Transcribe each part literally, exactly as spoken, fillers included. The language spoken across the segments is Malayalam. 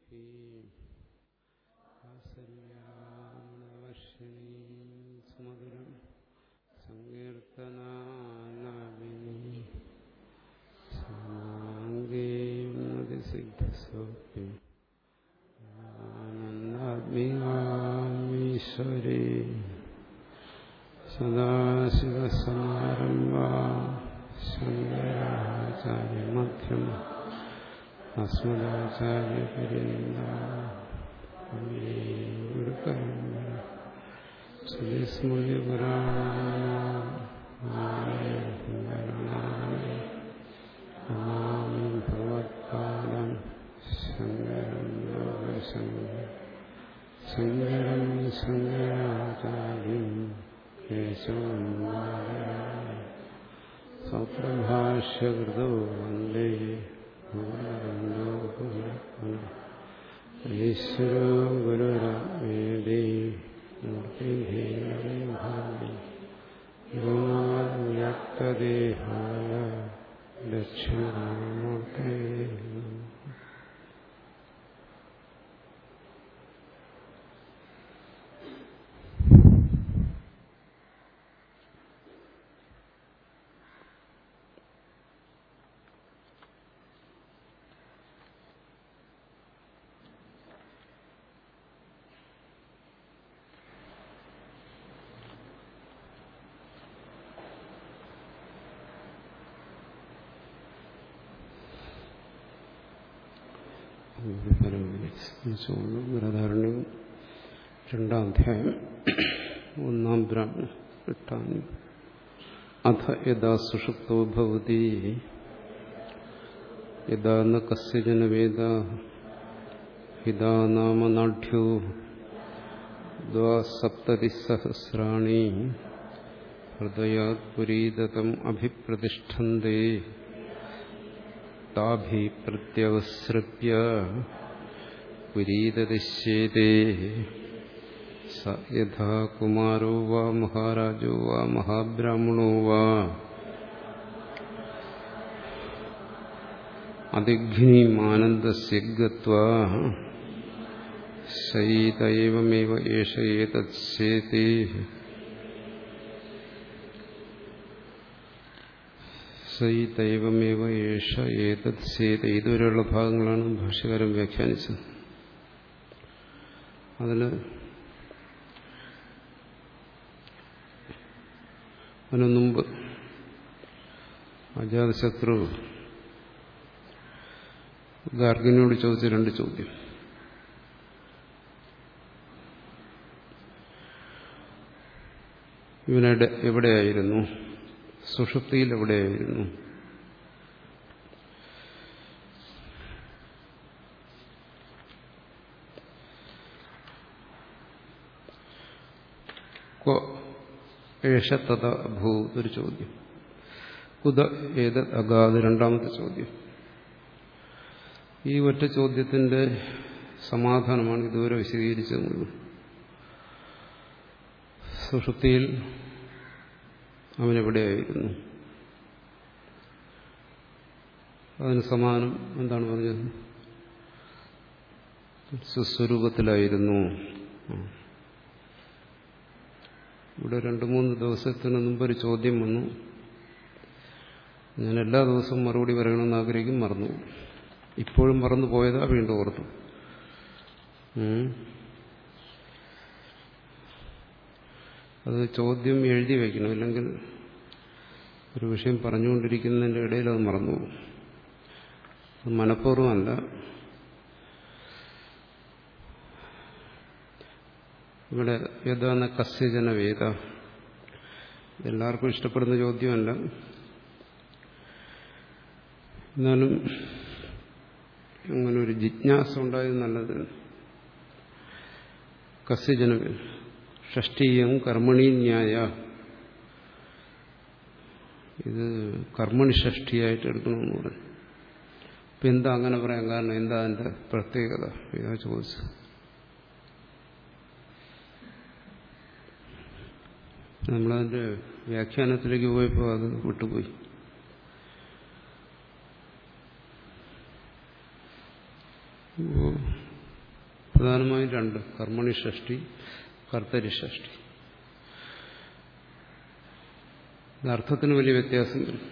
ദേവീം വാത്സല്യാമൃതവർഷിണീം സുമധുരം സങ്കീർത്തനാലാപിനീം സാംഗീം നദിസിദ്ധസൗഖ്യം ആനന്ദാത്മികാമീശ്വരീ സദാശിവസമാരംഭാം ശങ്കരാചാര്യമധ്യമാം അസ്മദാചാര്യപര്യന്താം ഗുരുപരമ്പര ശ്രീസ്മൃതിപുരാണാനാം നമാമി ഭഗവത്പാദം ശങ്കരം ലോകശങ്കരം ശങ്കരം ശങ്കരാചാര്യം കേശവം വാദരാജം സൗപ്രഭാഷ്യകൃതോ വന്ദേ ഈശ്വരോ ഗുരുരമേദേ മൂർത്തിഭേദവിഭാഗി വ്യോമവ്യക്തദേഹായ ദക്ഷിണാമൂർത്തേ ബൃഹദാരണ്യം രണ്ടാം അധ്യായം ഒന്നാം ബ്രാഹ്മണം എട്ടാം അഥ യഥാ സുഷുപ്തോ ഭവതി യഥാ ന കസ്യജന വേദ ഹിതാ നാമ നാഢ്യോ ദ്വാസപ്തതിസഹസ്രാണി ഹൃദയാത് പുരീതതം അഭിപ്രതിഷ്ഠന്തെ താഭി പ്രത്യവസൃപ്യ പുരീതദിശ്യേതേ സ യഥാ കുമാരോ വാ മഹാരാജോ വാ മഹാബ്രാഹ്മണോ വാ അതിഘ്നിമാനന്ദസ്യ ഗത്വാ ശയിത ഏവമേവ ഏഷ ഏതത്സ്യേതി സൈതൈവമേവ ഏഷ ഏതത് സേത ഇതുവരെയുള്ള ഭാഗങ്ങളാണ് ഭാഷ്യകാരൻ വ്യാഖ്യാനിച്ചത്. അതിൽ അതിനു മുമ്പ് അജാതശത്രു ഗാർഗിനോട് ചോദിച്ച രണ്ട് ചോദ്യം. ഇവനെടെ എവിടെയായിരുന്നു, സുഷുപ്തിയിൽ എവിടെയായിരുന്നു, ക്വ ഏഷ തദ അഭൂത് ഒരു ചോദ്യം, കുത ഏതത് അഗാത് രണ്ടാമത്തെ ചോദ്യം. ഈ ഒറ്റ ചോദ്യത്തിന്റെ സമാധാനമാണ് ഇതുവരെ വിശദീകരിച്ചത്. സുഷുപ്തിയിൽ അവനെവിടെയായിരുന്നു, അതിന് സമാനം എന്താണ് പറഞ്ഞത്? സുസ്വരൂപത്തിലായിരുന്നു. ഇവിടെ രണ്ടു മൂന്ന് ദിവസത്തിന് മുമ്പൊരു ചോദ്യം വന്നു. ഞാൻ എല്ലാ ദിവസവും മറുപടി പറയണമെന്ന് ആഗ്രഹിക്കും, മറന്നു. ഇപ്പോഴും മറന്നു പോയതാ, വീണ്ടും ഓർത്തു. അത് ചോദ്യം എഴുതി വയ്ക്കണം, ഇല്ലെങ്കിൽ ഒരു വിഷയം പറഞ്ഞുകൊണ്ടിരിക്കുന്നതിൻ്റെ ഇടയിൽ അത് മറന്നുപോകും. അത് മനഃപൂർവ്വമല്ല. ഇവിടെ യഥാന കസ്യജന വേദ, എല്ലാവർക്കും ഇഷ്ടപ്പെടുന്ന ചോദ്യമല്ല. എന്നാലും അങ്ങനൊരു ജിജ്ഞാസ ഉണ്ടായത് നല്ലത്. കസ്യജന ഷഷ്ഠീയം കർമ്മണി ന്യായ, ഇത് കർമ്മണി ഷഷ്ഠിയായിട്ട് എടുക്കണമെന്ന് പറഞ്ഞു. ഇപ്പം എന്താ അങ്ങനെ പറയാൻ കാരണം, എന്താ അതിൻ്റെ പ്രത്യേകത? ഇതാ ചോദിച്ചു. നമ്മളതിൻ്റെ വ്യാഖ്യാനത്തിലേക്ക് പോയപ്പോൾ അത് വിട്ടുപോയി. പ്രധാനമായും രണ്ട്, കർമ്മണി ഷഷ്ടി, കർത്തരി ഷഷ്ടി. അർത്ഥത്തിന് വലിയ വ്യത്യാസം വരും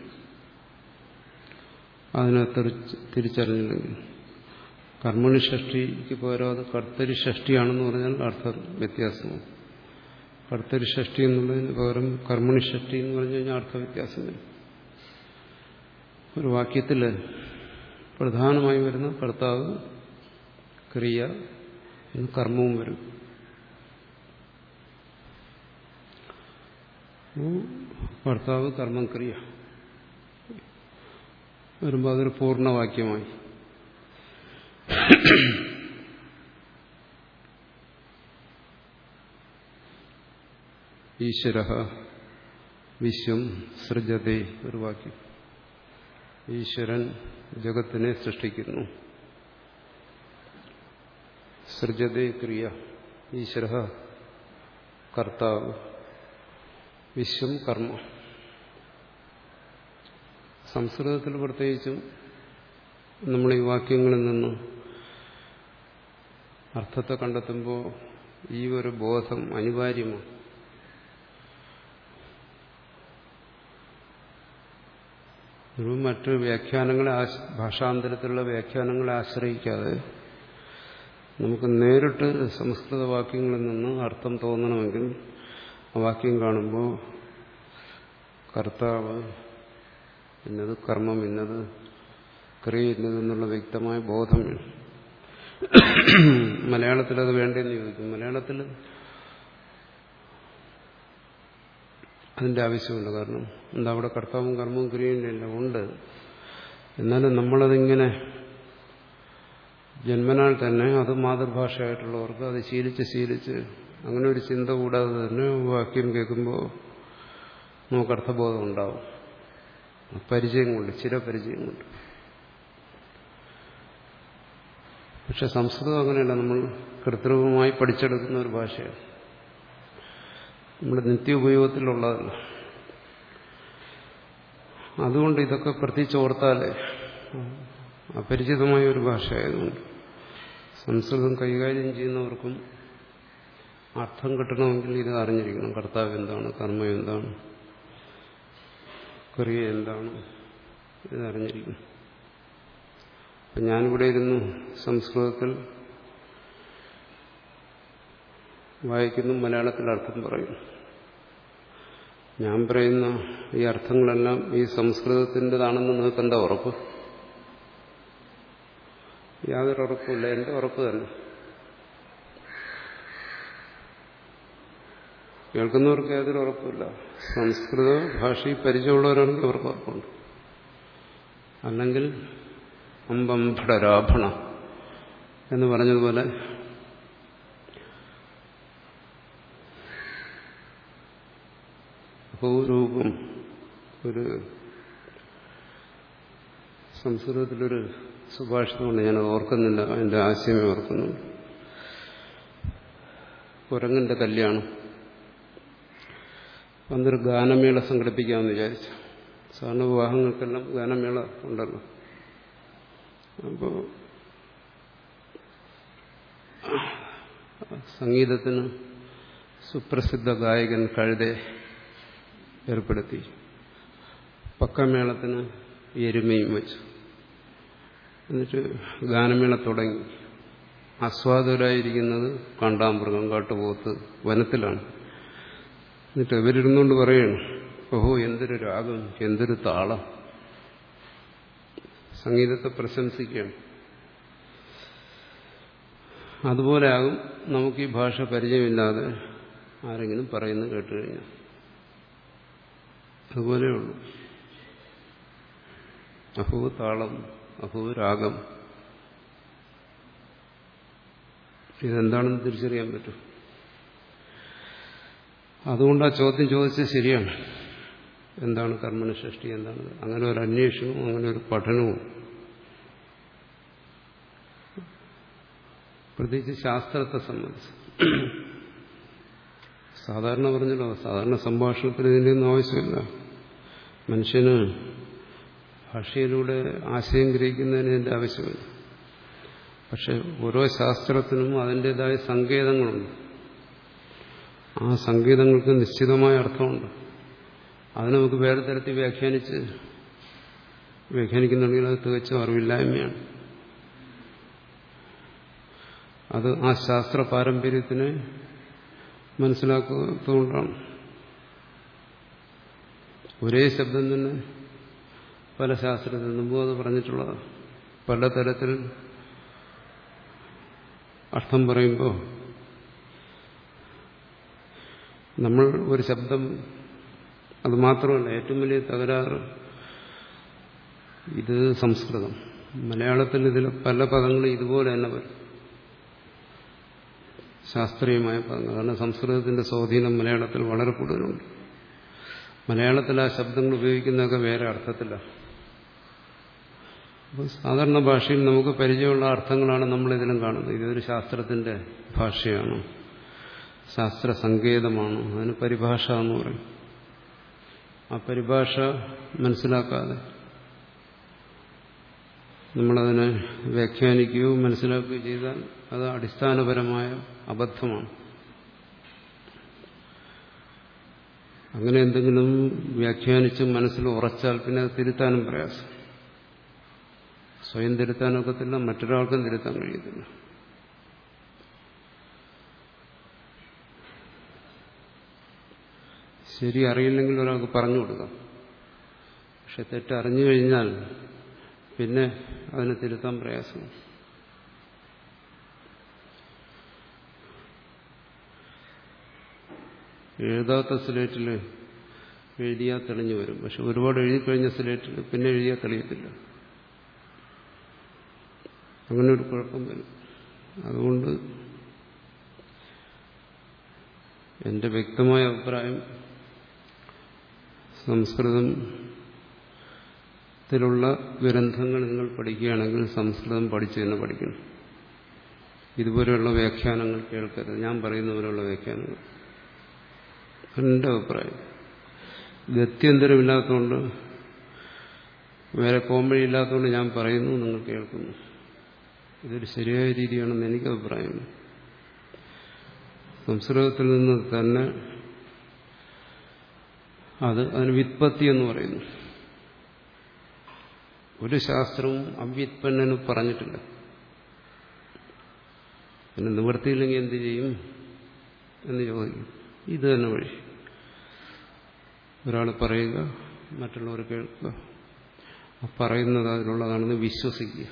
അതിനെ തിരിച്ചറിഞ്ഞില്ലെങ്കിൽ. കർമ്മണി ഷഷ്ടിക്ക് പോരാതെ കർത്തരി ഷഷ്ടിയാണെന്ന് പറഞ്ഞാൽ അർത്ഥം വ്യത്യാസമാണ്. കർത്തരി ഷഷ്ടി എന്നുള്ളതിന് പകരം കർമ്മണി ഷഷ്ടി എന്ന് പറഞ്ഞു കഴിഞ്ഞാൽ അർത്ഥ വ്യത്യാസം വരും. ഒരു വാക്യത്തിൽ പ്രധാനമായി വരുന്ന കർത്താവ്, ക്രിയ, കർമ്മവും വരും. കർത്താവ്, കർമ്മം, ക്രിയ വരുമ്പോൾ അതൊരു പൂർണ്ണവാക്യമായി. ഈശ്വരഃ വിശ്വം സൃജതേ ഒരു വാക്യം. ഈശ്വരൻ ജഗത്തിനെ സൃഷ്ടിക്കുന്നു. സൃജതേ ക്രിയ, ഈശ്വരഃ കർത്താവ്, വിശ്വം കർമ്മ. സംസ്കൃതത്തിൽ പ്രത്യേകിച്ചും നമ്മൾ ഈ വാക്യങ്ങളിൽ നിന്ന് അർത്ഥത്തെ കണ്ടെത്തുമ്പോൾ ഈ ഒരു ബോധം അനിവാര്യമാണ്. മറ്റ് വ്യാഖ്യാനങ്ങളെ, ഭാഷാന്തരത്തിലുള്ള വ്യാഖ്യാനങ്ങളെ ആശ്രയിക്കാതെ നമുക്ക് നേരിട്ട് സംസ്കൃത വാക്യങ്ങളിൽ നിന്ന് അർത്ഥം തോന്നണമെങ്കിൽ ആ വാക്യം കാണുമ്പോൾ കർത്താവ് ഇന്നത്, കർമ്മം ഇന്നത്, ക്രിയ ഇന്നതെന്നുള്ള വ്യക്തമായ ബോധം വേണം. മലയാളത്തിൽ അത് വേണ്ടെന്ന് ചോദിക്കും. മലയാളത്തിൽ അതിന്റെ ആവശ്യമുണ്ട്. കാരണം എന്താ, അവിടെ കർത്താവും കർമ്മവും ക്രിയയില്ല ഉണ്ട്. എന്നാലും നമ്മളതിങ്ങനെ ജന്മനാൽ തന്നെ അത് മാതൃഭാഷയായിട്ടുള്ളവർക്ക് അത് ശീലിച്ച് ശീലിച്ച് അങ്ങനെ ഒരു ചിന്ത കൂടാതെ തന്നെ വാക്യം കേൾക്കുമ്പോൾ നമുക്ക് അർത്ഥബോധം ഉണ്ടാവും. പരിചയം കൊണ്ട്, ചിരപരിചയം കൊണ്ട്. പക്ഷെ സംസ്കൃതം അങ്ങനെയല്ല. നമ്മൾ കൃത്രിമമായി പഠിച്ചെടുക്കുന്ന ഒരു ഭാഷയാണ്. നമ്മുടെ നിത്യ ഉപയോഗത്തിലുള്ളതല്ല. അതുകൊണ്ട് ഇതൊക്കെ പ്രത്യേകിച്ചോർത്താലേ, അപരിചിതമായ ഒരു ഭാഷയായതുകൊണ്ട് സംസ്കൃതം കൈകാര്യം ചെയ്യുന്നവർക്കും അർത്ഥം കിട്ടണമെങ്കിൽ ഇത് അറിഞ്ഞിരിക്കണം. കർത്താവ് എന്താണ്, കർമ്മം എന്താണ്, ക്രിയ എന്താണ്, ഇതറിഞ്ഞിരിക്കണം. അപ്പം ഞാനിവിടെ ഇരുന്നു സംസ്കൃതത്തിൽ വായിക്കുന്നു, മലയാളത്തിൽ അർത്ഥം പറയുന്നു. ഞാൻ പറയുന്ന ഈ അർത്ഥങ്ങളെല്ലാം ഈ സംസ്കൃതത്തിൻ്റെതാണെന്ന് നിങ്ങൾക്ക് എന്താ ഉറപ്പ്? യാതൊരു ഉറപ്പുമില്ല. എൻ്റെ ഉറപ്പ് തന്നെ. കേൾക്കുന്നവർക്ക് യാതൊരു ഉറപ്പില്ല. സംസ്കൃത ഭാഷയിൽ പരിചയമുള്ളവരാണെങ്കിൽ അവർക്ക് ഉറപ്പുണ്ട്. അല്ലെങ്കിൽ അമ്പംഭടരാഭണ എന്ന് പറഞ്ഞതുപോലെ അപൂർവം ഒരു സംസ്കൃതത്തിലൊരു സുഭാഷിതമുണ്ട്. ഞാനത് ഓർക്കുന്നില്ല, അതിൻ്റെ ആശയമേ ഓർക്കുന്നുണ്ട്. കുരങ്ങന്റെ കല്യാണം. അന്നൊരു ഗാനമേള സംഘടിപ്പിക്കാമെന്ന് വിചാരിച്ചു. സാധാരണ വിവാഹങ്ങൾക്കെല്ലാം ഗാനമേള ഉണ്ടല്ലോ. അപ്പോൾ സംഗീതത്തിന് സുപ്രസിദ്ധ ഗായകൻ കഴുതെ ഏർപ്പെടുത്തി. പക്കമേളത്തിന് എരുമയും വെച്ചു. എന്നിട്ട് ഗാനമേള തുടങ്ങി. ആസ്വാദകരായിരിക്കുന്നത് കാണ്ടാമൃഗം, കാട്ടുപോത്ത്, വനത്തിലാണ്. എന്നിട്ട് ഇവരിരുന്നുകൊണ്ട് പറയണം, ഓഹോ എന്തൊരു രാഗം, എന്തൊരു താളം. സംഗീതത്തെ പ്രശംസിക്കുകയാണ്. അതുപോലെ ആകും നമുക്ക് ഈ ഭാഷ പരിചയമില്ലാതെ ആരെങ്കിലും പറയുന്നത് കേട്ട് കഴിഞ്ഞാൽ. അതുപോലെയുള്ളൂ. അഹോ താളം, അഹോ രാഗം, ഇതെന്താണെന്ന് തിരിച്ചറിയാൻ പറ്റും. അതുകൊണ്ട് ആ ചോദ്യം ചോദിച്ചത് ശരിയാണ്. എന്താണ് കർമ്മനിഷ്ഠി, എന്താണ്? അങ്ങനെ ഒരു അന്വേഷണവും അങ്ങനെ ഒരു പഠനവും പ്രത്യേകിച്ച് ശാസ്ത്രത്തെ സംബന്ധിച്ച്. സാധാരണ പറഞ്ഞല്ലോ, സാധാരണ സംഭാഷണത്തിന് ഇതിൻ്റെയൊന്നും ആവശ്യമില്ല. മനുഷ്യന് ഭാഷയിലൂടെ ആശയം ഗ്രഹിക്കുന്നതിന് ഇതിൻ്റെ ആവശ്യമില്ല. പക്ഷെ ഓരോ ശാസ്ത്രത്തിനും അതിൻ്റെതായ സങ്കേതങ്ങളുണ്ട്. ആ സങ്കേതങ്ങൾക്ക് നിശ്ചിതമായ അർത്ഥമുണ്ട്. അത് നമുക്ക് വേറെ തരത്തിൽ വ്യാഖ്യാനിച്ച് വ്യാഖ്യാനിക്കുന്നുണ്ടെങ്കിൽ അത് തികച്ചും അറിവില്ലായ്മയാണ്. അത് ആ ശാസ്ത്ര പാരമ്പര്യത്തിനെ മനസ്സിലാക്കുന്നതുകൊണ്ടാണ്. ഒരേ ശബ്ദം തന്നെ പല ശാസ്ത്രത്തിൽ മുമ്പും അത് പറഞ്ഞിട്ടുള്ളതാണ്. പലതരത്തിൽ അർത്ഥം പറയുമ്പോൾ നമ്മൾ ഒരു ശബ്ദം, അത് മാത്രമല്ല ഏറ്റവും വലിയ തകരാറ് ഇത് സംസ്കൃതം. മലയാളത്തിൽ ഇതിൽ പല പദങ്ങളും ഇതുപോലെ തന്നെ വരും, ശാസ്ത്രീയമായ പദങ്ങൾ. കാരണം സംസ്കൃതത്തിന്റെ സ്വാധീനം മലയാളത്തിൽ വളരെ കൂടുതലുണ്ട്. മലയാളത്തിൽ ആ ശബ്ദങ്ങൾ ഉപയോഗിക്കുന്നതൊക്കെ വേറെ അർത്ഥത്തിലാണ്. അപ്പോൾ സാധാരണ ഭാഷയിൽ നമുക്ക് പരിചയമുള്ള അർത്ഥങ്ങളാണ് നമ്മളിതിലും കാണുന്നത്. ഇതൊരു ശാസ്ത്രത്തിന്റെ ഭാഷയാണ്, ശാസ്ത്ര സങ്കേതമാണ്, അതിന് പരിഭാഷ എന്ന് പറയും. ആ പരിഭാഷ മനസ്സിലാക്കാതെ നമ്മളതിനെ വ്യാഖ്യാനിക്കുകയോ മനസ്സിലാക്കുകയോ ചെയ്താൽ അത് അടിസ്ഥാനപരമായ അബദ്ധമാണ്. അങ്ങനെ എന്തെങ്കിലും വ്യാഖ്യാനിച്ച് മനസ്സിൽ ഉറച്ചാൽ പിന്നെ അത് തിരുത്താനും പ്രയാസം. സ്വയം തിരുത്താനൊക്കത്തില്ല, മറ്റൊരാൾക്കും തിരുത്താൻ കഴിയത്തില്ല. ശരി അറിയില്ലെങ്കിൽ ഒരാൾക്ക് പറഞ്ഞു കൊടുക്കാം. പക്ഷെ തെറ്ററിഞ്ഞു കഴിഞ്ഞാൽ പിന്നെ അതിനെ തിരുത്താൻ പ്രയാസമാണ്. എഴുതാത്ത സ്ലേറ്റിൽ എഴുതിയാൽ തെളിഞ്ഞു വരും. പക്ഷെ ഒരുപാട് എഴുതിക്കഴിഞ്ഞ സ്ലേറ്റിൽ പിന്നെ എഴുതിയാൽ തെളിയത്തില്ല. അങ്ങനെ ഒരു കുഴപ്പം വരും. അതുകൊണ്ട് എൻ്റെ വ്യക്തമായ അഭിപ്രായം, സംസ്കൃതത്തിലുള്ള ഗ്രന്ഥങ്ങൾ നിങ്ങൾ പഠിക്കുകയാണെങ്കിൽ സംസ്കൃതം പഠിച്ചു തന്നെ പഠിക്കണം. ഇതുപോലെയുള്ള വ്യാഖ്യാനങ്ങൾ കേൾക്കരുത്. ഞാൻ പറയുന്ന പോലെയുള്ള വ്യാഖ്യാനങ്ങൾ. എൻ്റെ അഭിപ്രായം ഗത്യന്തരമില്ലാത്തതുകൊണ്ട്, വേറെ കോമഴിയില്ലാത്തതുകൊണ്ട് ഞാൻ പറയുന്നു, നിങ്ങൾ കേൾക്കുന്നു. ഇതൊരു ശരിയായ രീതിയാണെന്ന് എനിക്ക് അഭിപ്രായം. സംസ്കൃതത്തിൽ നിന്ന് തന്നെ അത് അതിന് വ്യുത്പത്തി എന്ന് പറയുന്നു. ഒരു ശാസ്ത്രവും അവ്യുത്പന്നന് പറഞ്ഞിട്ടില്ല. പിന്നെ നിവൃത്തിയില്ലെങ്കിൽ എന്ത് ചെയ്യും എന്ന് ചോദിക്കും. ഇത് തന്നെ വഴി. ഒരാൾ പറയുക, മറ്റുള്ളവർ കേൾക്കുക, ആ പറയുന്നത് അതിലുള്ളതാണെന്ന് വിശ്വസിക്കുക.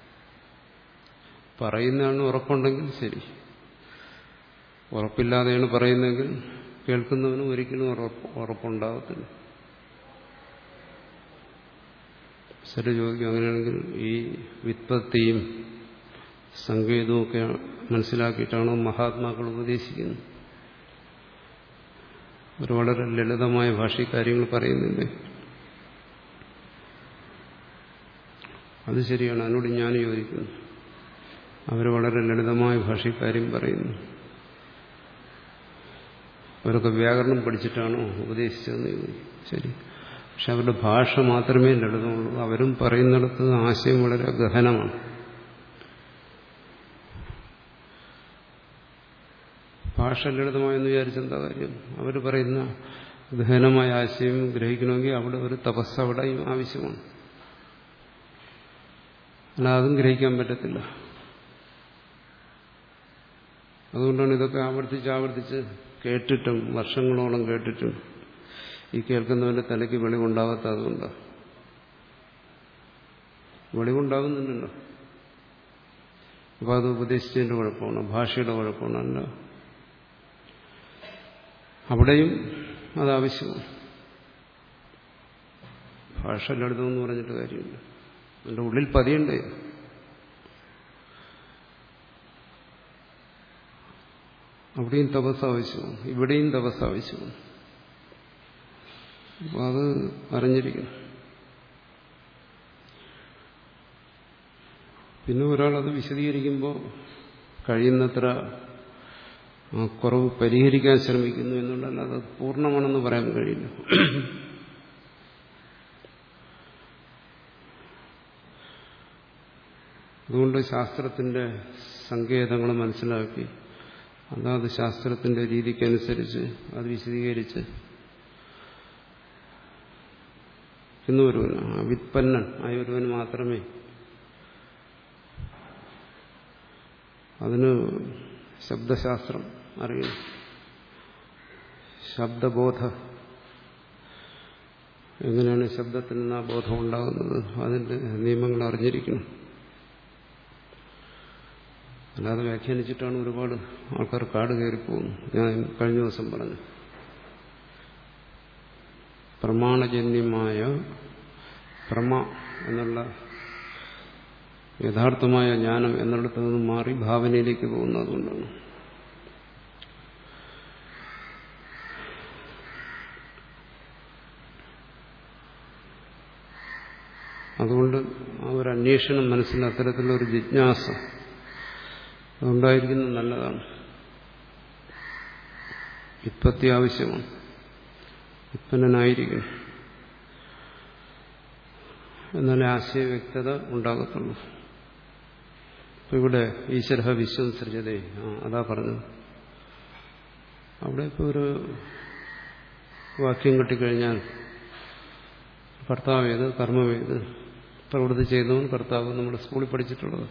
പറയുന്നതാണ് ഉറപ്പുണ്ടെങ്കിൽ ശരി. ഉറപ്പില്ലാതെയാണ് പറയുന്നതെങ്കിൽ കേൾക്കുന്നവനും ഒരിക്കലും ഉറപ്പുണ്ടാകത്തില്ല. ശരി ചോദിക്കും. അങ്ങനെയാണെങ്കിൽ ഈ വ്യുത്പത്തിയും സങ്കേതവും ഒക്കെ മനസ്സിലാക്കിയിട്ടാണോ മഹാത്മാക്കൾ ഉപദേശിക്കുന്നത്? ഒരു വളരെ ലളിതമായ ഭാഷയിൽ കാര്യങ്ങൾ പറയുന്നില്ലേ? അത് ശരിയാണ്, അതിനോട് ഞാൻ യോജിക്കുന്നു. അവർ വളരെ ലളിതമായ ഭാഷയിൽ കാര്യം പറയുന്നു. അവരൊക്കെ വ്യാകരണം പഠിച്ചിട്ടാണോ ഉപദേശിച്ചതെന്ന് ചോദിക്കും. ശരി, പക്ഷെ അവരുടെ ഭാഷ മാത്രമേ ലളിതമുള്ളൂ. അവരും പറയുന്നിടത്ത് ആശയം വളരെ ഗഹനമാണ്. ഭാഷ ലളിതമായെന്ന് വിചാരിച്ചെന്താ കാര്യം? അവർ പറയുന്ന ഗഹനമായ ആശയം ഗ്രഹിക്കണമെങ്കിൽ അവിടെ ഒരു തപസ് അവിടെയും ആവശ്യമാണ്. അല്ല, അതും ഗ്രഹിക്കാൻ പറ്റത്തില്ല. അതുകൊണ്ടാണ് ഇതൊക്കെ ആവർത്തിച്ച് ആവർത്തിച്ച് കേട്ടിട്ടും വർഷങ്ങളോളം കേട്ടിട്ടും ഈ കേൾക്കുന്നവന്റെ തലയ്ക്ക് വെളിവുണ്ടാകാത്ത. അതുകൊണ്ടാണ്. വെളിവുണ്ടാകുന്നുണ്ടല്ലോ. അപ്പോൾ അത് ഉപദേശിച്ചതിന്റെ കുഴപ്പമാണ്, ഭാഷയുടെ കുഴപ്പമാണ്. അല്ല, അവിടെയും അതാവശ്യമാണ്. ഭാഷ ലളിതമെന്ന് പറഞ്ഞിട്ട് കാര്യമില്ല. അതിൻ്റെ ഉള്ളിൽ പതിയണ്ടേ? അവിടെയും തപസ് ആവശ്യമാണ്, ഇവിടെയും തപസ് ആവശ്യമാണ്. അപ്പോൾ അത് അറിഞ്ഞിരിക്കണം. പിന്നെ ഒരാളത് വിശദീകരിക്കുമ്പോൾ കഴിയുന്നത്ര ആ കുറവ് പരിഹരിക്കാൻ ശ്രമിക്കുന്നു എന്നുള്ളതല്ല, അത് പൂർണ്ണമാണെന്ന് പറയാൻ കഴിയില്ല. അതുകൊണ്ട് ശാസ്ത്രത്തിന്റെ സങ്കേതങ്ങൾ മനസ്സിലാക്കി അതാത് ശാസ്ത്രത്തിന്റെ രീതിക്കനുസരിച്ച് അത് വിശദീകരിച്ച് ഇന്ന് ഒരുവന് വിത്പന്നൻ ആയ ഒരുവന് മാത്രമേ അതിന് ശബ്ദശാസ്ത്രം അറിയണം, ശബ്ദബോധ എങ്ങനെയാണ് ശബ്ദത്തിൽ നിന്ന് ആ ബോധം ഉണ്ടാകുന്നത് അതിന്റെ നിയമങ്ങൾ അറിഞ്ഞിരിക്കണം. അല്ലാതെ വ്യാഖ്യാനിച്ചിട്ടാണ് ഒരുപാട് ആൾക്കാർ കാട് കയറിപ്പോകുന്നു. ഞാൻ കഴിഞ്ഞ ദിവസം പറഞ്ഞു, പ്രമാണജന്യമായ പ്രമ എന്നുള്ള യഥാർത്ഥമായ ജ്ഞാനം എന്നിടത്ത് നിന്ന് മാറി ഭാവനയിലേക്ക് പോകുന്നതുകൊണ്ടാണ്. അതുകൊണ്ട് ആ ഒരു അന്വേഷണം മനസ്സിൽ അത്തരത്തിലുള്ള ഒരു ജിജ്ഞാസ അതുണ്ടായിരിക്കുന്നത് നല്ലതാണ്. വിത്പത്തി ആവശ്യമാണ്, വിത്പന്നനായിരിക്കണം, എന്നാലേ ആശയവ്യക്തത ഉണ്ടാകത്തുള്ളൂ. ഇപ്പൊ ഇവിടെ ഈശ്വര വിശ്വം സൃജതേ, ആ അതാ പറഞ്ഞത്. അവിടെ ഇപ്പോൾ ഒരു വാക്യം കിട്ടിക്കഴിഞ്ഞാൽ കർത്താവേത്, കർമ്മവേത്, പ്രവൃത്തി ചെയ്യുന്നവൻ കർത്താവ്, നമ്മുടെ സ്കൂളിൽ പഠിച്ചിട്ടുള്ളത്.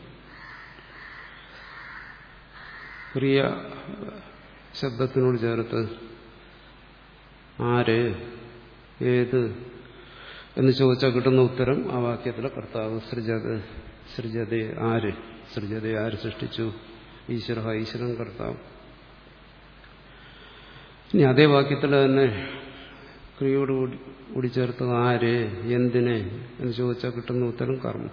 ക്രിയ ശബ്ദത്തിനോട് ചേർത്ത് ആര്, ഏത് എന്ന് ചോദിച്ചാൽ കിട്ടുന്ന ഉത്തരം ആ വാക്യത്തിലെ കർത്താവ്. സൃജത്, സൃജതേ ആര്, സൃജതേ ആര് സൃഷ്ടിച്ചു, ഈശ്വര, ഈശ്വരൻ കർത്താവ്. ഇനി അതേ വാക്യത്തിൽ തന്നെ ക്രിയയോട് കൂടി ചേർത്ത് ആര്, എന്തിനെ എന്ന് ചോദിച്ചാൽ കിട്ടുന്ന ഉത്തരം കർമ്മം.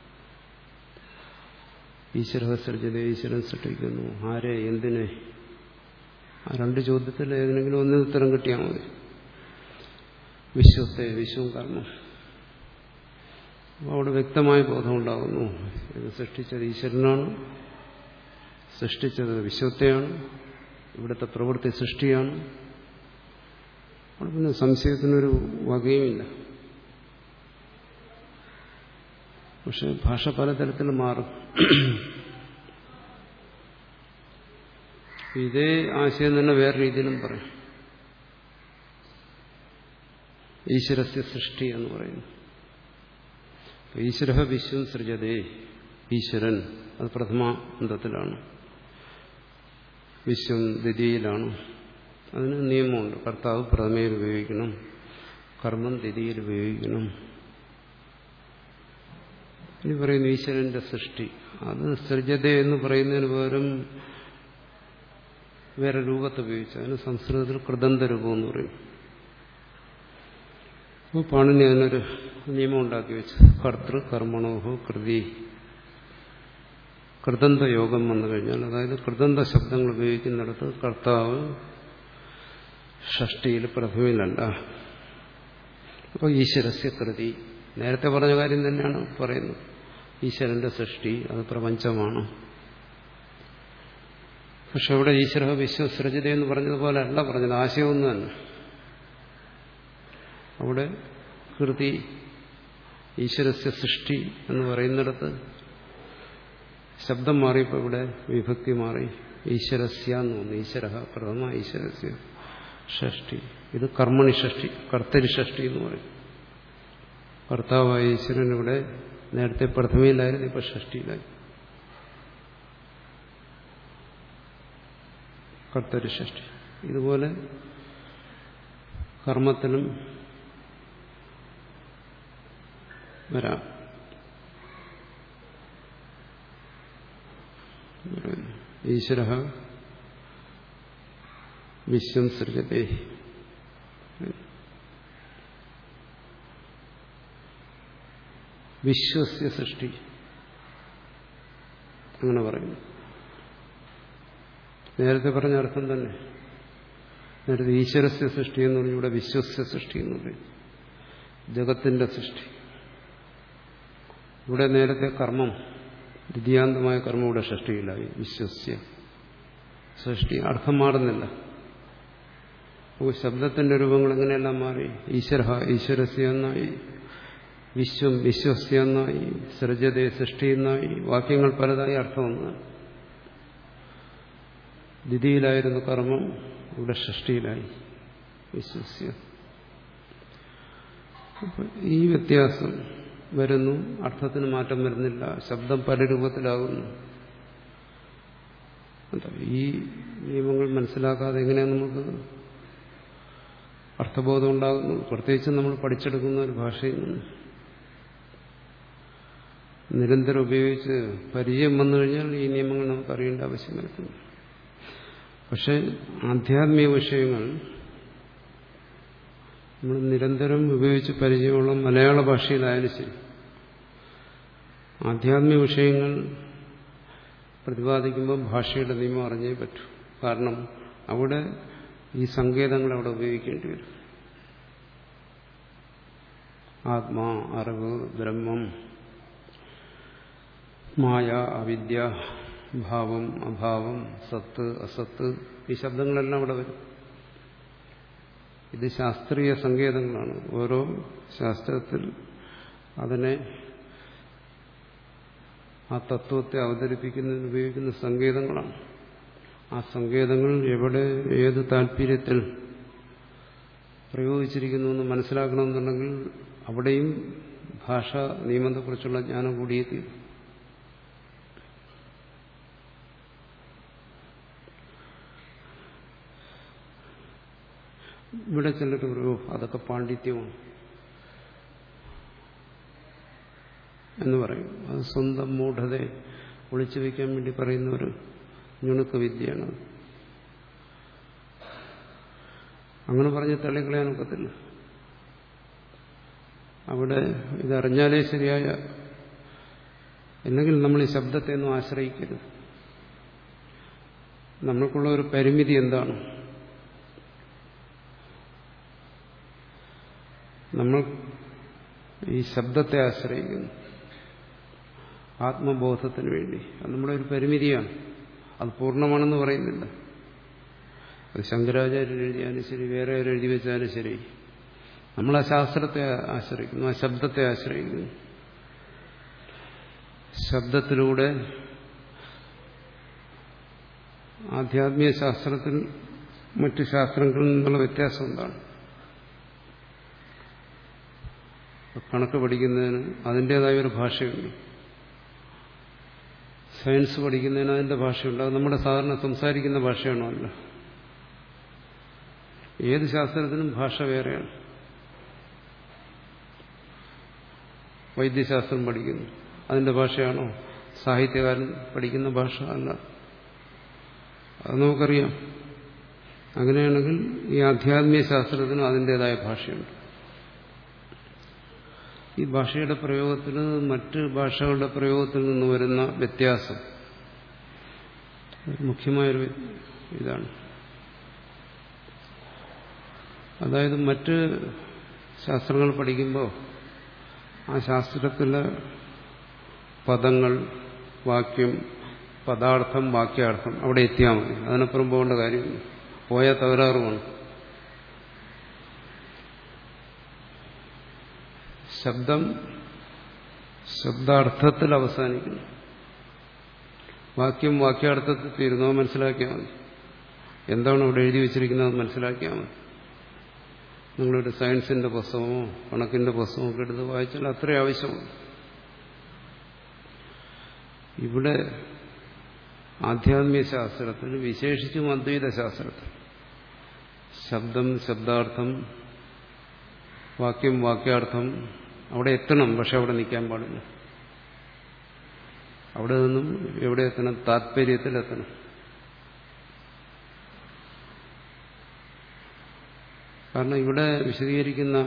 ഈശ്വര സൃജതേ, ഈശ്വരൻ സൃഷ്ടിക്കുന്നു, ആരെ, എന്തിനെ. ആ രണ്ട് ചോദ്യത്തിൽ ഏതെങ്കിലും ഒന്നിന് ഉത്തരം കിട്ടിയാൽ മതി. വിശ്വത്തെ, വിശ്വം കർമ്മം. അപ്പോൾ അവിടെ വ്യക്തമായ ബോധമുണ്ടാകുന്നു, ഇത് സൃഷ്ടിച്ചത് ഈശ്വരനാണ്, സൃഷ്ടിച്ചത് വിശ്വത്തെയാണ്, ഇവിടുത്തെ പ്രവൃത്തി സൃഷ്ടിയാണ്. അവിടെ പിന്നെ സംശയത്തിനൊരു വകയുമില്ല. പക്ഷെ ഭാഷ പലതരത്തിൽ മാറും. ഇതേ ആശയം തന്നെ വേറെ രീതിയിലും പറയും. ഈശ്വരസ്യ സൃഷ്ടി എന്ന് പറയുന്നു. ഈശ്വര വിശ്വം സൃജതേ, ഈശ്വരൻ അത് പ്രഥമാന്തത്തിലാണ്, വിശ്വം ദ്വിതീയിലാണ്. അതിന് നിയമമുണ്ട്. കർത്താവ് പ്രഥമയിൽ ഉപയോഗിക്കണം, കർമ്മം ദ്വിതീയിൽ ഉപയോഗിക്കണം. ഇനി പറയുന്നു ഈശ്വരന്റെ സൃഷ്ടി, അത് സൃജത എന്ന് പറയുന്നതിന് പകരം വേറെ രൂപത്തെ ഉപയോഗിച്ചു. അതിന് സംസ്കൃതത്തിൽ കൃതന്ത രൂപം എന്ന് പറയും. അപ്പോൾ പാണിനി അതിനൊരു നിയമം ഉണ്ടാക്കി വെച്ചു. കർത്തൃ കർമ്മണോഹോ കൃതി. കൃതന്ത യോഗം വന്നു കഴിഞ്ഞാൽ, അതായത് കൃതന്ത ശബ്ദങ്ങൾ ഉപയോഗിക്കുന്നിടത്ത് കർത്താവ് ഷഷ്ടിയിൽ പ്രഥമയിലല്ല. അപ്പോൾ ഈശ്വരസ്യ കൃതി, നേരത്തെ പറഞ്ഞ കാര്യം തന്നെയാണ് പറയുന്നത്. ഈശ്വരന്റെ സൃഷ്ടി അത് പ്രപഞ്ചമാണ്. പക്ഷെ ഇവിടെ ഈശ്വര വിശ്വസൃജിത എന്ന് പറഞ്ഞതുപോലെ അല്ല പറഞ്ഞത്, ആശയമൊന്നും തന്നെ. അവിടെ കൃതി, ഈശ്വരസ്യ സൃഷ്ടി എന്ന് പറയുന്നിടത്ത് ശബ്ദം മാറിയപ്പോൾ ഇവിടെ വിഭക്തി മാറി, ഈശ്വരസ്യ എന്ന് തോന്നുന്നു. ഈശ്വര പ്രഥമ, ഈശ്വരസ്യ ഷഷ്ടി. ഇത് കർമ്മണി ഷഷ്ടി, കർത്തരി ഷഷ്ടി എന്ന് പറയും. കർത്താവായ ഈശ്വരൻ ഇവിടെ നേരത്തെ പ്രഥമയിലായിരുന്നു, ഇപ്പൊ ഷഷ്ടിയിലായി. കർത്തരി ഷഷ്ടി. ഇതുപോലെ കർമ്മത്തിനും വരാം. ഈശ്വര വിശ്വം സൃജതേ, വിശ്വസ്യ സൃഷ്ടി അങ്ങനെ പറയുന്നു. നേരത്തെ പറഞ്ഞ അർത്ഥം തന്നെ. നേരത്തെ ഈശ്വരസ്യ സൃഷ്ടി എന്ന് പറഞ്ഞു, ഇവിടെ വിശ്വസ്യ സൃഷ്ടി എന്ന് പറയും, ജഗത്തിന്റെ സൃഷ്ടി. ഇവിടെ നേരത്തെ കർമ്മം, ദ്വിതീയാന്തമായ കർമ്മം ഇവിടെ സൃഷ്ടിയില്ലായി. വിശ്വസ്യ സൃഷ്ടി, അർത്ഥം മാറുന്നില്ല. അപ്പോൾ ശബ്ദത്തിന്റെ രൂപങ്ങൾ എങ്ങനെയെല്ലാം മാറി. ഈശ്വര, ഈശ്വരസ്യ എന്നായി, വിശ്വം വിശ്വസ്യ എന്നായി, സൃജതേ സൃഷ്ടി എന്നായി, വാക്യങ്ങൾ പലതായി അർത്ഥമൊന്നാണ്. ദ്വിതീയിലായിരുന്നു കർമ്മം, ഇവിടെ സൃഷ്ടിയിലായി വിശ്വസ്യ. ഈ വ്യത്യാസം വരുന്നു, അർത്ഥത്തിന് മാറ്റം വരുന്നില്ല, ശബ്ദം പല രൂപത്തിലാകുന്നു. ഈ നിയമങ്ങൾ മനസ്സിലാക്കാതെ എങ്ങനെയാണ് നമുക്ക് അർത്ഥബോധം ഉണ്ടാകുന്നു? പ്രത്യേകിച്ച് നമ്മൾ പഠിച്ചെടുക്കുന്ന ഒരു ഭാഷയിൽ നിന്ന് നിരന്തരം ഉപയോഗിച്ച് പരിചയം വന്നു കഴിഞ്ഞാൽ ഈ നിയമങ്ങൾ നമുക്ക് അറിയേണ്ട ആവശ്യം വരുത്തുന്നു. പക്ഷെ ആധ്യാത്മിക വിഷയങ്ങൾ നമ്മൾ നിരന്തരം ഉപയോഗിച്ച് പരിചയമുള്ള മലയാള ഭാഷയിലായാലും ശരി, ആധ്യാത്മിക വിഷയങ്ങൾ പ്രതിപാദിക്കുമ്പോൾ ഭാഷയുടെ നിയമം അറിഞ്ഞേ പറ്റൂ. കാരണം അവിടെ ഈ സങ്കേതങ്ങൾ അവിടെ ഉപയോഗിക്കേണ്ടി വരും. ആത്മാ, അറിവ്, ബ്രഹ്മം, മായ, അവിദ്യ, ഭാവം, അഭാവം, സത്ത്, അസത്ത്, ഈ ശബ്ദങ്ങളെല്ലാം അവിടെ വരും. ഇത് ശാസ്ത്രീയ സങ്കേതങ്ങളാണ്. ഓരോ ശാസ്ത്രത്തിൽ അതിനെ ആ തത്വത്തെ അവതരിപ്പിക്കുന്നതിന് ഉപയോഗിക്കുന്ന സങ്കേതങ്ങളാണ്. ആ സങ്കേതങ്ങൾ എവിടെ ഏത് താല്പര്യത്തിൽ പ്രയോഗിച്ചിരിക്കുന്നു എന്ന് മനസ്സിലാക്കണമെന്നുണ്ടെങ്കിൽ അവിടെയും ഭാഷാ നിയമത്തെക്കുറിച്ചുള്ള ജ്ഞാനം കൂടിയേ തീരും. ഇവിടെ ചിലർ പറയും അതൊക്കെ പാണ്ഡിത്യമാണ് എന്ന് പറയും. അത് സ്വന്തം മൂഢതയെ ഒളിച്ചു വയ്ക്കാൻ വേണ്ടി പറയുന്ന ഒരു നുണുക്ക വിദ്യയാണ്. അങ്ങനെ പറഞ്ഞ് തള്ളിക്കളയാൻ ഒക്കത്തില്ല. അവിടെ ഇതറിഞ്ഞാലേ ശരിയായ, അല്ലെങ്കിൽ നമ്മൾ ഈ ശബ്ദത്തെ ഒന്നും ആശ്രയിക്കരുത്. നമ്മൾക്കുള്ള ഒരു പരിമിതി എന്താണ്? നമ്മൾ ഈ ശബ്ദത്തെ ആശ്രയിക്കുന്നു ആത്മബോധത്തിന് വേണ്ടി. അത് നമ്മുടെ ഒരു പരിമിതിയാണ്. അത് പൂർണ്ണമാണെന്ന് പറയുന്നില്ല. അത് ശങ്കരാചാര്യർ എഴുതിയാലും ശരി, വേറെ ആരും എഴുതി വെച്ചാലും ശരി, നമ്മൾ ആ ശാസ്ത്രത്തെ ആശ്രയിക്കുന്നു, ആ ശബ്ദത്തെ ആശ്രയിക്കുന്നു. ശബ്ദത്തിലൂടെ ആധ്യാത്മിക ശാസ്ത്രത്തിൽ മറ്റു ശാസ്ത്രങ്ങളിൽ നിന്നുള്ള വ്യത്യാസം എന്താണ്? കണക്ക് പഠിക്കുന്നതിന് അതിൻ്റെതായ ഒരു ഭാഷയുണ്ട്, സയൻസ് പഠിക്കുന്നതിന് അതിൻ്റെ ഭാഷയുണ്ട്. അത് നമ്മുടെ സാധാരണ സംസാരിക്കുന്ന ഭാഷയാണോ? അല്ല. ഏത് ശാസ്ത്രത്തിനും ഭാഷ വേറെയാണ്. വൈദ്യശാസ്ത്രം പഠിക്കുന്നു, അതിൻ്റെ ഭാഷയാണോ? സാഹിത്യകാരൻ പഠിക്കുന്ന ഭാഷ അല്ല. അത് നമുക്കറിയാം. അങ്ങനെയാണെങ്കിൽ ഈ ആധ്യാത്മിക ശാസ്ത്രത്തിനും അതിൻ്റെതായ ഭാഷയുണ്ട്. ഈ ഭാഷയുടെ പ്രയോഗത്തിൽ മറ്റ് ഭാഷകളുടെ പ്രയോഗത്തിൽ നിന്ന് വരുന്ന വ്യത്യാസം മുഖ്യമായൊരു ഇതാണ്. അതായത് മറ്റ് ശാസ്ത്രങ്ങൾ പഠിക്കുമ്പോൾ ആ ശാസ്ത്രത്തിലെ പദങ്ങൾ, വാക്യം, പദാർത്ഥം, വാക്യാർത്ഥം അവിടെ എത്തിയാൽ മതി. അതിനപ്പുറം പോകേണ്ട കാര്യമില്ല. പോയാൽ തകരാറുമാണ്. ശബ്ദം ശബ്ദാർത്ഥത്തിൽ അവസാനിക്കുന്നു, വാക്യം വാക്യാർത്ഥത്തിൽ തീരുന്നോ മനസ്സിലാക്കിയാൽ മതി. എന്താണ് അവിടെ എഴുതി വെച്ചിരിക്കുന്നത് മനസ്സിലാക്കിയാൽ മതി. നിങ്ങളൊരു സയൻസിന്റെ പുസ്തകമോ കണക്കിന്റെ പുസ്തകമോ ഒക്കെ എടുത്ത് വായിച്ചാൽ അത്രയും ആവശ്യമാണ്. ഇവിടെ ആധ്യാത്മിക ശാസ്ത്രത്തിൽ, വിശേഷിച്ചും അദ്വൈത ശാസ്ത്രത്തിൽ, ശബ്ദം, ശബ്ദാർത്ഥം, വാക്യം, വാക്യാർത്ഥം അവിടെ എത്തണം. പക്ഷെ അവിടെ നിൽക്കാൻ പാടില്ല. അവിടെ നിന്നും എവിടെ എത്തണം? താത്പര്യത്തിലെത്തണം. കാരണം ഇവിടെ വിശദീകരിക്കുന്ന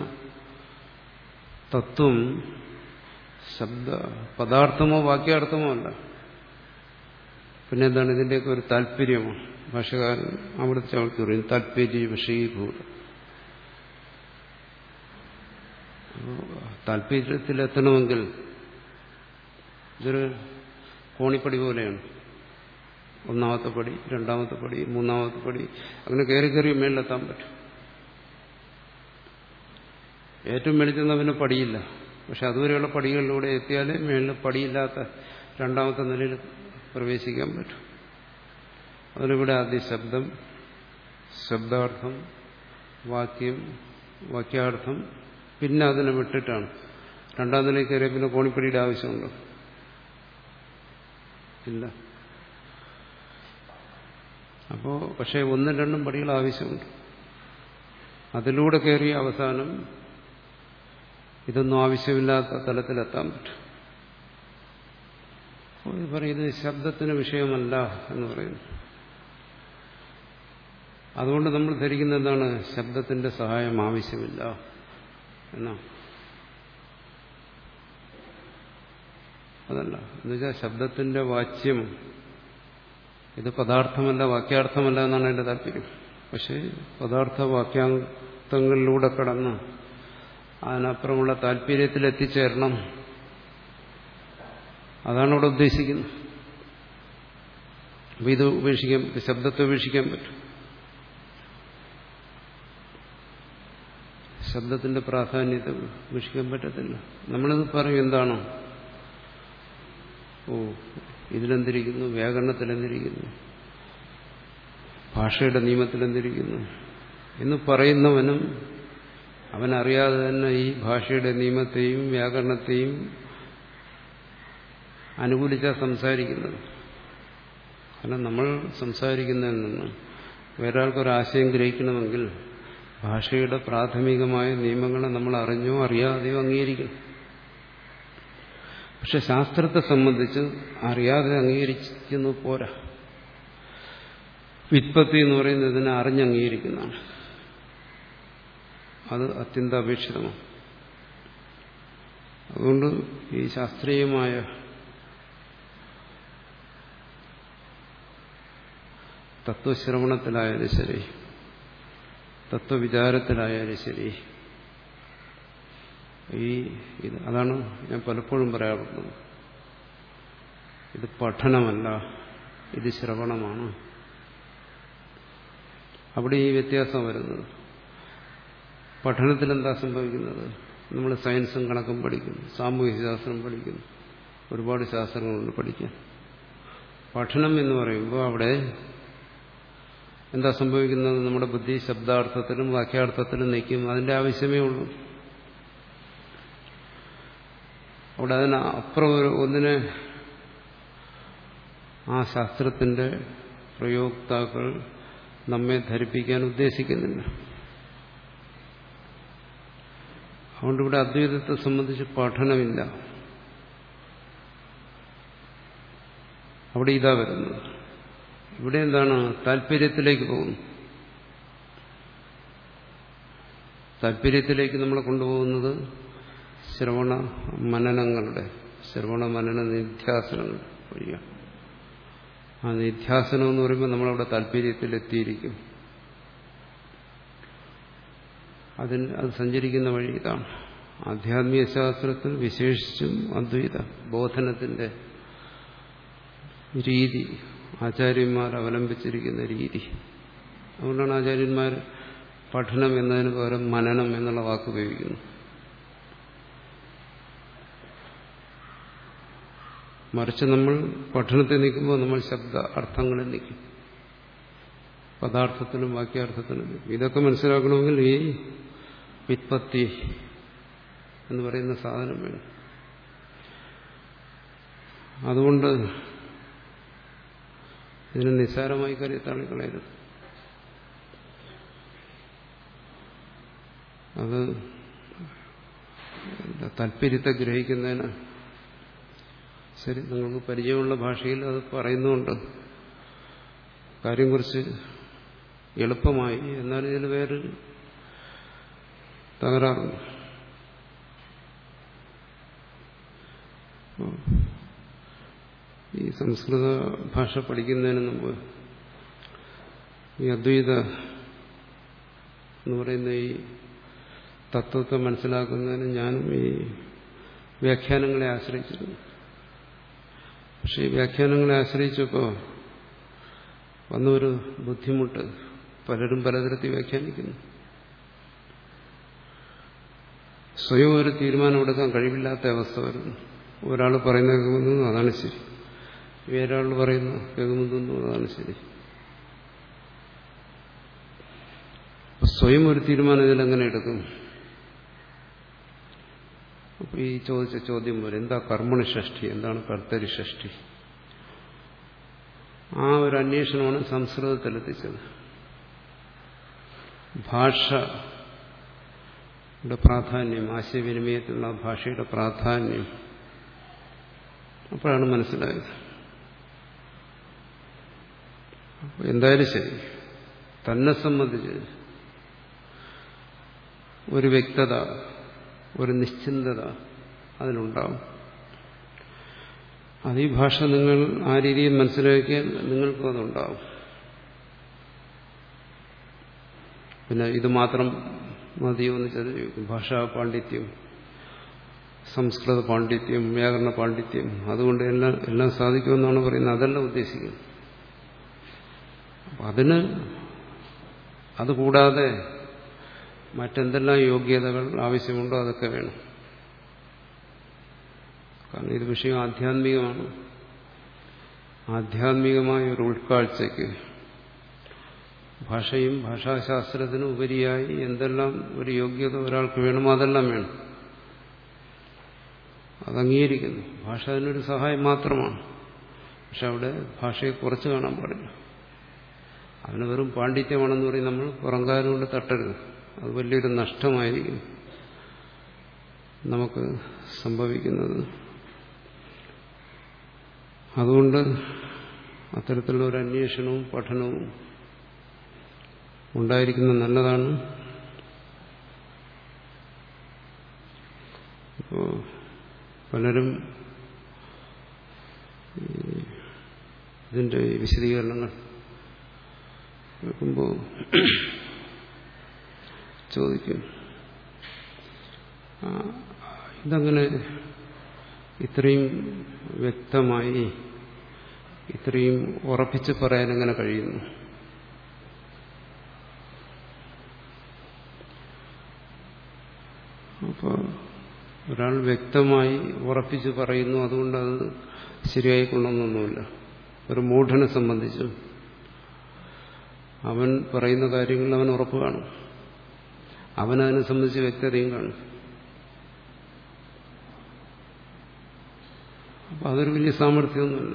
തത്വം ശബ്ദ പദാർത്ഥമോ വാക്യാർത്ഥമോ അല്ല. പിന്നെ എന്താണ്? ഇതിൻ്റെയൊക്കെ ഒരു താല്പര്യമാണ്. ഭാഷകാരൻ അവിടുത്തെ ചവിട്ടി പറയും താല്പര്യ വിഷയീഭൂതം. താല്പര്യത്തിലെത്തണമെങ്കിൽ ഇതൊരു കോണിപ്പടി പോലെയാണ്. ഒന്നാമത്തെ പടി, രണ്ടാമത്തെ പടി, മൂന്നാമത്തെ പടി, അങ്ങനെ കയറി കയറി മേളിലെത്താൻ പറ്റും. ഏറ്റവും മേളിൽ ചെന്നാൽ പിന്നെ പടിയില്ല, പക്ഷെ അതുവരെയുള്ള പടികളിലൂടെ എത്തിയാലേ മേളിൽ പടിയില്ലാത്ത രണ്ടാമത്തെ നിലയിൽ പ്രവേശിക്കാൻ പറ്റും. അതിലിവിടെ ആദ്യം ശബ്ദം, ശബ്ദാർത്ഥം, വാക്യം, വാക്യാർത്ഥം, പിന്നെ അതിനെ വിട്ടിട്ടാണ്. രണ്ടാം നിലയിൽ കയറിയ പിന്നെ കോണിപ്പടിയുടെ ആവശ്യമുണ്ടോ? ഇല്ല. അപ്പോ പക്ഷേ ഒന്നും രണ്ടും പടികൾ ആവശ്യമുണ്ട്. അതിലൂടെ കയറിയ അവസാനം ഇതൊന്നും ആവശ്യമില്ലാത്ത തലത്തിലെത്താൻ പറ്റും. ഇത് പറയുന്നത് ശബ്ദത്തിന് വിഷയമല്ല എന്ന് പറയുന്നു. അതുകൊണ്ട് നമ്മൾ ധരിക്കുന്ന എന്താണ്? ശബ്ദത്തിന്റെ സഹായം ആവശ്യമില്ല എന്നാ. അതല്ല, എന്നുവെച്ചാൽ ശബ്ദത്തിന്റെ വാച്യം ഇത് പദാർത്ഥമല്ല, വാക്യാർത്ഥമല്ല എന്നാണ് എന്റെ താല്പര്യം. പക്ഷേ പദാർത്ഥ വാക്യാർത്ഥങ്ങളിലൂടെ കടന്ന് അതിനപ്പുറമുള്ള താല്പര്യത്തിൽ എത്തിച്ചേരണം. അതാണ് ഇവിടെ ഉദ്ദേശിക്കുന്നത്. അപ്പൊ ഇത് ഉപേക്ഷിക്കാൻ പറ്റും, ശബ്ദത്തെ ഉപേക്ഷിക്കാൻ പറ്റും. ശബ്ദത്തിന്റെ പ്രാധാന്യത്തെ ഉപേക്ഷിക്കാൻ പറ്റത്തില്ല. നമ്മളിത് പറയും എന്താണോ, ഓ ഇതിലെന്തിരിക്കുന്നു, വ്യാകരണത്തിലെന്തിരിക്കുന്നു, ഭാഷയുടെ നിയമത്തിലെന്തിരിക്കുന്നു എന്ന് പറയുന്നവനും അവനറിയാതെ തന്നെ ഈ ഭാഷയുടെ നിയമത്തെയും വ്യാകരണത്തെയും അനുകൂലിച്ചാൽ സംസാരിക്കുന്നത്. കാരണം നമ്മൾ സംസാരിക്കുന്നതിൽ നിന്ന് വേറൊരാൾക്കൊരാശയം ഗ്രഹിക്കണമെങ്കിൽ ഭാഷയുടെ പ്രാഥമികമായ നിയമങ്ങളെ നമ്മൾ അറിഞ്ഞോ അറിയാതെയോ അംഗീകരിക്കണം. പക്ഷെ ശാസ്ത്രത്തെ സംബന്ധിച്ച് അറിയാതെ അംഗീകരിക്കുന്നു പോരാ. വ്യുത്പത്തി എന്ന് പറയുന്നത് ഇതിനെ അറിഞ്ഞംഗീകരിക്കുന്നതാണ്. അത് അത്യന്താപേക്ഷിതമാണ്. അതുകൊണ്ട് ഈ ശാസ്ത്രീയമായ തത്വശ്രവണത്തിലായാലും ശരി, തത്വവിചാരത്തിലായാലും ശരി, ഈ ഇത് അതാണ് ഞാൻ പലപ്പോഴും പറയാറുള്ളത്. ഇത് പഠനമല്ല, ഇത് ശ്രവണമാണ്. അവിടെ ഈ വ്യത്യാസം വരുന്നത്. പഠനത്തിൽ എന്താ സംഭവിക്കുന്നത്? നമ്മൾ സയൻസും കണക്കും പഠിക്കുന്നു, സാമൂഹ്യ ശാസ്ത്രം പഠിക്കുന്നു, ഒരുപാട് ശാസ്ത്രങ്ങളുണ്ട് പഠിക്കാൻ. പഠനം എന്ന് പറയുമ്പോൾ അവിടെ എന്താ സംഭവിക്കുന്നത്? നമ്മുടെ ബുദ്ധി ശബ്ദാർത്ഥത്തിലും വാക്യാർത്ഥത്തിലും നിൽക്കും. അതിന്റെ ആവശ്യമേ ഉള്ളൂ. അവിടെ അതിന് അപ്പുറം ഒന്നിനെ ആ ശാസ്ത്രത്തിന്റെ പ്രയോക്താക്കൾ നമ്മെ ധരിപ്പിക്കാൻ ഉദ്ദേശിക്കുന്നില്ല. അതുകൊണ്ട് ഇവിടെ അദ്വൈതത്തെ സംബന്ധിച്ച് പഠനമില്ല. അവിടെ ഇതാ വരുന്നത്. ഇവിടെ എന്താണ്? താല്പര്യത്തിലേക്ക് പോകുന്നു. താല്പര്യത്തിലേക്ക് നമ്മളെ കൊണ്ടുപോകുന്നത് ശ്രവണ മനനങ്ങളുടെ ശ്രവണ മനന നിധ്യാസനങ്ങളുടെ വഴിയാണ്. ആ നിധ്യാസനം എന്ന് പറയുമ്പോൾ നമ്മളവിടെ താല്പര്യത്തിലെത്തിയിരിക്കും. അതിന് അത് സഞ്ചരിക്കുന്ന വഴി ഇതാണ്. ആധ്യാത്മിക ശാസ്ത്രത്തിൽ വിശേഷിച്ചും അദ്വൈത ബോധനത്തിന്റെ രീതി, ആചാര്യന്മാർ അവലംബിച്ചിരിക്കുന്ന രീതി. അതുകൊണ്ടാണ് ആചാര്യന്മാർ പഠനം എന്നതിന് പകരം മനനം എന്നുള്ള വാക്ക് ഉപയോഗിക്കുന്നത്. മറിച്ച് നമ്മൾ പഠനത്തിൽ നിൽക്കുമ്പോൾ നമ്മൾ ശബ്ദ അർത്ഥങ്ങളിൽ നിൽക്കും, പദാർത്ഥത്തിലും വാക്യാർത്ഥത്തിലും നിൽക്കും. ഇതൊക്കെ മനസ്സിലാക്കണമെങ്കിൽ ഈ വ്യുത്പത്തി എന്ന് പറയുന്ന സാധനം വേണം. അതുകൊണ്ട് ഇതിനെ നിസ്സാരമായി കരുതി തള്ളിക്കളയരുത്. അത് താല്പര്യത്തെ ഗ്രഹിക്കുന്നതിന് ശരി നിങ്ങൾക്ക് പരിചയമുള്ള ഭാഷയിൽ അത് പറയുന്നുണ്ട്. കാര്യം കുറച്ച് എളുപ്പമായി. എന്നാൽ ഇതിന് വേറൊരു തകരാറുണ്ട്. ഈ സംസ്കൃത ഭാഷ പഠിക്കുന്നതിന് മുമ്പ് ഈ അദ്വൈത എന്ന് പറയുന്ന ഈ തത്വത്തെ മനസ്സിലാക്കുന്നതിന് ഞാനും ഈ വ്യാഖ്യാനങ്ങളെ ആശ്രയിച്ചിരുന്നു. പക്ഷെ ഈ വ്യാഖ്യാനങ്ങളെ ആശ്രയിച്ചപ്പോൾ വന്നൊരു ബുദ്ധിമുട്ട്, പലരും പലതരത്തിൽ വ്യാഖ്യാനിക്കുന്നു. സ്വയം ഒരു തീരുമാനമെടുക്കാൻ കഴിവില്ലാത്ത അവസ്ഥ വരുന്നു. ഒരാൾ പറയുന്നത് കേൾക്കുന്നു, അതാണ് ശരി. വേറൊരാൾ പറയുന്നു കേൾക്കുന്നു, അതാണ് ശരി. സ്വയം ഒരു തീരുമാനം ഇതിലെങ്ങനെ എടുക്കും? അപ്പൊ ഈ ചോദിച്ച ചോദ്യം പോലെ എന്താ കർമ്മണി ഷഷ്ഠി, എന്താണ് കർത്തരി ഷഷ്ഠി? ആ ഒരു അന്വേഷണമാണ് സംസ്കൃതത്തിലെത്തിച്ചത്. ഭാഷയുടെ പ്രാധാന്യം, ആശയവിനിമയത്തിലുള്ള ഭാഷയുടെ പ്രാധാന്യം അപ്പോഴാണ് മനസ്സിലായത്. അപ്പോൾ എന്തായാലും ശരി, തന്നെ സംബന്ധിച്ച് ഒരു വ്യക്തത, ഒരു നിശ്ചിന്തത അതിനുണ്ടാവും. അത് ഈ ഭാഷ നിങ്ങൾ ആ രീതിയിൽ മനസ്സിലാക്കിയാൽ നിങ്ങൾക്കും അതുണ്ടാവും. പിന്നെ ഇത് മാത്രം മതിയോ എന്ന് ചോദിക്കും. ഭാഷാ പാണ്ഡിത്യം, സംസ്കൃത പാണ്ഡിത്യം, വ്യാകരണ പാണ്ഡിത്യം, അതുകൊണ്ട് എല്ലാം എല്ലാം സാധിക്കുമെന്നാണ് പറയുന്നത്. അതല്ല ഉദ്ദേശിക്കുന്നത്. അപ്പം അതിന് അതുകൂടാതെ മറ്റെന്തെല്ലാം യോഗ്യതകൾ ആവശ്യമുണ്ടോ അതൊക്കെ വേണം. കാരണം ഇത് വിഷയം ആധ്യാത്മികമാണ്. ആധ്യാത്മികമായ ഒരു ഉൾക്കാഴ്ചയ്ക്ക് ഭാഷയും ഭാഷാശാസ്ത്രത്തിനും ഉപരിയായി എന്തെല്ലാം ഒരു യോഗ്യത ഒരാൾക്ക് വേണമോ അതെല്ലാം വേണം. അത് അംഗീകരിക്കുന്നു. ഭാഷ അതിനൊരു സഹായം മാത്രമാണ്. പക്ഷെ അവിടെ ഭാഷയെ കുറച്ച് കാണാൻ പാടില്ല. അതിന് വെറും പാണ്ഡിത്യമാണെന്ന് പറയും നമ്മൾ പുറംകാലം കൊണ്ട് തട്ടരുത്. അത് വലിയൊരു നഷ്ടമായിരിക്കും നമുക്ക് സംഭവിക്കുന്നത്. അതുകൊണ്ട് അത്തരത്തിലുള്ള ഒരു അന്വേഷണവും പഠനവും ഉണ്ടായിരിക്കുന്നത് നല്ലതാണ്. ഇപ്പോൾ പലരും ഇതിൻ്റെ വിശദീകരണങ്ങൾ കേൾക്കുമ്പോൾ ചോദിക്കും, ഇതങ്ങനെ ഇത്രയും വ്യക്തമായി ഇത്രയും ഉറപ്പിച്ച് പറയാൻ എങ്ങനെ കഴിയുന്നു? അപ്പോൾ ഒരാൾ വ്യക്തമായി ഉറപ്പിച്ച് പറയുന്നു, അതുകൊണ്ട് അത് ശരിയായിക്കൊള്ളണമെന്നൊന്നുമില്ല. ഒരു മൂഢനെ സംബന്ധിച്ച് അവൻ പറയുന്ന കാര്യങ്ങളിൽ അവൻ ഉറപ്പ് കാണും. അവനതിനെ സംബന്ധിച്ച് വ്യക്തതയും കാണും. അപ്പം അതൊരു വലിയ സാമർഥ്യമൊന്നുമില്ല.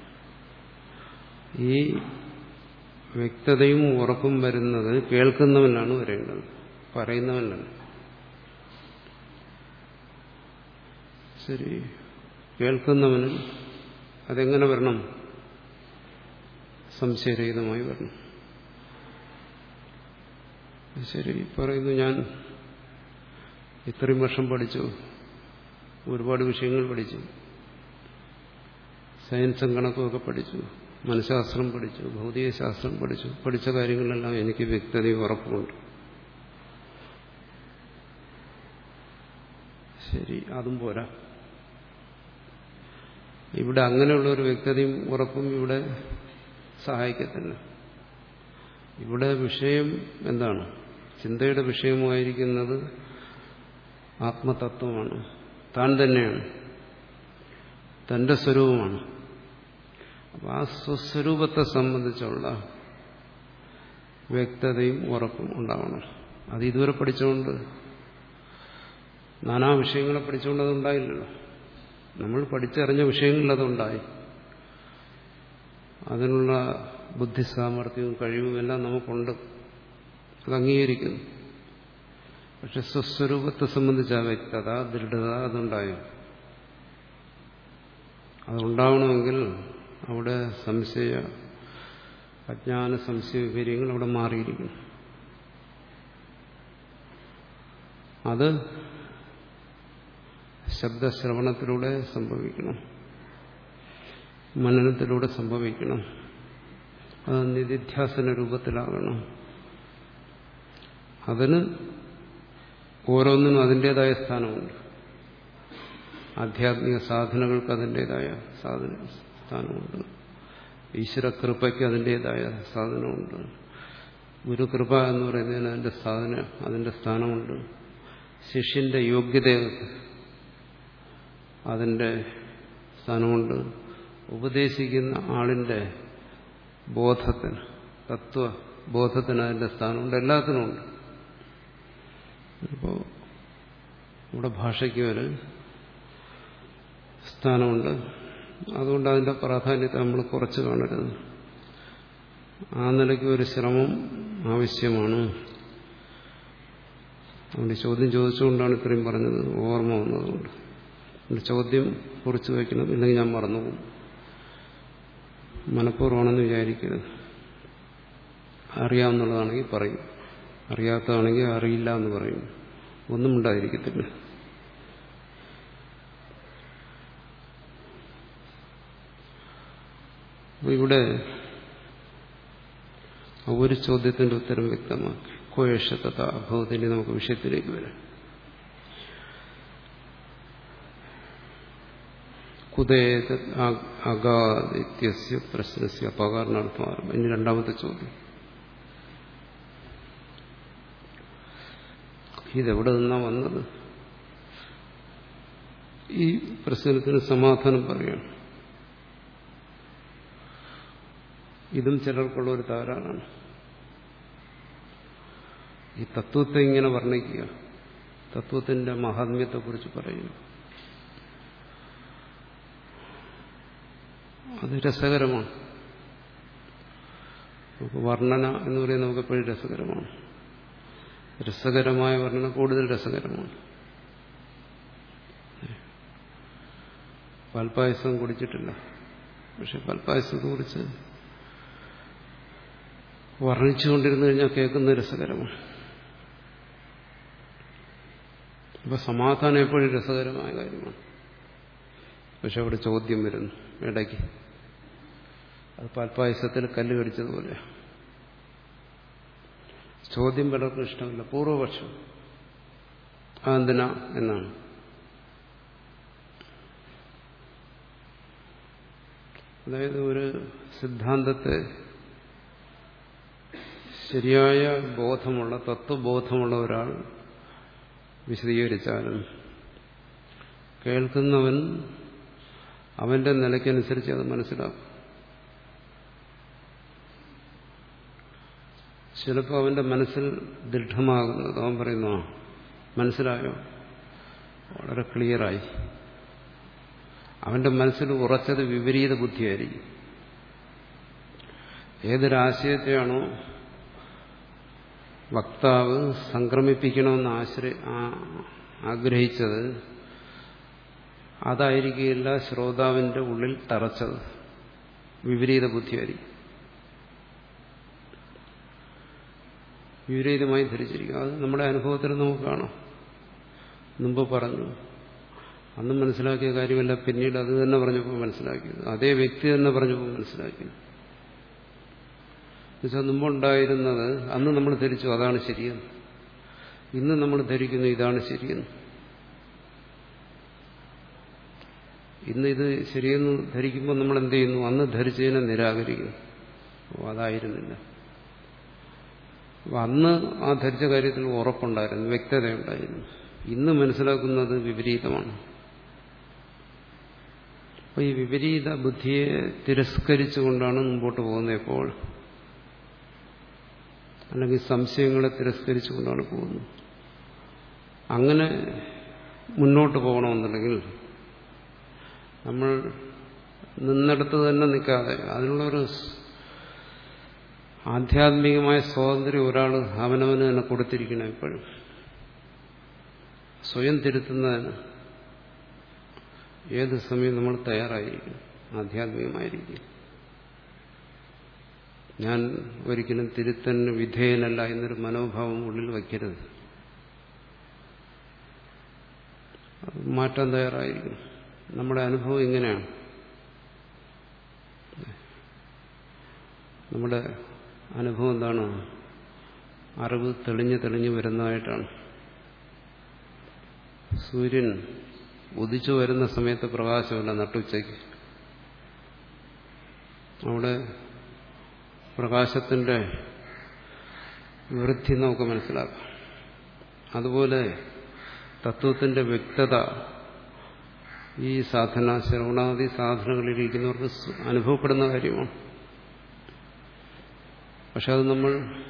ഈ വ്യക്തതയും ഉറപ്പും വരുന്നത് കേൾക്കുന്നവനാണ് വരേണ്ടത്, പറയുന്നവനല്ല. ശരി, കേൾക്കുന്നവന് അതെങ്ങനെ വരണം? സംശയരഹിതമായി വരണം. ശരി, പറയുന്നു, ഞാൻ ഇത്രയും വർഷം പഠിച്ചു, ഒരുപാട് വിഷയങ്ങൾ പഠിച്ചു, സയൻസും കണക്കുമൊക്കെ പഠിച്ചു, മനഃശാസ്ത്രം പഠിച്ചു, ഭൗതികശാസ്ത്രം പഠിച്ചു. പഠിച്ച കാര്യങ്ങളിലെല്ലാം എനിക്ക് വ്യക്തതയും ഉറപ്പുമുണ്ട്. ശരി, അതും പോരാ. ഇവിടെ അങ്ങനെയുള്ള ഒരു വ്യക്തതയും ഉറപ്പും ഇവിടെ സഹായിക്കത്തില്ല. ഇവിടെ വിഷയം എന്താണ്? ചിന്തയുടെ വിഷയമായിരിക്കുന്നത് ആത്മതത്വമാണ്, താൻ തന്നെയാണ്, തന്റെ സ്വരൂപമാണ്. അപ്പം ആ സ്വസ്വരൂപത്തെ സംബന്ധിച്ചുള്ള വ്യക്തതയും ഉറപ്പും ഉണ്ടാവണം. അത് ഇതുവരെ പഠിച്ചുകൊണ്ട്, നാനാ വിഷയങ്ങളെ പഠിച്ചുകൊണ്ട് അതുണ്ടായില്ലല്ലോ. നമ്മൾ പഠിച്ചറിഞ്ഞ വിഷയങ്ങളിൽ അതുണ്ടായി. അതിനുള്ള ബുദ്ധിസാമർഥ്യവും കഴിവും എല്ലാം നമുക്കുണ്ട്, അത് അംഗീകരിക്കുന്നു. പക്ഷെ സ്വസ്വരൂപത്തെ സംബന്ധിച്ച വ്യക്തത, ദൃഢത അതുണ്ടായോ? അതുണ്ടാവണമെങ്കിൽ അവിടെ സംശയ അജ്ഞാന സംശയ വിപര്യങ്ങൾ അവിടെ മാറിയിരിക്കുന്നു. അത് ശബ്ദശ്രവണത്തിലൂടെ സംഭവിക്കണം, മനനത്തിലൂടെ സംഭവിക്കണം. അത് നിധിധ്യാസന രൂപത്തിലാകണം. അതിന് ഓരോന്നിനും അതിൻ്റെതായ സ്ഥാനമുണ്ട്. ആധ്യാത്മിക സാധനങ്ങൾക്ക് അതിൻ്റെതായ സാധന സ്ഥാനമുണ്ട്. ഈശ്വരകൃപയ്ക്ക് അതിൻ്റെതായ സാധനമുണ്ട്. ഗുരുകൃപ എന്ന് പറയുന്നതിന് അതിൻ്റെ സാധന അതിൻ്റെ സ്ഥാനമുണ്ട്. ശിഷ്യന്റെ യോഗ്യത അതിൻ്റെ സ്ഥാനമുണ്ട്. ഉപദേശിക്കുന്ന ആളിൻ്റെ ബോധത്തിന്, തത്വബോധത്തിന് അതിൻ്റെ സ്ഥാനമുണ്ട്. എല്ലാത്തിനുമുണ്ട്. അപ്പോൾ ഇവിടെ ഭാഷയ്ക്ക് ഒരു സ്ഥാനമുണ്ട്. അതുകൊണ്ട് അതിൻ്റെ പ്രാധാന്യത്തെ നമ്മൾ കുറച്ച് കാണരുത്. ആ നിലയ്ക്ക് ഒരു ശ്രമം ആവശ്യമാണ്. അതുകൊണ്ട് ചോദ്യം ചോദിച്ചുകൊണ്ടാണ് ഇത്രയും പറഞ്ഞത്, ഓർമ്മ വന്നതുകൊണ്ട്. അതുകൊണ്ട് ചോദ്യം കുറിച്ച് വയ്ക്കണം, ഇല്ലെങ്കിൽ ഞാൻ മറന്നുപോകും. മനഃപൂർവ്വമാണെന്ന് വിചാരിക്കരുത്. അറിയാവുന്നതാണെങ്കിൽ പറയും, അറിയാത്തതാണെങ്കിൽ അറിയില്ല എന്ന് പറയും. ഒന്നും ഉണ്ടായിരിക്കത്തില്ല. അപ്പോൾ ഇവിടെ ഒരു ചോദ്യത്തിന്റെ ഉത്തരം വ്യക്തമാക്കി. കോയേഷത അഭവത്തിന്റെ നമുക്ക് വിഷയത്തിലേക്ക് വരാം. കുതേത അഗാദിത്യസ്യ പ്രശ്നസ്യ അപകാരണാർത്ഥം. ഇനി രണ്ടാമത്തെ ചോദ്യം, ഇതെവിടെ നിന്നാ വന്നത്? ഈ പ്രശ്നത്തിന് സമാധാനം പറയണം. ഇതും ചിലർക്കുള്ള ഒരു തകരാറാണ്. ഈ തത്വത്തെ ഇങ്ങനെ വർണ്ണിക്കുക, തത്വത്തിന്റെ മഹാത്മ്യത്തെക്കുറിച്ച് പറയുന്നു. അത് രസകരമാണ്. വർണ്ണന എന്ന് പറയുന്നത് നമുക്ക് എപ്പോഴും രസകരമാണ്. രസകരമായ വർണ്ണന കൂടുതൽ രസകരമാണ്. പാൽപ്പായസം കുടിച്ചിട്ടില്ല, പക്ഷെ പാൽപ്പായസത്തെ കുറിച്ച് വർണ്ണിച്ചുകൊണ്ടിരുന്നു കഴിഞ്ഞാൽ കേൾക്കുന്ന രസകരമാണ്. അപ്പൊ സമാധാനം എപ്പോഴും രസകരമായ കാര്യമാണ്. പക്ഷെ അവിടെ ചോദ്യം വരുന്നു ഇടയ്ക്ക്. അത് പാൽപ്പായസത്തിൽ കല്ല് കടിച്ചതുപോലെ. ചോദ്യം പലർക്കും ഇഷ്ടമില്ല. പൂർവപക്ഷം അതെന്തിനാ എന്നാണ്. അതായത് ഒരു സിദ്ധാന്തത്തെ ശരിയായ ബോധമുള്ള, തത്വബോധമുള്ള ഒരാൾ വിശദീകരിച്ചാലും കേൾക്കുന്നവൻ അവന്റെ നിലയ്ക്കനുസരിച്ച് അത് മനസ്സിലാക്കും. ചിലപ്പോൾ അവന്റെ മനസ്സിൽ ദൃഢമാകുന്നത് അവൻ പറയുന്നു, ആ മനസ്സിലായോ, വളരെ ക്ലിയറായി. അവന്റെ മനസ്സിൽ ഉറച്ചത് വിപരീത ബുദ്ധിയായിരിക്കും. ഏതൊരാശയത്തെയാണോ വക്താവ് സംക്രമിപ്പിക്കണമെന്ന് ആശ്രയ ആഗ്രഹിച്ചത്, അതായിരിക്കില്ല ശ്രോതാവിന്റെ ഉള്ളിൽ തറച്ചത്. വിപരീത ബുദ്ധിയായിരിക്കും. വിപരീതമായി ധരിച്ചിരിക്കും. അത് നമ്മുടെ അനുഭവത്തിൽ നമുക്ക് കാണാം. മുമ്പ് പറഞ്ഞു, അന്ന് മനസ്സിലാക്കിയ കാര്യമല്ല പിന്നീട് അത് തന്നെ പറഞ്ഞപ്പോൾ മനസ്സിലാക്കിയത്, അതേ വ്യക്തി തന്നെ പറഞ്ഞപ്പോൾ മനസ്സിലാക്കിയത്. എന്നുവെച്ചാൽ മുമ്പുണ്ടായിരുന്നത് അന്ന് നമ്മൾ ധരിച്ചു അതാണ് ശരിയെന്ന്, ഇന്ന് നമ്മൾ ധരിക്കുന്നു ഇതാണ് ശരിയെന്ന്. ഇന്ന് ഇത് ശരിയെന്ന് ധരിക്കുമ്പോൾ നമ്മൾ എന്ത് ചെയ്യുന്നു? അന്ന് ധരിച്ചതിനെ നിരാകരിക്കുന്നു. അപ്പോൾ അതായിരുന്നില്ല. അപ്പം അന്ന് ആ ധരിച്ച കാര്യത്തിൽ ഉറപ്പുണ്ടായിരുന്നു, വ്യക്തതയുണ്ടായിരുന്നു. ഇന്ന് മനസ്സിലാക്കുന്നത് വിപരീതമാണ്. അപ്പോൾ ഈ വിപരീത ബുദ്ധിയെ തിരസ്കരിച്ചുകൊണ്ടാണ് മുമ്പോട്ട് പോകുന്നത്. എപ്പോൾ അല്ലെങ്കിൽ സംശയങ്ങളെ തിരസ്കരിച്ചുകൊണ്ടാണ് പോകുന്നത്. അങ്ങനെ മുന്നോട്ട് പോകണമെന്നുണ്ടെങ്കിൽ നമ്മൾ നിന്നിടത്ത് തന്നെ നിൽക്കാതെ അതിനുള്ളൊരു ആധ്യാത്മികമായ സ്വാതന്ത്ര്യം ഒരാൾ അവനവന് തന്നെ കൊടുത്തിരിക്കണം. എപ്പോഴും സ്വയം തിരുത്തുന്നതിന് ഏത് സമയം നമ്മൾ തയ്യാറായിരിക്കും, ആധ്യാത്മികമായിരിക്കും. ഞാൻ ഒരിക്കലും തിരുത്തലിന് വിധേയനല്ല എന്നൊരു മനോഭാവം ഉള്ളിൽ വയ്ക്കരുത്. മാറ്റാൻ തയ്യാറായിരിക്കും. നമ്മുടെ അനുഭവം ഇങ്ങനെയാണ്. നമ്മുടെ അനുഭവം എന്താണ്? അറിവ് തെളിഞ്ഞ് തെളിഞ്ഞ് വരുന്നതായിട്ടാണ്. സൂര്യൻ ഉദിച്ചു വരുന്ന സമയത്ത് പ്രകാശമല്ല, നട്ടുച്ചയ്ക്ക്. അവിടെ പ്രകാശത്തിന്റെ വൃദ്ധി നമുക്ക് മനസ്സിലാക്കാം. അതുപോലെ തത്വത്തിന്റെ വ്യക്തത ഈ സാധന ശ്രവണാദി സാധനങ്ങളിലിരിക്കുന്നവർക്ക് അനുഭവപ്പെടുന്ന കാര്യമാണ്. പക്ഷെ അത് നമ്മൾ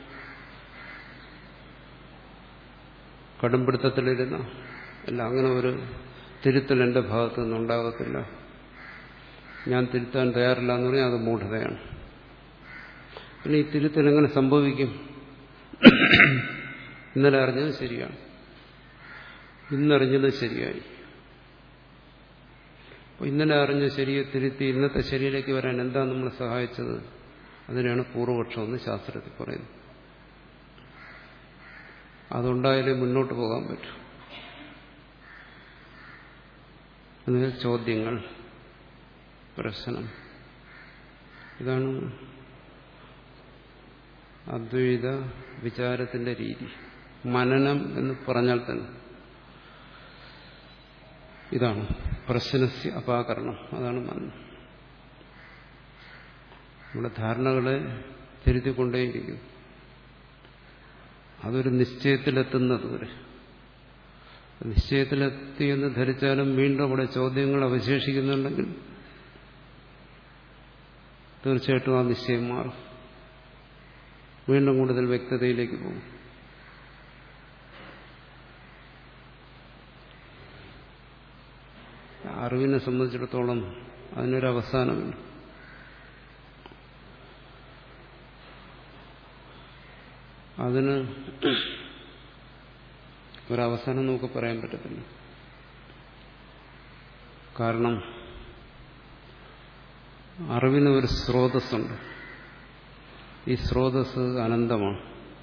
കടുംപിടുത്തത്തിലിരുന്ന അല്ല, അങ്ങനെ ഒരു തിരുത്തൽ എൻ്റെ ഭാഗത്തു നിന്നുണ്ടാകത്തില്ല, ഞാൻ തിരുത്താൻ തയ്യാറില്ല എന്ന് പറഞ്ഞാൽ അത് മൂഢതയാണ്. പിന്നെ ഈ തിരുത്തൽ എങ്ങനെ സംഭവിക്കും? ഇന്നലെ അറിഞ്ഞത് ശരിയാണ്, ഇന്നറിഞ്ഞത് ശരിയായി. അപ്പോൾ ഇന്നലെ അറിഞ്ഞ ശരിയെ തിരുത്തി ഇന്നത്തെ ശരിയിലേക്ക് വരാൻ എന്താ നമ്മളെ സഹായിച്ചത്? അതിനാണ് പൂർവപക്ഷം എന്ന് ശാസ്ത്രത്തിൽ പറയുന്നത്. അതുണ്ടായാലേ മുന്നോട്ട് പോകാൻ പറ്റൂ. അതിന് ചോദ്യങ്ങൾ, പ്രശ്നം, ഇതാണ് അദ്വൈത വിചാരത്തിന്റെ രീതി. മനനം എന്ന് പറഞ്ഞാൽ തന്നെ ഇതാണ് പ്രശ്നസ്യ അപാകരണം. അതാണ് മനനം. നമ്മുടെ ധാരണകളെ തിരുത്തിക്കൊണ്ടേയിരിക്കും. അതൊരു നിശ്ചയത്തിലെത്തുന്നത് വരെ. നിശ്ചയത്തിലെത്തിയെന്ന് ധരിച്ചാലും വീണ്ടും അവിടെ ചോദ്യങ്ങൾ അവശേഷിക്കുന്നുണ്ടെങ്കിൽ തീർച്ചയായിട്ടും ആ നിശ്ചയം മാറും, വീണ്ടും കൂടുതൽ വ്യക്തതയിലേക്ക് പോകും. അറിവിനെ സംബന്ധിച്ചിടത്തോളം അതിനൊരവസാനമില്ല. അതിന് ഒരവസാനം നമുക്ക് പറയാൻ പറ്റത്തില്ല. കാരണം അറിവിന് ഒരു സ്രോതസ്സുണ്ട്. ഈ സ്രോതസ്സ് അനന്തമാണ്.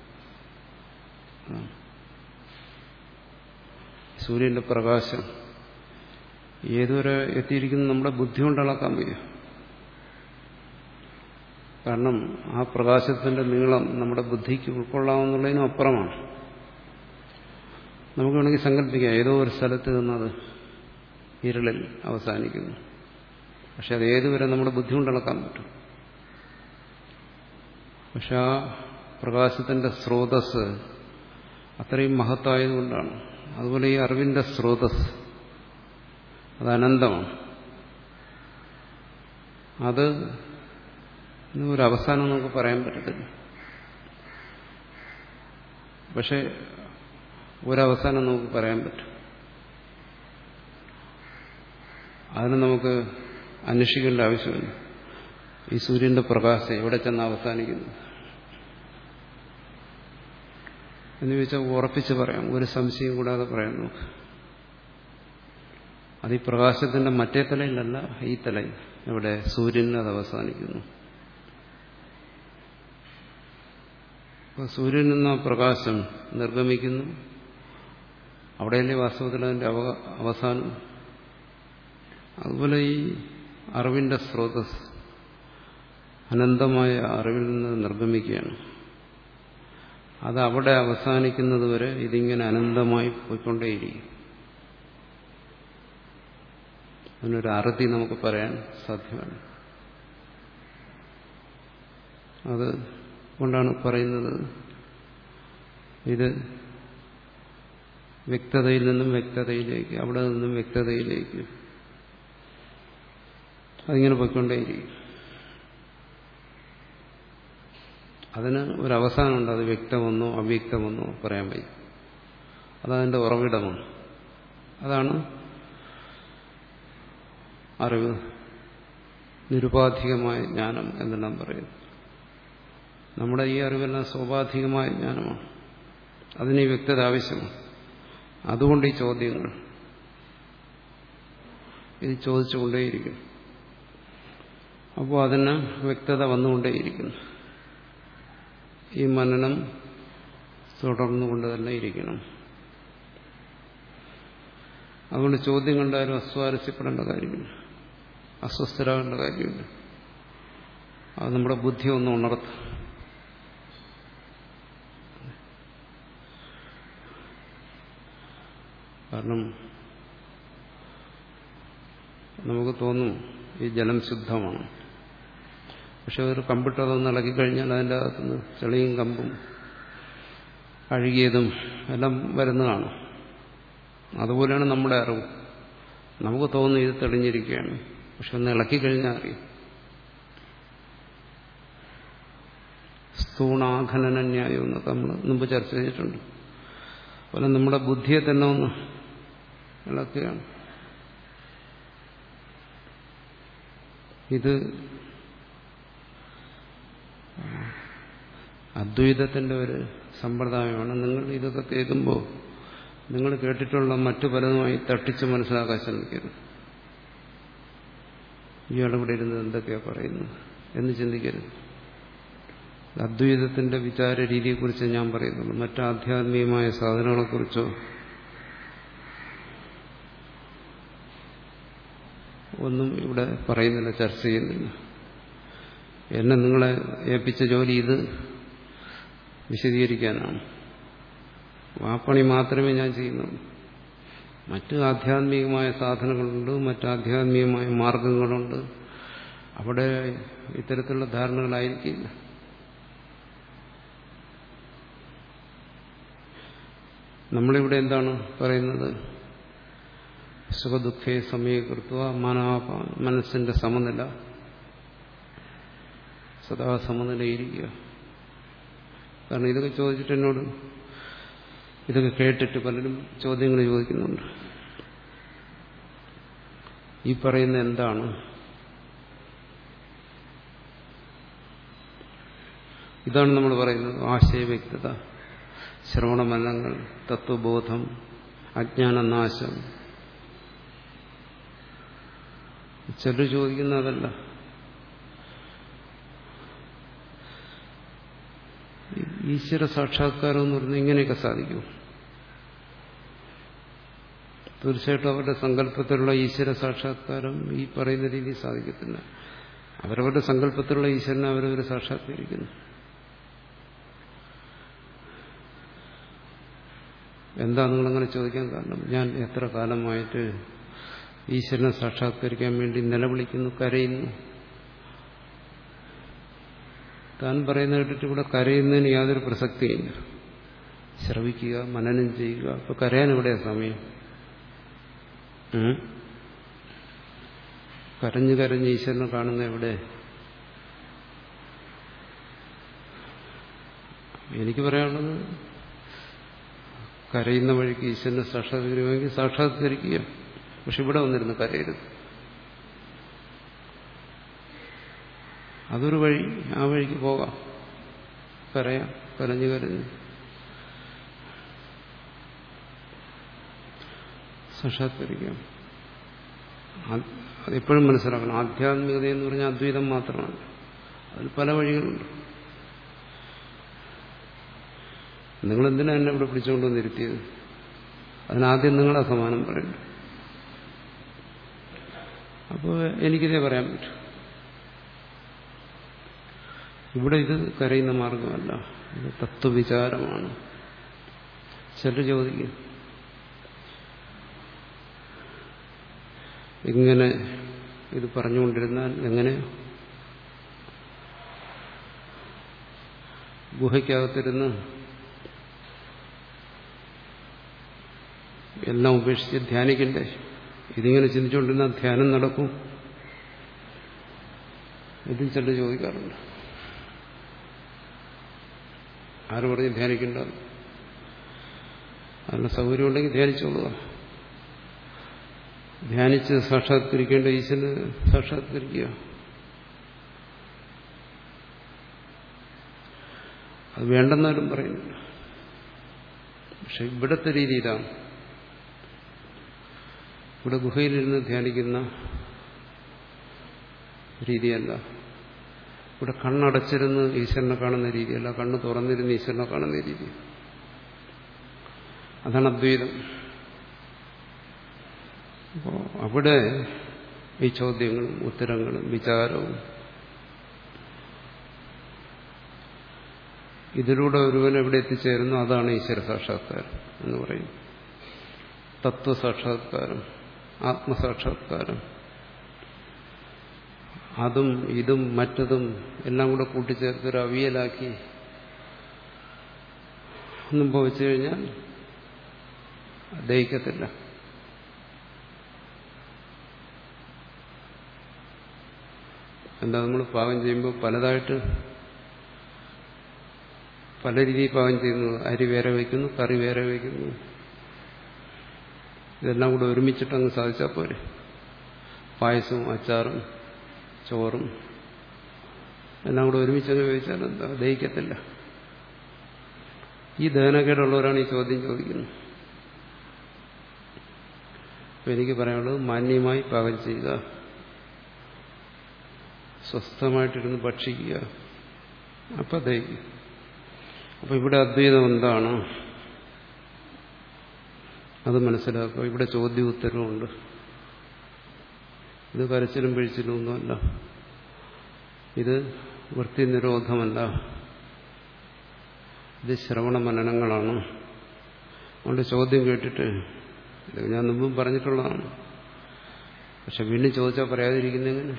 സൂര്യന്റെ പ്രകാശം ഏതുവരെ എത്തിയിരിക്കുന്നു നമ്മുടെ ബുദ്ധി കൊണ്ട് അളക്കാൻ വയ്യ. കാരണം ആ പ്രകാശത്തിന്റെ നീളം നമ്മുടെ ബുദ്ധിക്ക് ഉൾക്കൊള്ളാമെന്നുള്ളതിനും അപ്പുറമാണ്. നമുക്ക് വേണമെങ്കിൽ സങ്കല്പിക്കാം, ഏതോ ഒരു സ്ഥലത്ത് നിന്നത് ഇരുളിൽ അവസാനിക്കുന്നു. പക്ഷെ അത് ഏതുവരെ നമ്മുടെ ബുദ്ധി കൊണ്ട് അളക്കാൻ പറ്റും. പക്ഷെ ആ പ്രകാശത്തിന്റെ സ്രോതസ് അത്രയും മഹത്തായതുകൊണ്ടാണ്. അതുപോലെ ഈ അറിവിന്റെ സ്രോതസ് അത് അനന്തമാണ്. അത് ഒരവസാനം നമുക്ക് പറയാൻ പറ്റത്തില്ല. പക്ഷെ ഒരവസാനം നമുക്ക് പറയാൻ പറ്റും. അതിന് നമുക്ക് അന്വേഷിക്കേണ്ട ആവശ്യമില്ല. ഈ സൂര്യന്റെ പ്രകാശം എവിടെ ചെന്ന് അവസാനിക്കുന്നു എന്ന് ചോദിച്ചാൽ ഉറപ്പിച്ച് പറയാം, ഒരു സംശയം കൂടാതെ പറയാം നമുക്ക്. അത് ഈ പ്രകാശത്തിന്റെ മറ്റേ തലയിലല്ല, ഈ തലയിൽ എവിടെ സൂര്യനിൽ അത് അവസാനിക്കുന്നു. അപ്പോൾ സൂര്യനിൽ നിന്ന് ആ പ്രകാശം നിർഗമിക്കുന്നു. അവിടെയല്ലേ വാസ്തവത്തിൽ അതിന്റെ അവസാനം. അതുപോലെ ഈ അറിവിന്റെ സ്രോതസ് അനന്തമായ അറിവിൽ നിന്ന് നിർഗമിക്കുകയാണ്. അത് അവിടെ അവസാനിക്കുന്നത് വരെ ഇതിങ്ങനെ അനന്തമായി പോയിക്കൊണ്ടേയിരിക്കും. അതിനൊരു അറുതി നമുക്ക് പറയാൻ സാധ്യമല്ല. അത് കൊണ്ടാണ് പറയുന്നത് ഇത് വ്യക്തതയിൽ നിന്നും വ്യക്തതയിലേക്ക്, അവിടെ നിന്നും വ്യക്തതയിലേക്ക് അതിങ്ങനെ പോയിക്കൊണ്ടേയിരിക്കും. അതിന് ഒരവസാനമുണ്ട്. അത് വ്യക്തമെന്നോ അവ്യക്തമെന്നോ പറയാൻ വയ്യ. അതതിൻ്റെ ഉറവിടമാണ്. അതാണ് അറിവ്, നിരുപാധികമായ ജ്ഞാനം എന്നെല്ലാം പറയുന്നത്. നമ്മുടെ ഈ അറിവെല്ലാം സ്വാഭാവികമായ ജ്ഞാനമാണ്. അതിന് ഈ വ്യക്തത ആവശ്യമാണ്. അതുകൊണ്ട് ഈ ചോദ്യങ്ങൾ ഇത് ചോദിച്ചുകൊണ്ടേയിരിക്കും. അപ്പോൾ അതിന് വ്യക്തത വന്നുകൊണ്ടേയിരിക്കുന്നു. ഈ മനനം തുടർന്നുകൊണ്ട് തന്നെ ഇരിക്കണം. അതുകൊണ്ട് ചോദ്യം കണ്ടാലും അസ്വാരസ്യപ്പെടേണ്ട കാര്യമില്ല, അസ്വസ്ഥരാകേണ്ട കാര്യമില്ല. അത് നമ്മുടെ ബുദ്ധി ഒന്ന് ഉണർത്തും. കാരണം നമുക്ക് തോന്നും ഈ ജലം ശുദ്ധമാണ്. പക്ഷെ ഒരു കമ്പിട്ടതൊന്ന് ഇളകിക്കഴിഞ്ഞാൽ അതിൻ്റെ അകത്തുനിന്ന് ചെളിയും കമ്പും അഴുകിയതും എല്ലാം വരുന്നതാണ്. അതുപോലെയാണ് നമ്മുടെ അറിവ്. നമുക്ക് തോന്നുന്നു ഇത് തെളിഞ്ഞിരിക്കുകയാണ്, പക്ഷെ ഒന്ന് ഇളക്കിക്കഴിഞ്ഞാൽ അറിയും. സ്ഥൂണാഖനന ന്യായം എന്നൊക്കെ നമ്മൾ മുമ്പ് ചർച്ച ചെയ്തിട്ടുണ്ട്. അതുപോലെ നമ്മുടെ ബുദ്ധിയെ തന്നെ ഒന്ന് ഇളക്കുകയാണ്. ഇത് അദ്വൈതത്തിന്റെ ഒരു സമ്പ്രദായമാണ്. നിങ്ങൾ ഇതൊക്കെ കേൾക്കുമ്പോൾ നിങ്ങൾ കേട്ടിട്ടുള്ള മറ്റു പലതുമായി തട്ടിച്ച് മനസ്സിലാക്കാൻ ശ്രമിക്കരുത്. ഇയാൾ ഇവിടെ ഇരുന്നത് എന്തൊക്കെയാ പറയുന്നത് എന്ന് ചിന്തിക്കരുത്. അദ്വൈതത്തിന്റെ വിചാര രീതിയെക്കുറിച്ച് ഞാൻ പറയുന്നുള്ളൂ. മറ്റ് ആധ്യാത്മികമായ സാധനങ്ങളെക്കുറിച്ചോ ഒന്നും ഇവിടെ പറയുന്നില്ല, ചർച്ച ചെയ്യുന്നില്ല. എന്നെ നിങ്ങളെ ഏൽപ്പിച്ച ജോലി ഇത് വിശദീകരിക്കാനാണ്. ആ പണി മാത്രമേ ഞാൻ ചെയ്യുന്നുള്ളൂ. മറ്റ് ആധ്യാത്മികമായ സാധനങ്ങളുണ്ട്, മറ്റ് ആധ്യാത്മികമായ മാർഗങ്ങളുണ്ട്. അവിടെ ഇത്തരത്തിലുള്ള ധാരണകളായിരിക്കില്ല. നമ്മളിവിടെ എന്താണ് പറയുന്നത്? സുഖദുഃഖേ സമീകൃത്വ മനാപ, മനസ്സിന്റെ സമനില, സദാ സമനിലയിരിക്കുക. കാരണം ഇതൊക്കെ ചോദിച്ചിട്ട് എന്നോട്, ഇതൊക്കെ കേട്ടിട്ട് പലരും ചോദ്യങ്ങൾ ചോദിക്കുന്നുണ്ട്. ഈ പറയുന്ന എന്താണ്? ഇതാണ് നമ്മൾ പറയുന്നത്. ആശയവ്യക്തത, ശ്രവണമനങ്ങൾ, തത്വബോധം, അജ്ഞാനനാശം. ചിലർ ചോദിക്കുന്ന അതല്ല. ഈശ്വര സാക്ഷാത്കാരം എന്ന് പറഞ്ഞാൽ ഇങ്ങനെയൊക്കെ സാധിക്കും. തീർച്ചയായിട്ടും അവരുടെ സങ്കല്പത്തിലുള്ള ഈശ്വര സാക്ഷാത്കാരം ഈ പറയുന്ന രീതിയിൽ സാധിക്കത്തില്ല. അവരവരുടെ സങ്കല്പത്തിലുള്ള ഈശ്വരനെ അവരവർ സാക്ഷാത്കരിക്കുന്നു. എന്താ നിങ്ങളങ്ങനെ ചോദിക്കാൻ കാരണം? ഞാൻ എത്ര കാലമായിട്ട് ഈശ്വരനെ സാക്ഷാത്കരിക്കാൻ വേണ്ടി നിലവിളിക്കുന്നു, കരയുന്നു. താൻ പറയുന്ന കേട്ടിട്ട് ഇവിടെ കരയുന്നതിന് യാതൊരു പ്രസക്തിയില്ല. ശ്രവിക്കുക, മനനം ചെയ്യുക. അപ്പൊ കരയാൻ എവിടെയാ സമയം? കരഞ്ഞു കരഞ്ഞ് ഈശ്വരനെ കാണുന്ന എവിടെ? എനിക്ക് പറയാനുള്ളത്, കരയുന്ന വഴിക്ക് ഈശ്വരനെ സാക്ഷാത്കരിക്കുമെങ്കിൽ സാക്ഷാത്കരിക്കുക. പക്ഷെ ഇവിടെ വന്നിരുന്ന് കരയരുത്. അതൊരു വഴി, ആ വഴിക്ക് പോകാം, കരയാം, കരഞ്ഞു കരഞ്ഞ് സാക്ഷാത്കരിക്കാം. അതെപ്പോഴും മനസ്സിലാക്കണം. ആധ്യാത്മികത എന്ന് പറഞ്ഞാൽ അദ്വൈതം മാത്രമാണ്. അതിൽ പല വഴികളുണ്ട്. നിങ്ങളെന്തിനാ എന്നെ ഇവിടെ പിടിച്ചുകൊണ്ട് വന്നിരുത്തിയത്? അതിനാദ്യം നിങ്ങളാ സമാനം പറയണ്ട. അപ്പോൾ എനിക്കിതേ പറയാൻ പറ്റും. ഇവിടെ ഇത് കരയുന്ന മാർഗമല്ല, ഇത് തത്വവിചാരമാണ്. ചിലർ ചോദിക്കും, ഇങ്ങനെ ഇത് പറഞ്ഞുകൊണ്ടിരുന്നാൽ എങ്ങനെ? ഗുഹയ്ക്കകത്തിരുന്ന് എല്ലാം ഉപേക്ഷിച്ച് ധ്യാനിക്കണ്ടേ? ഇതിങ്ങനെ ചിന്തിച്ചുകൊണ്ടിരുന്നാൽ ധ്യാനം നടക്കും? ഇതും ചിലർ ചോദിക്കാറുണ്ട്. ആര് പറഞ്ഞ് ധ്യാനിക്കണ്ട? അതിനുള്ള സൗകര്യം ഉണ്ടെങ്കിൽ ധ്യാനിച്ചോളുക. ധ്യാനിച്ച് സാക്ഷാത്കരിക്കേണ്ട ഈശ്വരനെ സാക്ഷാത്കരിക്കുക. അത് വേണ്ടെന്നാലും പറയുന്നില്ല. പക്ഷെ ഇവിടുത്തെ രീതി ഇതാണ്. ഇവിടെ ഗുഹയിലിരുന്ന് ധ്യാനിക്കുന്ന രീതിയല്ല. ഇവിടെ കണ്ണടച്ചിരുന്ന് ഈശ്വരനെ കാണുന്ന രീതിയല്ല, കണ്ണ് തുറന്നിരുന്ന് ഈശ്വരനെ കാണുന്ന രീതി. അതാണ് അദ്വൈതം. അപ്പോൾ അവിടെ ഈ ചോദ്യങ്ങളും ഉത്തരങ്ങളും വിചാരവും ഇതിലൂടെ ഒരുവൻ എവിടെ എത്തിച്ചേരുന്നു, അതാണ് ഈശ്വര സാക്ഷാത്കാരം എന്ന് പറയും. തത്വസാക്ഷാത്കാരം, ആത്മസാക്ഷാത്കാരം. അതും ഇതും മറ്റതും എല്ലാം കൂടെ കൂട്ടിച്ചേർത്തൊരു അവിയലാക്കി ഒന്നും പോയിച്ചു കഴിഞ്ഞാൽ ദഹിക്കത്തില്ല. എന്താ നമ്മൾ പാകം ചെയ്യുമ്പോൾ പലതായിട്ട് പല രീതിയിൽ പാകം ചെയ്യുന്നു. അരി വേറെ വയ്ക്കുന്നു, കറി വേറെ വയ്ക്കുന്നു. ഇതെല്ലാം കൂടെ ഒരുമിച്ചിട്ടങ്ങ് സാധിച്ചാൽ പോരെ. പായസവും അച്ചാറും ചോറും എല്ലാം കൂടെ ഒരുമിച്ചങ്ങ് ഉപയോഗിച്ചാൽ എന്താ ദഹിക്കത്തില്ല. ഈ ദഹനക്കേടുള്ളവരാണ് ഈ ചോദ്യം ചോദിക്കുന്നത്. അപ്പം എനിക്ക് പറയാനുള്ളത് മാന്യമായി പാകം ചെയ്യുക, സ്വസ്ഥമായിട്ടിരുന്ന് ഭക്ഷിക്കുക, അപ്പം ദഹിക്കും. അപ്പം ഇവിടെ അദ്വൈതം എന്താണ് അത് മനസ്സിലാക്കുക. ഇവിടെ ചോദ്യ ഉത്തരവുമുണ്ട്. ഇത് കരച്ചിലും പിഴിച്ചിലും ഒന്നുമല്ല, ഇത് വൃത്തി നിരോധമല്ല, ഇത് ശ്രവണ മനനങ്ങളാണ്. അതുകൊണ്ട് ചോദ്യം കേട്ടിട്ട് ഇത് ഞാൻ മുമ്പും പറഞ്ഞിട്ടുള്ളതാണ്. പക്ഷെ വീണ്ടും ചോദിച്ചാൽ പറയാതിരിക്കുന്നെങ്ങനെ?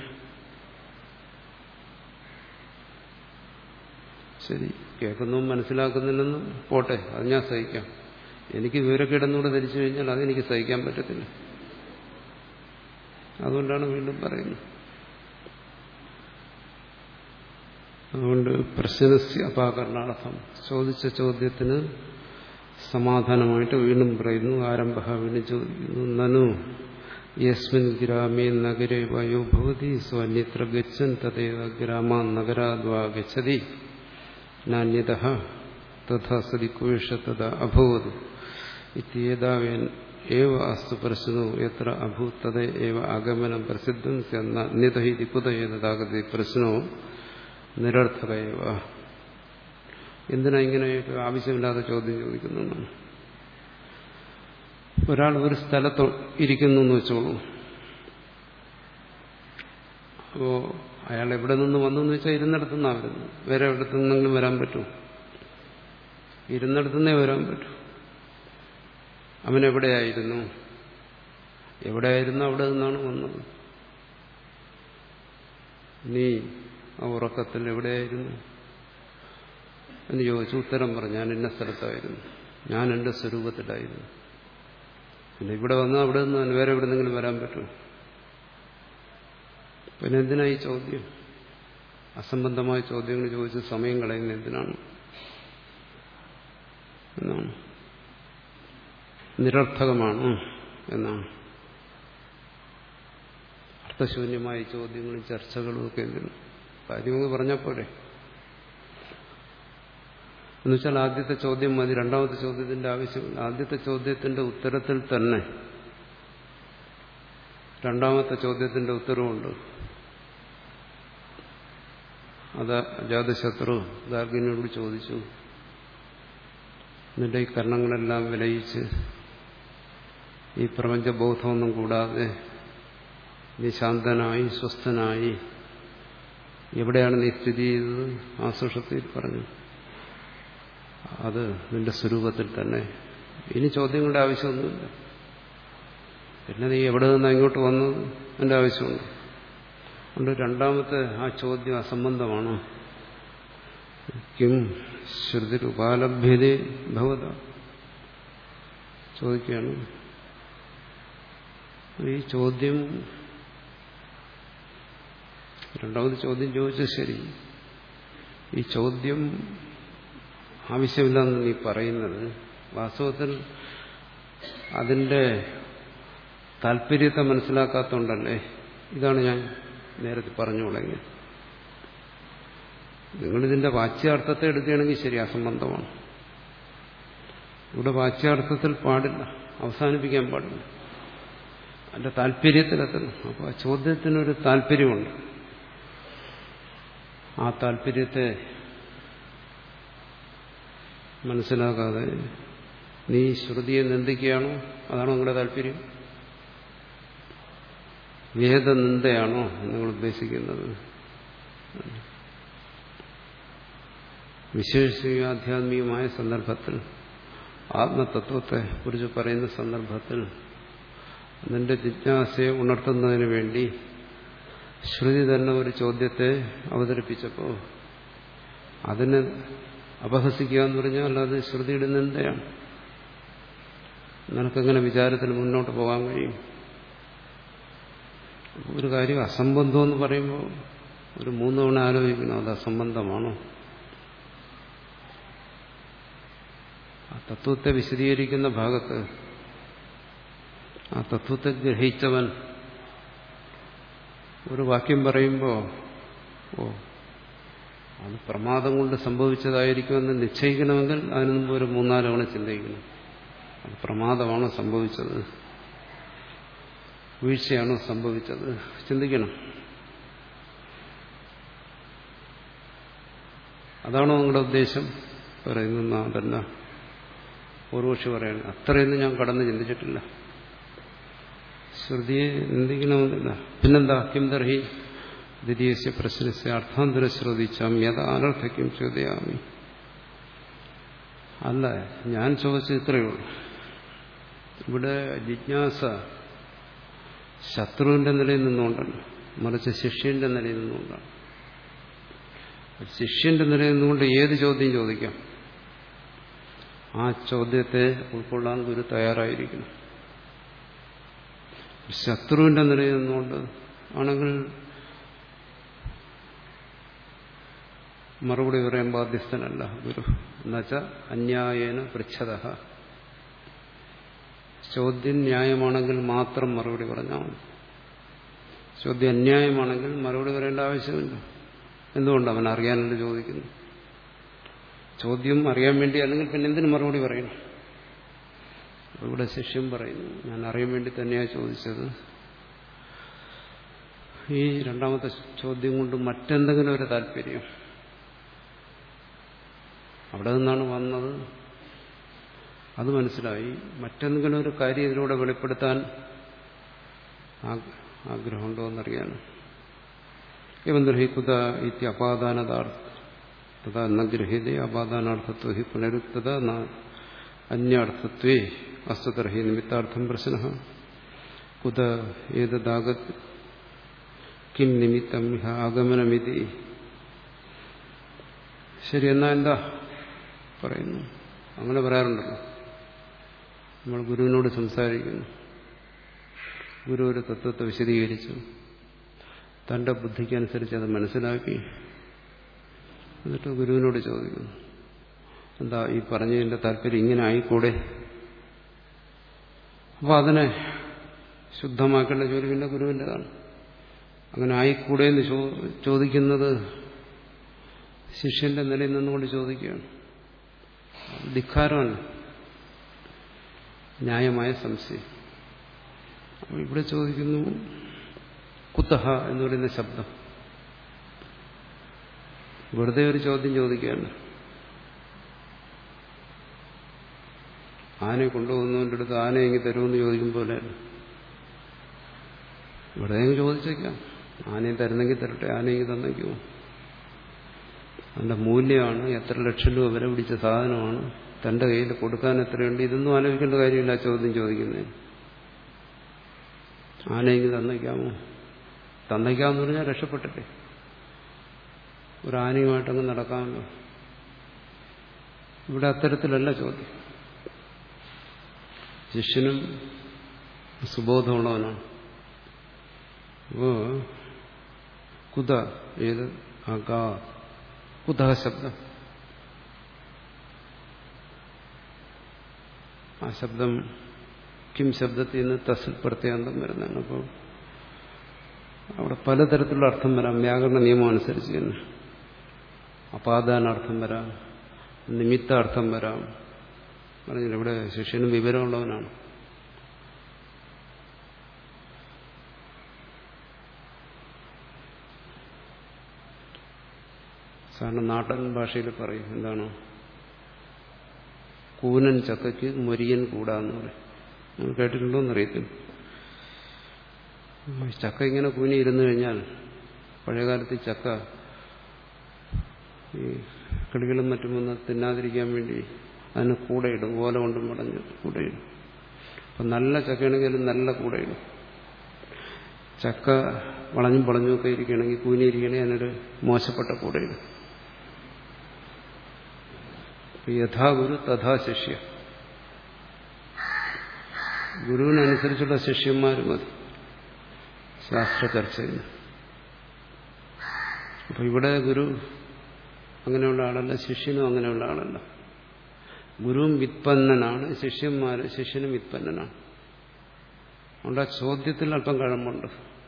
ശരി, കേൾക്കുന്നതും മനസ്സിലാക്കുന്നില്ലെന്ന് പോട്ടെ, അത് ഞാൻ സഹിക്കാം. എനിക്ക് വിവരക്കേടെന്നൂടെ ധരിച്ചു കഴിഞ്ഞാൽ അതെനിക്ക് സഹിക്കാൻ പറ്റത്തില്ല. അതുകൊണ്ടാണ് വീണ്ടും പറയുന്നത്. അതുകൊണ്ട് പ്രശ്നസ്യ അപാകരണാർത്ഥം ചോദിച്ച ചോദ്യത്തിന് സമാധാനമായിട്ട് വീണ്ടും പറയുന്നു. ആരംഭ വീണ്ടും ചോദിക്കുന്നു. നനു യസ്മിൻ ഗ്രാമേ നഗരേ വയോ ഭവതി സ്വന്യത്ര ഗച്ഛൻ തദേവ ഗ്രാമാൻ നഗരാദ്വാ ഗച്ഛതി നാന്യതഃ തഥാ സതി കുവേഷ തഥാ അഭൂത് ഇത്യേതാവേൻ ഏവ അസ്തു പ്രശ്നോ എത്ര അഭൂത് തദ ഏവ ആഗമനം പ്രസിദ്ധം സ്യാത് ഇതി കുതയേ തഥാഗതി പ്രശ്നോ നിരർത്ഥകയവ. എന്തിനാ ഇങ്ങനെയൊക്കെ ആവശ്യമില്ലാതെ ചോദ്യം ചോദിക്കുന്നു? ഒരാൾ ഒരു സ്ഥലത്ത് ഇരിക്കുന്നു എന്ന് വെച്ചോളൂ. അപ്പോ അയാൾ എവിടെ നിന്ന് വന്നു എന്ന് വെച്ചാൽ ഇരുന്നിടത്തുനിന്നാണ് വരുന്നത്. വേറെ എവിടത്തു നിന്നെങ്കിലും വരാൻ പറ്റും? ഇരുന്നിടത്തുനിന്നേ വരാൻ പറ്റൂ. അവനെവിടെയായിരുന്നു? എവിടെയായിരുന്നു അവിടെ നിന്നാണ് വന്നത്. നീ ആ ഉറക്കത്തിൽ എവിടെയായിരുന്നു എന്ന് ചോദിച്ചു. ഉത്തരം പറഞ്ഞു, ഞാൻ ഇന്ന സ്ഥലത്തായിരുന്നു, ഞാൻ എന്റെ സ്വരൂപത്തിലായിരുന്നു. പിന്നെ ഇവിടെ വന്നാൽ അവിടെ നിന്ന് വേറെ എവിടെ നിന്നെങ്കിലും വരാൻ പറ്റുമോ? പിന്നെ എന്തിനാ ഈ ചോദ്യം? അസംബന്ധമായ ചോദ്യങ്ങൾ ചോദിച്ച് സമയം കളയുന്നത് എന്തിനാണ് എന്നാണ്. നിരർത്ഥകമാണ് എന്നാണ്. അർത്ഥശൂന്യമായ ചോദ്യങ്ങളും ചർച്ചകളും ഒക്കെ എന്തിനാണ്? കാര്യമൊക്കെ പറഞ്ഞാൽ പോരെ. എന്നുവെച്ചാൽ ആദ്യത്തെ ചോദ്യം മതി, രണ്ടാമത്തെ ചോദ്യത്തിന്റെ ആവശ്യമില്ല. ആദ്യത്തെ ചോദ്യത്തിന്റെ ഉത്തരത്തിൽ തന്നെ രണ്ടാമത്തെ ചോദ്യത്തിന്റെ ഉത്തരവുണ്ട്. അത് അജാതശത്രു ഗാർഗിനോട് ചോദിച്ചു, നിന്റെ ഈ കർണങ്ങളെല്ലാം വിലയിച്ച് ഈ പ്രപഞ്ചബോധമൊന്നും കൂടാതെ നീ ശാന്തനായി സ്വസ്ഥനായി എവിടെയാണ് നീ സ്ഥിതി ചെയ്തത്? ആ സുഷുപ്തിയിൽ പറഞ്ഞു. അത് നിന്റെ സ്വരൂപത്തിൽ തന്നെ. ഇനി ചോദ്യങ്ങളുടെ ആവശ്യമൊന്നുമില്ല. പിന്നെ നീ എവിടെ നിന്നാ ഇങ്ങോട്ട് വന്നത് എന്റെ ആവശ്യമുണ്ട്. അതുകൊണ്ട് രണ്ടാമത്തെ ആ ചോദ്യം അസംബന്ധമാണ്. കിം ശ്രുതിരുപാലഭ്യതേ ഭവത ചോദിക്കുകയാണ്. ഈ ചോദ്യം രണ്ടാമത് ചോദ്യം ചോദിച്ചത് ശരി. ഈ ചോദ്യം ആവശ്യമില്ലെന്ന് നീ പറയുന്നത് വാസ്തവത്തിൽ അതിന്റെ താല്പര്യത്തെ മനസ്സിലാക്കാത്തതുകൊണ്ടല്ലേ. ഇതാണ് ഞാൻ നേരത്തെ പറഞ്ഞു തുടങ്ങി. നിങ്ങളിതിന്റെ വാച്യാർത്ഥത്തെ എടുക്കുകയാണെങ്കിൽ ശരി, അസംബന്ധമാണ്. ഇവിടെ വാച്യാർത്ഥത്തിൽ പാടില്ല, അവസാനിപ്പിക്കാൻ പാടില്ല, അതിന്റെ താല്പര്യത്തിലെത്തണം. അപ്പോൾ ആ ചോദ്യത്തിനൊരു താല്പര്യമുണ്ട്. ആ താല്പര്യത്തെ മനസ്സിലാക്കാതെ നീ ശ്രുതിയെ നിന്ദിക്കുകയാണോ? അതാണോ നിങ്ങളുടെ താല്പര്യം? വേദനിന്ദയാണോ നിങ്ങൾ ഉദ്ദേശിക്കുന്നത്? വിശേഷിച്ച ആധ്യാത്മികമായ സന്ദർഭത്തിൽ, ആത്മതത്വത്തെ കുറിച്ച് പറയുന്ന സന്ദർഭത്തിൽ നിന്റെ ജിജ്ഞാസയെ ഉണർത്തുന്നതിന് വേണ്ടി ശ്രുതി തന്നെ ഒരു ചോദ്യത്തെ അവതരിപ്പിച്ചപ്പോൾ അതിനെ അപഹസിക്കുക എന്ന് പറഞ്ഞാൽ അത് ശ്രുതിയുടെ നിന്ദയാണ്. നിനക്കെങ്ങനെ വിചാരത്തിൽ മുന്നോട്ട് പോകാൻ കഴിയും? ഒരു കാര്യം അസംബന്ധം എന്ന് പറയുമ്പോൾ ഒരു മൂന്ന് തവണ ആലോചിക്കണം, അത് അസംബന്ധമാണോ? ആ തത്വത്തെ വിശദീകരിക്കുന്ന ഭാഗത്ത് ആ തത്വത്തെ ഗ്രഹിച്ചവൻ ഒരു വാക്യം പറയുമ്പോൾ ഓ അത് പ്രമാദം കൊണ്ട് സംഭവിച്ചതായിരിക്കുമെന്ന് നിശ്ചയിക്കണമെങ്കിൽ അതിനു മുമ്പ് ഒരു മൂന്നാല് തവണ ചിന്തിക്കണം. അത് പ്രമാദമാണോ സംഭവിച്ചത്, വീഴ്ചയാണോ സംഭവിച്ചത്, ചിന്തിക്കണം. അതാണോ നിങ്ങളുടെ ഉദ്ദേശം? പറയുന്ന അതല്ല. പൂർവക്ഷി പറയണം അത്രയൊന്നും ഞാൻ കടന്ന് ചിന്തിച്ചിട്ടില്ല, ശ്രുതിയെ നിന്ദിക്കണമെന്നില്ല. പിന്നെന്താ? കിം തർഹി ദ്വിതീയസ്യ പ്രശ്നസ്യ അർത്ഥാന്തര ശ്രുതിച്ചാം യഥ അനർത്ഥയ്ക്കും ചോദ്യാമി. അല്ല, ഞാൻ ചോദിച്ചത് ഇത്രയേ ഉള്ളൂ. ഇവിടെ ജിജ്ഞാസ ശത്രുവിന്റെ നിലയിൽ നിന്നുകൊണ്ടല്ല, മറിച്ച് ശിഷ്യന്റെ നിലയിൽ നിന്നുകൊണ്ടാണ്. ശിഷ്യന്റെ നിലയിൽ നിന്നുകൊണ്ട് ഏത് ചോദ്യം ചോദിക്കാം, ആ ചോദ്യത്തെ ഉൾക്കൊള്ളാൻ ഗുരു തയ്യാറായിരിക്കണം. ശത്രുവിന്റെ നിലയിൽ നിന്നുകൊണ്ട് ആണെങ്കിൽ മറുപടി പറയാൻ ബാധ്യസ്ഥനല്ല ഗുരു. എന്നുവെച്ചാൽ അന്യായേന പൃച്ഛത. ചോദ്യം ന്യായമാണെങ്കിൽ മാത്രം മറുപടി പറഞ്ഞാൽ മതി. ചോദ്യം അന്യായമാണെങ്കിൽ മറുപടി പറയേണ്ട ആവശ്യമില്ല. എന്തുകൊണ്ട്? അവൻ അറിയാനല്ല ചോദിക്കുന്നു. ചോദ്യം അറിയാൻ വേണ്ടി അല്ലെങ്കിൽ പിന്നെ എന്തിനു മറുപടി പറയണം? ഇവിടെ ശിഷ്യൻ പറയുന്നു ഞാൻ അറിയാൻ വേണ്ടി തന്നെയാണ് ചോദിച്ചത്. ഈ രണ്ടാമത്തെ ചോദ്യം കൊണ്ട് മറ്റെന്തെങ്കിലും ഒരു താല്പര്യം അവിടെ നിന്നാണ് വന്നത്, അത് മനസ്സിലായി. മറ്റെന്തെങ്കിലും ഒരു കാര്യം ഇതിലൂടെ വെളിപ്പെടുത്താൻ ആഗ്രഹമുണ്ടോ എന്നറിയാനും. എവന്തർഹിക്കുത ഇത്യ അപാദാനതാർത്ഥ തഥാ ന ഗൃഹ്യതേ അപാദാനാർത്ഥത്വ ഹി പുനരുക്തത ന അന്യാർത്ഥത്വേ അസ്തുതർഹി നിമിത്താർത്ഥം പ്രശ്ന കുത ഏതദാഗത് കിം നിമിത്തം ഇഹ ആഗമനമിതി. ശരി, എന്നാ എന്താ പറയുന്നു? അങ്ങനെ പറയാറുണ്ടല്ലോ, നമ്മൾ ഗുരുവിനോട് സംസാരിക്കുന്നു. ഗുരു ഒരു തത്വത്തെ വിശദീകരിച്ചു, തന്റെ ബുദ്ധിക്കനുസരിച്ച് അത് മനസ്സിലാക്കി, എന്നിട്ട് ഗുരുവിനോട് ചോദിക്കുന്നു എന്താ ഈ പറഞ്ഞതിന്റെ താല്പര്യം ഇങ്ങനെ ആയിക്കൂടെ? അപ്പോൾ അതിനെ ശുദ്ധമാക്കേണ്ട ജോലി പിന്നെ ഗുരുവിൻ്റെതാണ്. അങ്ങനെ ആയിക്കൂടെ എന്ന് ചോദിക്കുന്നത് ശിഷ്യന്റെ നിലയിൽ നിന്നുകൊണ്ട് ചോദിക്കുകയാണ്. ധിക്കാരമല്ല, ന്യായമായ സംശയം. അപ്പോൾ ഇവിടെ ചോദിക്കുന്നു കുത്തഹ എന്ന് പറയുന്ന ശബ്ദം. വെറുതെ ഒരു ചോദ്യം ചോദിക്കുകയാണ്. ആനയെ കൊണ്ടുപോകുന്നതിൻ്റെ അടുത്ത് ആന എങ്കിൽ തരുമെന്ന് ചോദിക്കും പോലെ ഇവിടെ ചോദിച്ചേക്കാം. ആനയെ തരുന്നെങ്കിൽ തരട്ടെ, ആനയെങ്കിൽ തന്നേക്കുമോ? അതിന്റെ മൂല്യമാണ്, എത്ര ലക്ഷം രൂപ വില പിടിച്ച സാധനമാണ്, തന്റെ കയ്യിൽ കൊടുക്കാൻ എത്രയുണ്ട്, ഇതൊന്നും ആലോചിക്കേണ്ട കാര്യമില്ല ചോദ്യം ചോദിക്കുന്നതിന്. ആനയെങ്കിൽ തന്നേക്കാമോ? തന്നേക്കാമെന്ന് പറഞ്ഞാൽ രക്ഷപ്പെട്ടിട്ടെ, ഒരു ആനയുമായിട്ടങ്ങ് നടക്കാമല്ലോ. ഇവിടെ അത്തരത്തിലല്ല ചോദ്യം. ശിഷ്യനും സുബോധമുള്ളവനാണ്. അപ്പോ കുത ഏത് ആകാ കുത ശബ്ദം, ആ ശബ്ദം കിം ശബ്ദത്തിൽ നിന്ന് തസിൽ പ്രത്യാന്തം വരുന്നതാണ്. അപ്പോൾ അവിടെ പലതരത്തിലുള്ള അർത്ഥം വരാം, വ്യാകരണ നിയമം അനുസരിച്ച് തന്നെ. അപാദാനർത്ഥം വരാം, നിമിത്താർത്ഥം വരാം. പറഞ്ഞില്ല, ഇവിടെ ശിഷ്യനും വിവരമുള്ളവനാണ്. സാധാരണ നാടൻ ഭാഷയിൽ പറയും എന്താണ്, കൂനൻ ചക്കയ്ക്ക് മൊരിയൻ കൂടാന്ന് പറയും. നിങ്ങൾ കേട്ടിട്ടുണ്ടോ എന്നറിയത്തില്ല. ചക്ക ഇങ്ങനെ കൂനി ഇരുന്നു കഴിഞ്ഞാൽ, പഴയകാലത്ത് ചക്ക ഈ കിളികളും മറ്റും വന്ന് തിന്നാതിരിക്കാൻ വേണ്ടി അതിന് കൂടയിടും, ഓല കൊണ്ടും മടഞ്ഞ് കൂടയിടും. അപ്പം നല്ല ചക്കയാണെങ്കിലും നല്ല കൂടയിടും. ചക്ക വളഞ്ഞും വളഞ്ഞും ഒക്കെ ഇരിക്കുകയാണെങ്കിൽ, കൂനിയിരിക്കണമെങ്കിൽ അതിനൊരു മോശപ്പെട്ട കൂടയിടും. യഥാ ഗുരു തഥാ ശിഷ്യ. ഗുരുവിനനുസരിച്ചുള്ള ശിഷ്യന്മാർ മതി ശാസ്ത്ര ചർച്ചയിൽ. അപ്പൊ ഇവിടെ ഗുരു അങ്ങനെയുള്ള ആളല്ല, ശിഷ്യനും അങ്ങനെയുള്ള ആളല്ല. ഗുരുവും വിത്പന്നനാണ്, ശിഷ്യന്മാര് ശിഷ്യനും വിത്പന്നനാണ്. അതുകൊണ്ട് ആ ചോദ്യത്തിൽ അല്പം കഴമ്പുണ്ട്.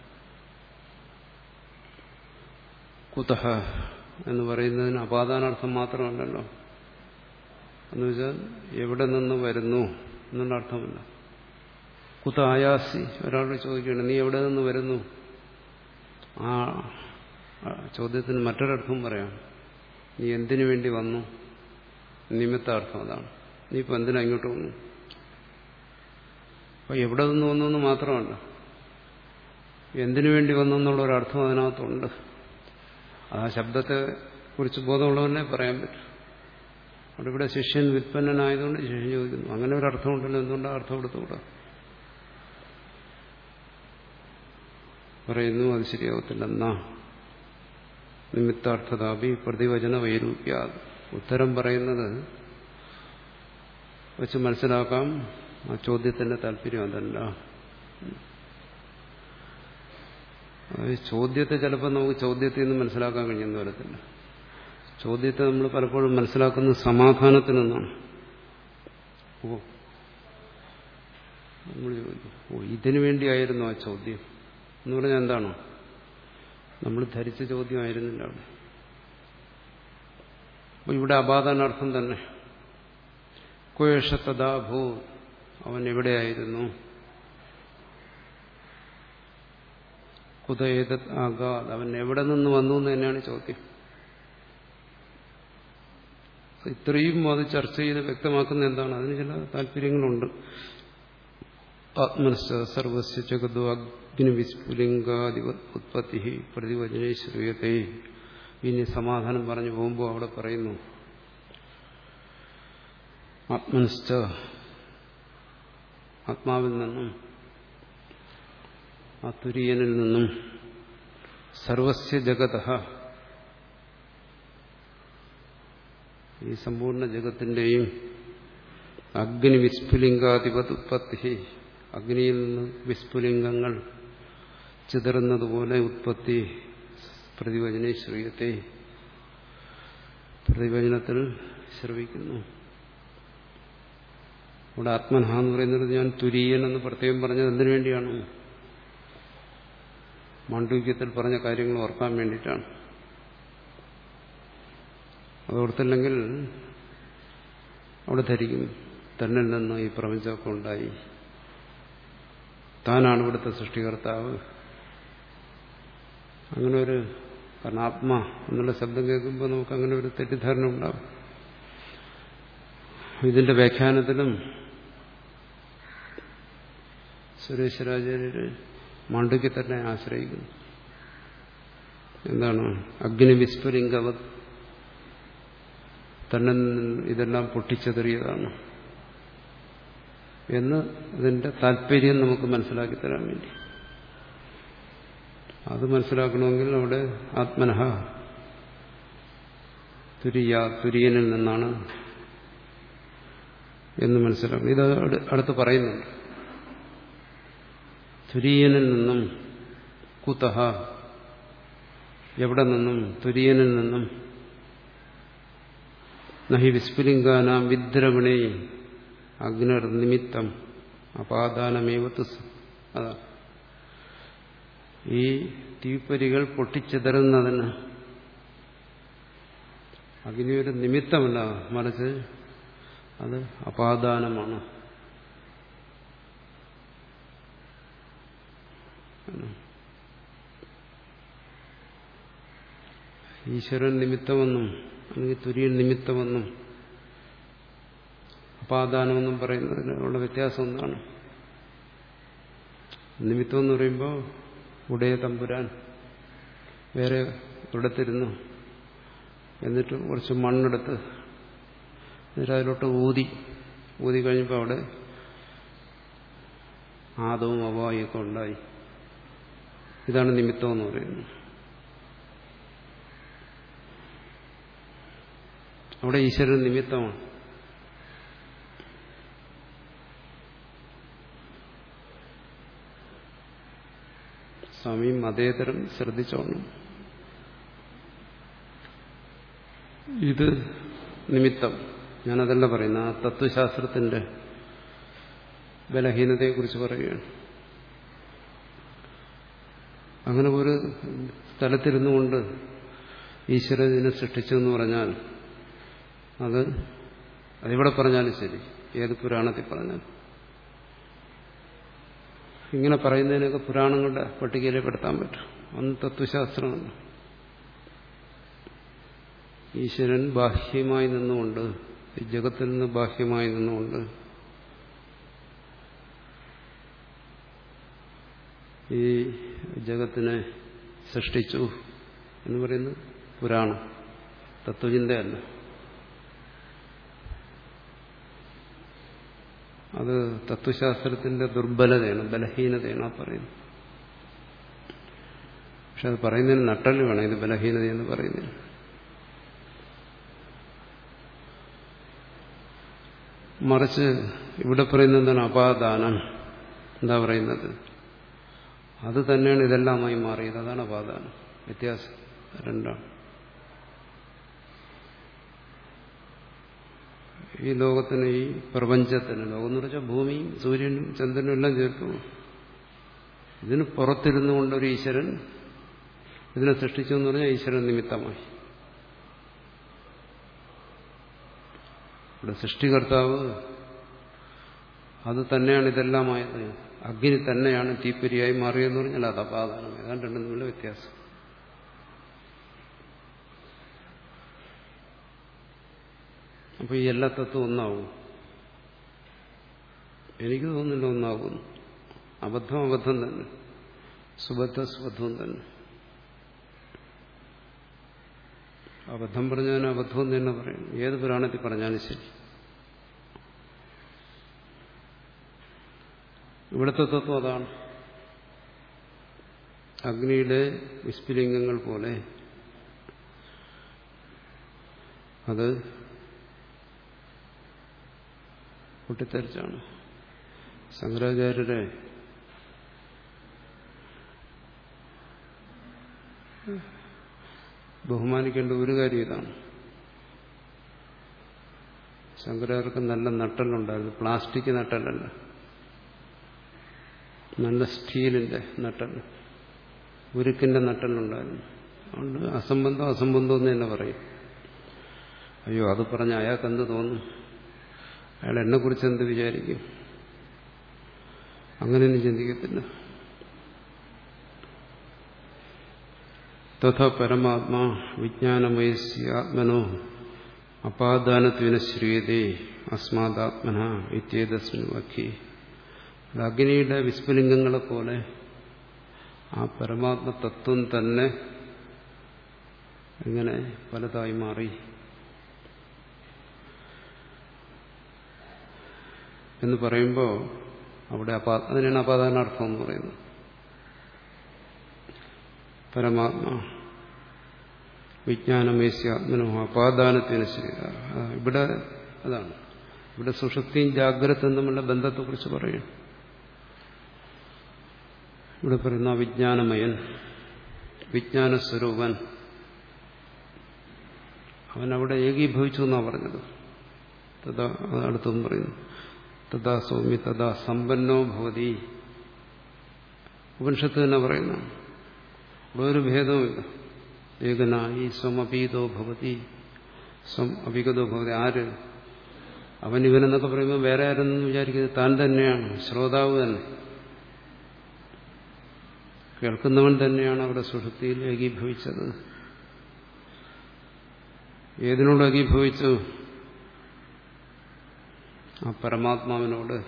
കുതഹ എന്ന് പറയുന്നതിന് അപാദാനാർത്ഥം മാത്രമല്ലല്ലോ. എന്നുവെച്ചാൽ എവിടെ നിന്ന് വരുന്നു എന്നുള്ള അർത്ഥമില്ല. കുത ആയാസി, ഒരാളോട് ചോദിക്കുകയാണ് നീ എവിടെ നിന്ന് വരുന്നു, ആ ചോദ്യത്തിന് മറ്റൊരർത്ഥം പറയാം. നീ എന്തിനു വേണ്ടി വന്നു, നിമിത്താർത്ഥം അതാണ്. നീ ഇപ്പം എന്തിനാ ഇങ്ങോട്ട് വന്നു? അപ്പൊ എവിടെ നിന്ന് വന്നു എന്ന് മാത്രമല്ല, എന്തിനു വേണ്ടി വന്നു എന്നുള്ളൊരർത്ഥം അതിനകത്തുണ്ട്. ആ ശബ്ദത്തെ കുറിച്ച് ബോധമുള്ളവനെ പറയാൻ പറ്റും. അവിടെ ഇവിടെ ശിഷ്യൻ വിത്പന്നനായതുകൊണ്ട് ശിഷ്യൻ ചോദിക്കുന്നു, അങ്ങനെ ഒരു അർത്ഥമുണ്ടല്ലോ, എന്തുകൊണ്ടാണ് അർത്ഥം എടുത്തുകൂടാ? പറയുന്നു അത് ശരിയാവത്തില്ലെന്നാ നിമിത്താർത്ഥതാപി പ്രതിവചന വൈരൂപ്യ. ഉത്തരം പറയുന്നത് വെച്ച് മനസ്സിലാക്കാം ആ ചോദ്യത്തിന്റെ താല്പര്യം അതല്ല. ചോദ്യത്തെ ചിലപ്പോൾ നമുക്ക് ചോദ്യത്തിൽ നിന്ന് മനസ്സിലാക്കാൻ കഴിയുന്ന വരത്തില്ല. ചോദ്യത്തെ നമ്മൾ പലപ്പോഴും മനസ്സിലാക്കുന്നത് സമാധാനത്തിൽ നിന്നാണ്. ഓ നമ്മൾ ചോദിക്കും, ഓ ഇതിനു വേണ്ടിയായിരുന്നു ആ ചോദ്യം എന്ന് പറഞ്ഞാൽ എന്താണോ നമ്മൾ ധരിച്ച ചോദ്യമായിരുന്നില്ല അവിടെ. അപ്പൊ ഇവിടെ അപാദാനർത്ഥം തന്നെ. ക്വേഷത്തദാ ഭൂ, അവൻ എവിടെയായിരുന്നു? കുതേതത് ആഗാത്, അവൻ എവിടെ നിന്ന് വന്നു എന്ന് തന്നെയാണ് ചോദ്യം. ഇത്രയും അത് ചർച്ച ചെയ്ത് വ്യക്തമാക്കുന്ന എന്താണ്? അതിന് ചില താല്പര്യങ്ങളുണ്ട്. ആത്മനശ്ച സർവസ്യ ജഗതോ അഗ്നിവിസ്ഫുലിംഗാദി ഉത്പത്തി പ്രതിവചനേ ശ്രൂയത്തെ. ഇനി സമാധാനം പറഞ്ഞു പോകുമ്പോൾ അവിടെ പറയുന്നു ആത്മനശ്ച, ആത്മാവിൽ നിന്നും, ആ തുര്യനിൽ നിന്നും, സർവസ്യ ജഗതഃ, ഈ സമ്പൂർണ്ണ ജഗത്തിന്റെയും അഗ്നി വിസ്ഫുലിംഗാധിപത് ഉത്പത്തി, അഗ്നിയിൽ നിന്ന് വിസ്ഫുലിംഗങ്ങൾ ചിതറുന്നതുപോലെ ഉത്പത്തി പ്രതിവചനെ ശ്രൂയത്തെ, പ്രതിവചനത്തിൽ ശ്രവിക്കുന്നു. ഇവിടെ ആത്മനഹ എന്ന് പറയുന്നത് ഞാൻ തുര്യൻ എന്ന് പ്രത്യേകം പറഞ്ഞത് എന്തിനു വേണ്ടിയാണ്? മാണ്ഡൂക്യത്തിൽ പറഞ്ഞ കാര്യങ്ങൾ ഓർക്കാൻ വേണ്ടിയിട്ടാണ്. അതോർത്തില്ലെങ്കിൽ അവിടെ ധരിക്കും തന്നിൽ നിന്ന് ഈ പ്രപഞ്ചമൊക്കെ ഉണ്ടായി, താനാണ് ഇവിടുത്തെ സൃഷ്ടികർത്താവ്. അങ്ങനെ ഒരു, കാരണം ആത്മ എന്നുള്ള ശബ്ദം കേൾക്കുമ്പോൾ നമുക്ക് അങ്ങനെ ഒരു തെറ്റിദ്ധാരണ ഉണ്ടാകും. ഇതിന്റെ വ്യാഖ്യാനത്തിലും സുരേശ്വരാചാര്യര് മാണ്ഡൂക്യെ തന്നെ ആശ്രയിക്കുന്നു. എന്താണ്? അഗ്നി വിസ്ഫുലിംഗവത്, തന്നെ ഇതെല്ലാം പൊട്ടിച്ചെറിയതാണ് എന്ന് ഇതിന്റെ താല്പര്യം നമുക്ക് മനസ്സിലാക്കി തരാൻ വേണ്ടി. അത് മനസ്സിലാക്കണമെങ്കിൽ അവിടെ ആത്മനഃ തുര്യ, തുര്യനിൽ നിന്നാണ് എന്ന് മനസ്സിലാക്കണം. ഇത് അടുത്ത് പറയുന്നുണ്ട്. തുര്യനിൽ നിന്നും, കുതഃ എവിടെ നിന്നും, തുര്യനിൽ നിന്നും, നഹി വിസ്ഫുലിംഗാനാം വിദ്രവണേ അഗ്നിർ നിമിത്തം അപാദാനമേവത്ത്. അതാ ഈ തീപ്പൊരികൾ പൊട്ടിച്ചിതറുന്നതിന് അഗ്നിയൊരു നിമിത്തമല്ല, മറിച്ച് അത് അപാദാനമാണ്. ഈശ്വരൻ നിമിത്തമെന്നും അല്ലെങ്കിൽ തുര്യൻ നിമിത്തമെന്നും അപാദാനമെന്നും പറയുന്നതിനുള്ള വ്യത്യാസം എന്താണ്? നിമിത്തം എന്ന് പറയുമ്പോൾ ഉടയ തമ്പുരാൻ വേറെ ഇവിടത്തിരുന്നു, എന്നിട്ട് കുറച്ച് മണ്ണെടുത്ത് എന്നിട്ട് അതിലോട്ട് ഊതി ഊതി കഴിഞ്ഞപ്പോൾ അവിടെ ആദവും അവായൊക്കെ ഉണ്ടായി. ഇതാണ് നിമിത്തം എന്ന് പറയുന്നത്. അവിടെ ഈശ്വരൻ നിമിത്തമാണ്. സ്വാമിയും അതേതരം ശ്രദ്ധിച്ചോണം. ഇത് നിമിത്തം. ഞാനതല്ല പറയുന്നത്, ആ തത്വശാസ്ത്രത്തിന്റെ ബലഹീനതയെക്കുറിച്ച് പറയുകയാണ്. അങ്ങനെ ഒരു സ്ഥലത്തിരുന്നു കൊണ്ട് ഈശ്വരൻ ഇതിനെ സൃഷ്ടിച്ചു എന്ന് പറഞ്ഞാൽ അത് അതിവിടെ പറഞ്ഞാലും ശരി, ഏത് പുരാണത്തിൽ പറഞ്ഞാലും ഇങ്ങനെ പറയുന്നതിനൊക്കെ പുരാണങ്ങളുടെ പട്ടികയിലേ പെടുത്താൻ പറ്റും. അന്ന് തത്വശാസ്ത്രമല്ല. ഈശ്വരൻ ബാഹ്യമായി നിന്നുകൊണ്ട്, ഈ ജഗത്തിൽ നിന്ന് ബാഹ്യമായി നിന്നുകൊണ്ട് ഈ ജഗത്തിനെ സൃഷ്ടിച്ചു എന്ന് പറയുന്നത് പുരാണം, തത്വചിന്തയല്ല. അത് തത്വശാസ്ത്രത്തിന്റെ ദുർബലതയാണ്, ബലഹീനതയാണ് ആ പറയുന്നത്. പക്ഷെ അത് പറയുന്നതിന് നട്ടല് വേണം, ഇത് ബലഹീനതയെന്ന് പറയുന്നതിന്. മറിച്ച് ഇവിടെ പറയുന്നത് എന്താണ്? അപാദാനം. എന്താ പറയുന്നത്? അത് തന്നെയാണ് ഇതെല്ലാമായി മാറിയത്. അതാണ് അപാദാനം. വ്യത്യാസം രണ്ടാണ്. ഈ ലോകത്തിന്, ഈ പ്രപഞ്ചത്തിന്, ലോകം എന്ന് പറഞ്ഞാൽ ഭൂമിയും സൂര്യനും ചന്ദ്രനും എല്ലാം ചേർത്തു, ഇതിന് പുറത്തിരുന്നു കൊണ്ടൊരു ഈശ്വരൻ ഇതിനെ സൃഷ്ടിച്ചു എന്ന് പറഞ്ഞാൽ ഈശ്വരൻ നിമിത്തമായി. ഇവിടെ സൃഷ്ടികർത്താവ് അത് തന്നെയാണ് ഇതെല്ലാമായത്. അഗ്നി തന്നെയാണ് തീപ്പൊരിയായി മാറിയെന്ന് പറഞ്ഞാൽ അത് അപാദാനം. ഏതാണ്ട് രണ്ടും തമ്മിലുള്ള വ്യത്യാസം. അപ്പൊ ഈ എല്ലാ തത്വം ഒന്നാവും? എനിക്ക് തോന്നുന്നില്ല ഒന്നാകുന്നു. അബദ്ധം അബദ്ധം തന്നെ, സുബദ്ധം സുബദ്ധവും തന്നെ. അബദ്ധം പറഞ്ഞാൽ അബദ്ധവും തന്നെ പറയും, ഏത് പുരാണത്തിൽ പറഞ്ഞാലും ശരി. ഇവിടുത്തെ തത്വം അതാണ്. അഗ്നിയുടെ വിസ്ഫുലിംഗങ്ങൾ പോലെ അത് പൊട്ടിത്തെറിച്ചാണ്. ശങ്കരാചാര്യരെ ബഹുമാനിക്കേണ്ട ഒരു കാര്യം ഇതാണ്. ശങ്കരാചാര്യർക്ക് നല്ല നട്ടലുണ്ടായിരുന്നു. പ്ലാസ്റ്റിക് നട്ടലല്ല, നല്ല സ്റ്റീലിന്റെ നട്ടൽ, ഉരുക്കിന്റെ നട്ടലുണ്ടായിരുന്നു. അതുകൊണ്ട് അസംബന്ധം അസംബന്ധം എന്ന് തന്നെ പറയും. അയ്യോ, അത് പറഞ്ഞ അയാൾക്ക് എന്ത് തോന്നും, അയാൾ എന്നെക്കുറിച്ച് എന്ത് വിചാരിക്കും, അങ്ങനെയൊന്നും ചിന്തിക്കത്തില്ല. തഥാ പരമാത്മാ വിജ്ഞാനമയസ്യ ആത്മനോ അപാദാനത്വേന ശ്രീയതേ അസ്മാദാത്മന ഇത്യേതസ്മിൻ വാക്യേ. അഗ്നിയുടെ വിസ്ഫുലിംഗങ്ങളെ പോലെ ആ പരമാത്മതത്വം തന്നെ ഇങ്ങനെ പലതായി മാറി എന്ന് പറയുമ്പോൾ അവിടെ അപാ അതിനാണ് അപാദാനാർത്ഥം എന്ന് പറയുന്നത്. പരമാത്മാ വിജ്ഞാനമേസ്യ ആത്മനോ അപാദാനത്തിന് ശരി. ഇവിടെ അതാണ്, ഇവിടെ സുഷുപ്തിയും ജാഗ്രതയും തമ്മിലുള്ള ബന്ധത്തെക്കുറിച്ച് പറയും. ഇവിടെ പറയുന്ന വിജ്ഞാനമയൻ, വിജ്ഞാനസ്വരൂപൻ, അവനവിടെ ഏകീഭവിച്ചു എന്നാണ് പറഞ്ഞത്. തഥാ അടുത്തും പറയുന്നു തഥാ സൗമ്യ തഥാ സമ്പന്നോ ഭവതി. ഉപനിഷത്ത് തന്നെ പറയുന്നു, ഇവിടെ ഒരു ഭേദവുമില്ല. ഏകനായി സ്വം അപീതോ ഭവതി, സ്വം അഭിഗതോ ഭവതി. ആര്? അവൻ ഇവനെന്നൊക്കെ പറയുമ്പോൾ വേറെ ആരെന്ന് വിചാരിക്കുന്നത് താൻ തന്നെയാണ്, ശ്രോതാവ് തന്നെ, കേൾക്കുന്നവൻ തന്നെയാണ് അവിടെ സുഷുപ്തിയിൽ ഏകീഭവിച്ചത്. ഏതിനോട് ഏകീഭവിച്ചു? ആ പരമാത്മാവിനോട്.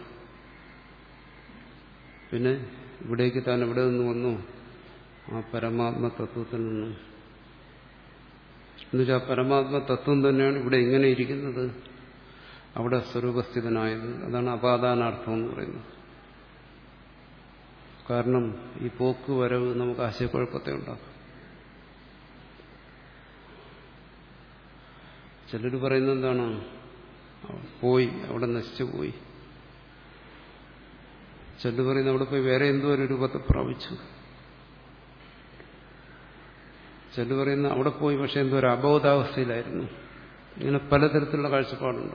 പിന്നെ ഇവിടേക്ക് താൻ എവിടെ നിന്ന് വന്നു? ആ പരമാത്മ തത്വത്തിൽ നിന്നും. എന്നുവെച്ചാൽ പരമാത്മ തത്വം തന്നെയാണ് ഇവിടെ ഇങ്ങനെ ഇരിക്കുന്നത്, അവിടെ സ്വരൂപസ്ഥിതനായത്. അതാണ് അപാദാനാർത്ഥം എന്ന് പറയുന്നത്. കാരണം ഈ പോക്ക് വരവ് നമുക്ക് ആശയക്കുഴപ്പത്തെ ഉണ്ടാക്കും. ചിലർ പറയുന്നത് എന്താണ്? പോയി, അവിടെ നശിച്ചു പോയി. ചിലർ പറയുന്നത് അവിടെ പോയി വേറെ എന്തോ ഒരു രൂപത്തെ പ്രാപിച്ചു. ചിലർ പറയുന്ന അവിടെ പോയി പക്ഷെ എന്തോ ഒരു അബോധാവസ്ഥയിലായിരുന്നു. ഇങ്ങനെ പലതരത്തിലുള്ള കാഴ്ചപ്പാടുണ്ട്.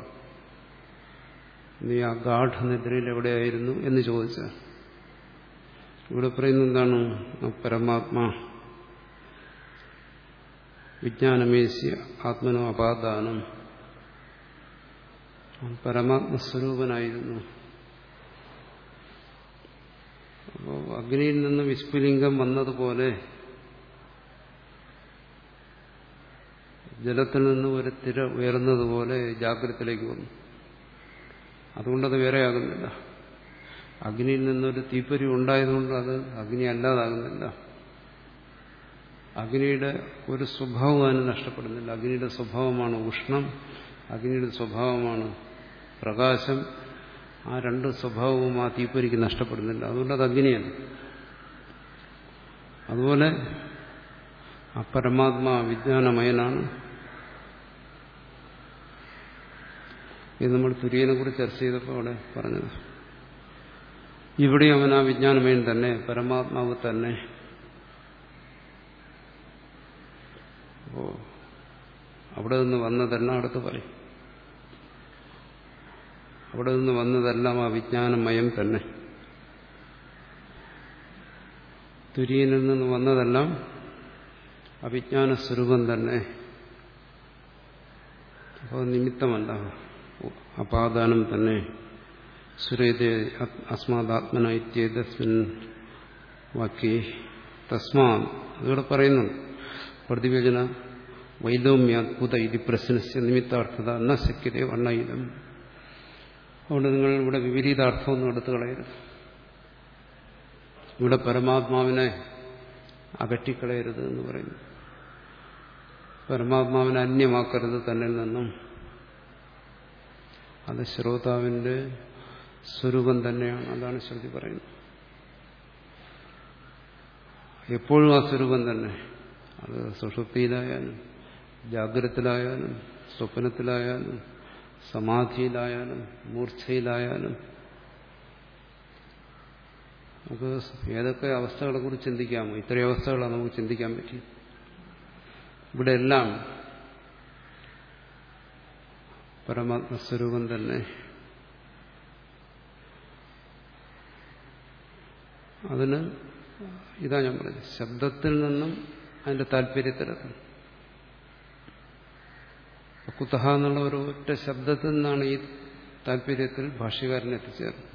നീ ആ ഗാഠനിദ്രയിൽ എവിടെയായിരുന്നു എന്ന് ചോദിച്ചാൽ ഇവിടെ പറയുന്നത് എന്താണ്? പരമാത്മാ വിജ്ഞാനമേശ്യ ആത്മനോ അപാദാനം, പരമാത്മസ്വരൂപനായിരുന്നു. അപ്പോൾ അഗ്നിയിൽ നിന്ന് വിസ്ഫുലിംഗം വന്നതുപോലെ ജലത്തിൽ നിന്ന് ഒരു തിര ഉയർന്നതുപോലെ ജാഗ്രതത്തിലേക്ക് വന്നു. അതുകൊണ്ടത് വേറെയാകുന്നില്ല. അഗ്നിയിൽ നിന്നൊരു തീപ്പൊരി ഉണ്ടായതുകൊണ്ട് അത് അഗ്നി അല്ലാതാകുന്നില്ല. അഗ്നിയുടെ ഒരു സ്വഭാവം അതിന് നഷ്ടപ്പെടുന്നില്ല. അഗ്നിയുടെ സ്വഭാവമാണ് ഉഷ്ണം, അഗ്നിയുടെ സ്വഭാവമാണ് പ്രകാശം. ആ രണ്ട് സ്വഭാവവും ആ തീപ്പൊരിക്ക് നഷ്ടപ്പെടുന്നില്ല. അതുകൊണ്ട് അത് അഗ്നിയാണ്. അതുപോലെ ആ പരമാത്മാ വിജ്ഞാനമയനാണ്. ഇത് നമ്മൾ തുര്യനെ കുറിച്ച് ചർച്ച ചെയ്തപ്പോൾ അവിടെ പറഞ്ഞത്. ഇവിടെ അവൻ ആ വിജ്ഞാനമയൻ തന്നെ, പരമാത്മാവ് തന്നെ. അപ്പോ അവിടെ നിന്ന് വന്നതെല്ലാം അടുത്ത് പറയും. അവിടെ നിന്ന് വന്നതെല്ലാം ആ വിജ്ഞാനമയം തന്നെ. തുര്യനിൽ നിന്ന് വന്നതെല്ലാം അവിജ്ഞാന സ്വരൂപം തന്നെ. അപ്പോൾ നിമിത്തമല്ല, അപാദാനം തന്നെ. സുരേതേ അസ്മാദാത്മന ഇത്യേതസ്മിൻ വാക്യേ തസ്മാ അതിവിടെ പറയുന്നുണ്ട്. പ്രതിവചന വൈദൗമ്യാത്ഭുത ഇതി പ്രശ്നസ്യ നിമിത്താർത്ഥത ന ശക്യതേ വർണ്ണയിതം. അതുകൊണ്ട് നിങ്ങൾ ഇവിടെ വിപരീതാർത്ഥമൊന്നും എടുത്തു കളയരുത്. ഇവിടെ പരമാത്മാവിനെ അകറ്റിക്കളയരുത് എന്ന് പറയുന്നു. പരമാത്മാവിനെ അന്യമാക്കരുത് തന്നിൽ നിന്നും. അത് ശ്രോതാവിന്റെ സ്വരൂപം തന്നെയാണ്. അതാണ് ശ്രുതി പറയുന്നത്. എപ്പോഴും ആ സ്വരൂപം തന്നെ. അത് സുഷുപ്തിയിലായാലും ജാഗ്രതത്തിലായാലും സ്വപ്നത്തിലായാലും സമാധിയിലായാലും മൂർച്ഛയിലായാലും നമുക്ക് ഏതൊക്കെ അവസ്ഥകളെ കുറിച്ച് ചിന്തിക്കാമോ? ഇത്രയും അവസ്ഥകളാണ് നമുക്ക് ചിന്തിക്കാൻ പറ്റി. ഇവിടെ എല്ലാം പരമാത്മസ്വരൂപം തന്നെ. അതിന് ഇതാ ഞാൻ പറഞ്ഞത്, ശബ്ദത്തിൽ നിന്നും അതിന്റെ താല്പര്യത്തിലെത്തും. കുതഹ എന്നുള്ള ഒരു ഒറ്റ ശബ്ദത്തിൽ നിന്നാണ് ഈ താല്പര്യത്തിൽ ഭാഷ്യകാരൻ എത്തിച്ചേർന്നത്.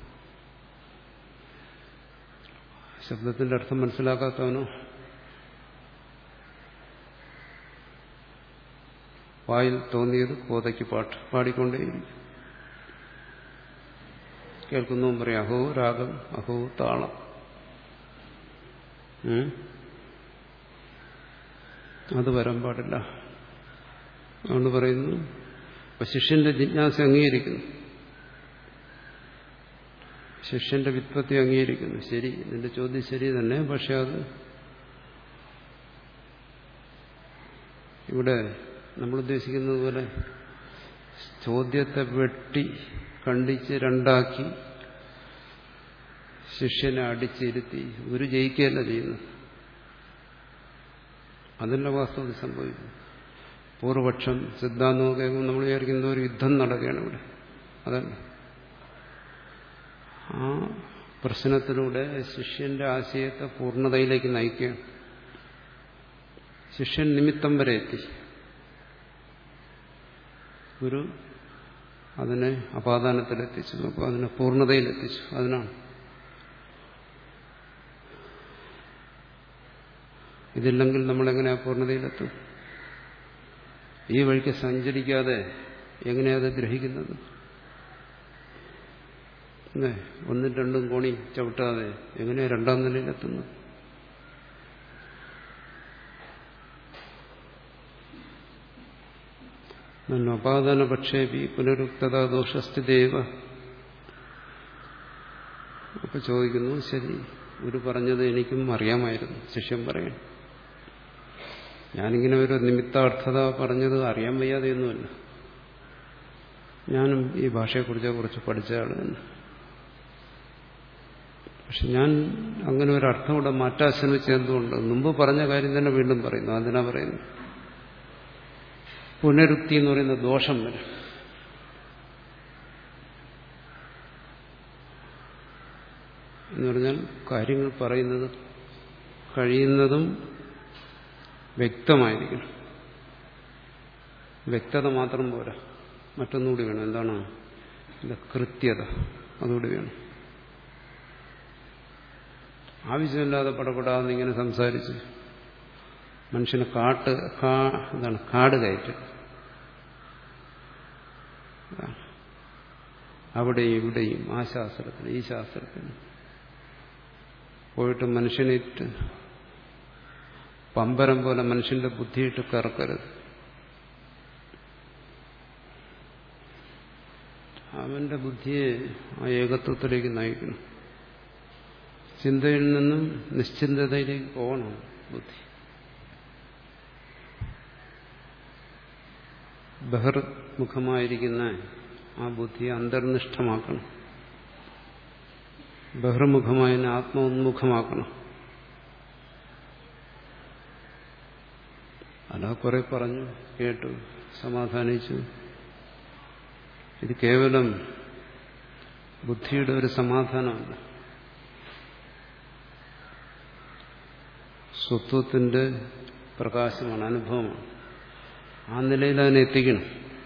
ശബ്ദത്തിന്റെ അർത്ഥം മനസ്സിലാക്കാത്തവനോ വായിൽ തോന്നിയത് കോതയ്ക്ക് പാട്ട് പാടിക്കൊണ്ടേയിരിക്കും. കേൾക്കുന്നവൻ പറയും അഹോ രാഗം, അഹോ താളം. അത് വരാൻ പാടില്ല. അതുകൊണ്ട് പറയുന്നു, അപ്പൊ ശിഷ്യന്റെ ജിജ്ഞാസ അംഗീകരിക്കുന്നു, ശിഷ്യന്റെ വ്യുത്പത്തി അംഗീകരിക്കുന്നു. ശരി, നിന്റെ ചോദ്യം ശരി തന്നെ. പക്ഷെ അത് ഇവിടെ നമ്മൾ ഉദ്ദേശിക്കുന്നത് പോലെ ചോദ്യത്തെ വെട്ടി കണ്ടിച്ച് രണ്ടാക്കി ശിഷ്യനെ അടിച്ചിരുത്തി ഒരു ജയിക്കുകയല്ല ചെയ്യുന്നത്. അതല്ല വാസ്തവത്തിൽ സംഭവിക്കുന്നു. പൂർവപക്ഷം സിദ്ധാന്തമൊക്കെ നമ്മൾ വിചാരിക്കുന്ന ഒരു യുദ്ധം നടക്കുകയാണ് ഇവിടെ. അതല്ല, ആ പ്രശ്നത്തിലൂടെ ശിഷ്യന്റെ ആശയത്തെ പൂർണ്ണതയിലേക്ക് നയിക്കുകയാണ്. ശിഷ്യൻ നിമിത്തം വരെ എത്തി. ഗുരു അതിനെ അപാദാനത്തിലെത്തിച്ചു, അപ്പോൾ അതിനെ പൂർണ്ണതയിലെത്തിച്ചു. അതിനാണ് ഇതില്ലെങ്കിൽ നമ്മളെങ്ങനെയാ പൂർണ്ണതയിലെത്തും? ഈ വഴിക്ക് സഞ്ചരിക്കാതെ എങ്ങനെയാത് ഗ്രഹിക്കുന്നത്? ഒന്നും രണ്ടും കോണി ചവിട്ടാതെ എങ്ങനെയാ രണ്ടാം നിലയിലെത്തുന്നത്? അപാദാന പക്ഷേപി പുനരുക്തത ദോഷസ്ഥിതേവ. അപ്പൊ ചോദിക്കുന്നു, ശരി, ഗുരു പറഞ്ഞത് എനിക്കും അറിയാമായിരുന്നു. ശിഷ്യൻ പറയണം, ഞാനിങ്ങനെ ഒരു നിമിത്താർത്ഥത പറഞ്ഞത് അറിയാൻ വയ്യാതെയൊന്നുമല്ല. ഞാനും ഈ ഭാഷയെക്കുറിച്ച് കുറച്ച് പഠിച്ച ആൾ തന്നെ. പക്ഷെ ഞാൻ അങ്ങനെ ഒരു അർത്ഥം കൂടെ മാറ്റാൻ ശ്രമിച്ചത് എന്തുകൊണ്ട്? മുമ്പ് പറഞ്ഞ കാര്യം തന്നെ വീണ്ടും പറയുന്നു. അതിനാ പറയുന്നു, പുനരുക്തി എന്ന് പറയുന്ന ദോഷം വരും. എന്ന് പറഞ്ഞാൽ കാര്യങ്ങൾ പറയുന്നത് കഴിയുന്നതും വ്യക്തമായിരിക്കണം. വ്യക്തത മാത്രം പോരാ, മറ്റൊന്നുകൂടി വേണം. എന്താണ്? കൃത്യത, അതുകൂടി വേണം. ആവശ്യമില്ലാതെ പടപെടാതെ ഇങ്ങനെ സംസാരിച്ച് മനുഷ്യന് കാട്ട് എന്താണ് കാട് കയറ്റും. അവിടെയും ഇവിടെയും ആ ശാസ്ത്രത്തിന് ഈ ശാസ്ത്രത്തിന് പോയിട്ട് മനുഷ്യനിട്ട് പമ്പരം പോലെ മനുഷ്യന്റെ ബുദ്ധിയിട്ട് കറക്കരുത്. അവന്റെ ബുദ്ധിയെ ആ ഏകത്വത്തിലേക്ക് നയിക്കണം. ചിന്തയിൽ നിന്നും നിശ്ചിന്തതയിലേക്ക് പോകണം ബുദ്ധി. ബഹിർമുഖമായിരിക്കുന്ന ആ ബുദ്ധിയെ അന്തർനിഷ്ഠമാക്കണം. ബഹിർമുഖമായതിനെ ആത്മോന്മുഖമാക്കണം. അല്ല കുറെ പറഞ്ഞു, കേട്ടു, സമാധാനിച്ചു. ഇത് കേവലം ബുദ്ധിയുടെ ഒരു സമാധാനമല്ല, സ്വത്വത്തിന്റെ പ്രകാശമാണ്, അനുഭവമാണ്. ആ നിലയിൽ അതിനെ എത്തിക്കണം.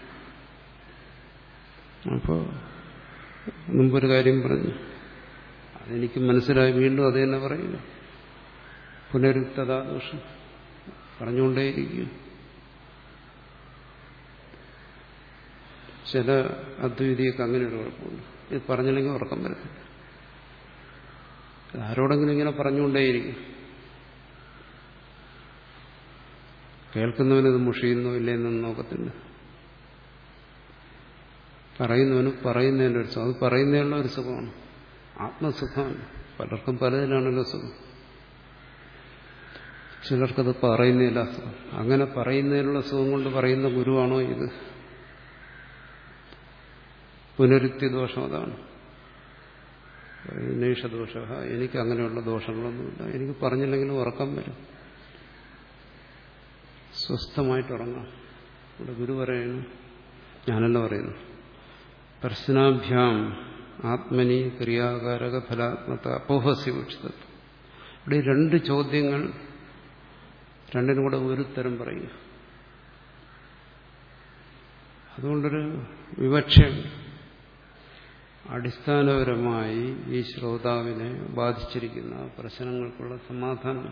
അപ്പോൾ മുമ്പൊരു കാര്യം പറഞ്ഞു, അതെനിക്ക് മനസ്സിലായി. വീണ്ടും അത് തന്നെ പറയുന്നു. പുനരുക്തതാ ദോഷം പറഞ്ഞുകൊണ്ടേയിരിക്കും. ചില അദ്വൈതിയൊക്കെ അങ്ങനെ ഒരു കുഴപ്പമുണ്ട്. ഇത് പറഞ്ഞില്ലെങ്കിൽ ഉറക്കം വരത്തില്ല. ആരോടെങ്കിലും ഇങ്ങനെ പറഞ്ഞുകൊണ്ടേയിരിക്കും. കേൾക്കുന്നവനത് മുഷിയുന്നോ ഇല്ലെന്നൊന്നും നോക്കത്തില്ല. പറയുന്നവന് പറയുന്നതിൻ്റെ ഒരു സുഖം, അത് പറയുന്നതിനുള്ള ഒരു സുഖമാണ്, ആത്മസുഖമാണ്. പലർക്കും പലതിലാണല്ലോ സുഖം. ചിലർക്കത് പറയുന്നതില്ല സുഖം. അങ്ങനെ പറയുന്നതിനുള്ള സുഖം കൊണ്ട് പറയുന്ന ഗുരുവാണോ ഇത്? പുനരുക്തി ദോഷം അതാണ്. നൈഷദോഷ, എനിക്ക് അങ്ങനെയുള്ള ദോഷങ്ങളൊന്നുമില്ല, എനിക്ക് പറഞ്ഞില്ലെങ്കിലും ഉറക്കം വരും, സ്വസ്ഥമായിട്ട് ഉറങ്ങാം. ഇവിടെ ഗുരു പറയുന്നു, ഞാനല്ല പറയുന്നു, പ്രശ്നാഭ്യാം ആത്മനി ക്രിയാകാരക ഫലാത്മത അപോഹസ്യ വീക്ഷിതത്വം. ഇവിടെ രണ്ട് ചോദ്യങ്ങൾ, രണ്ടിനും കൂടെ ഒരു തരം പറയുക. അതുകൊണ്ടൊരു വിവക്ഷയുണ്ട്. അടിസ്ഥാനപരമായി ഈ ശ്രോതാവിനെ ബാധിച്ചിരിക്കുന്ന പ്രശ്നങ്ങൾക്കുള്ള സമാധാനം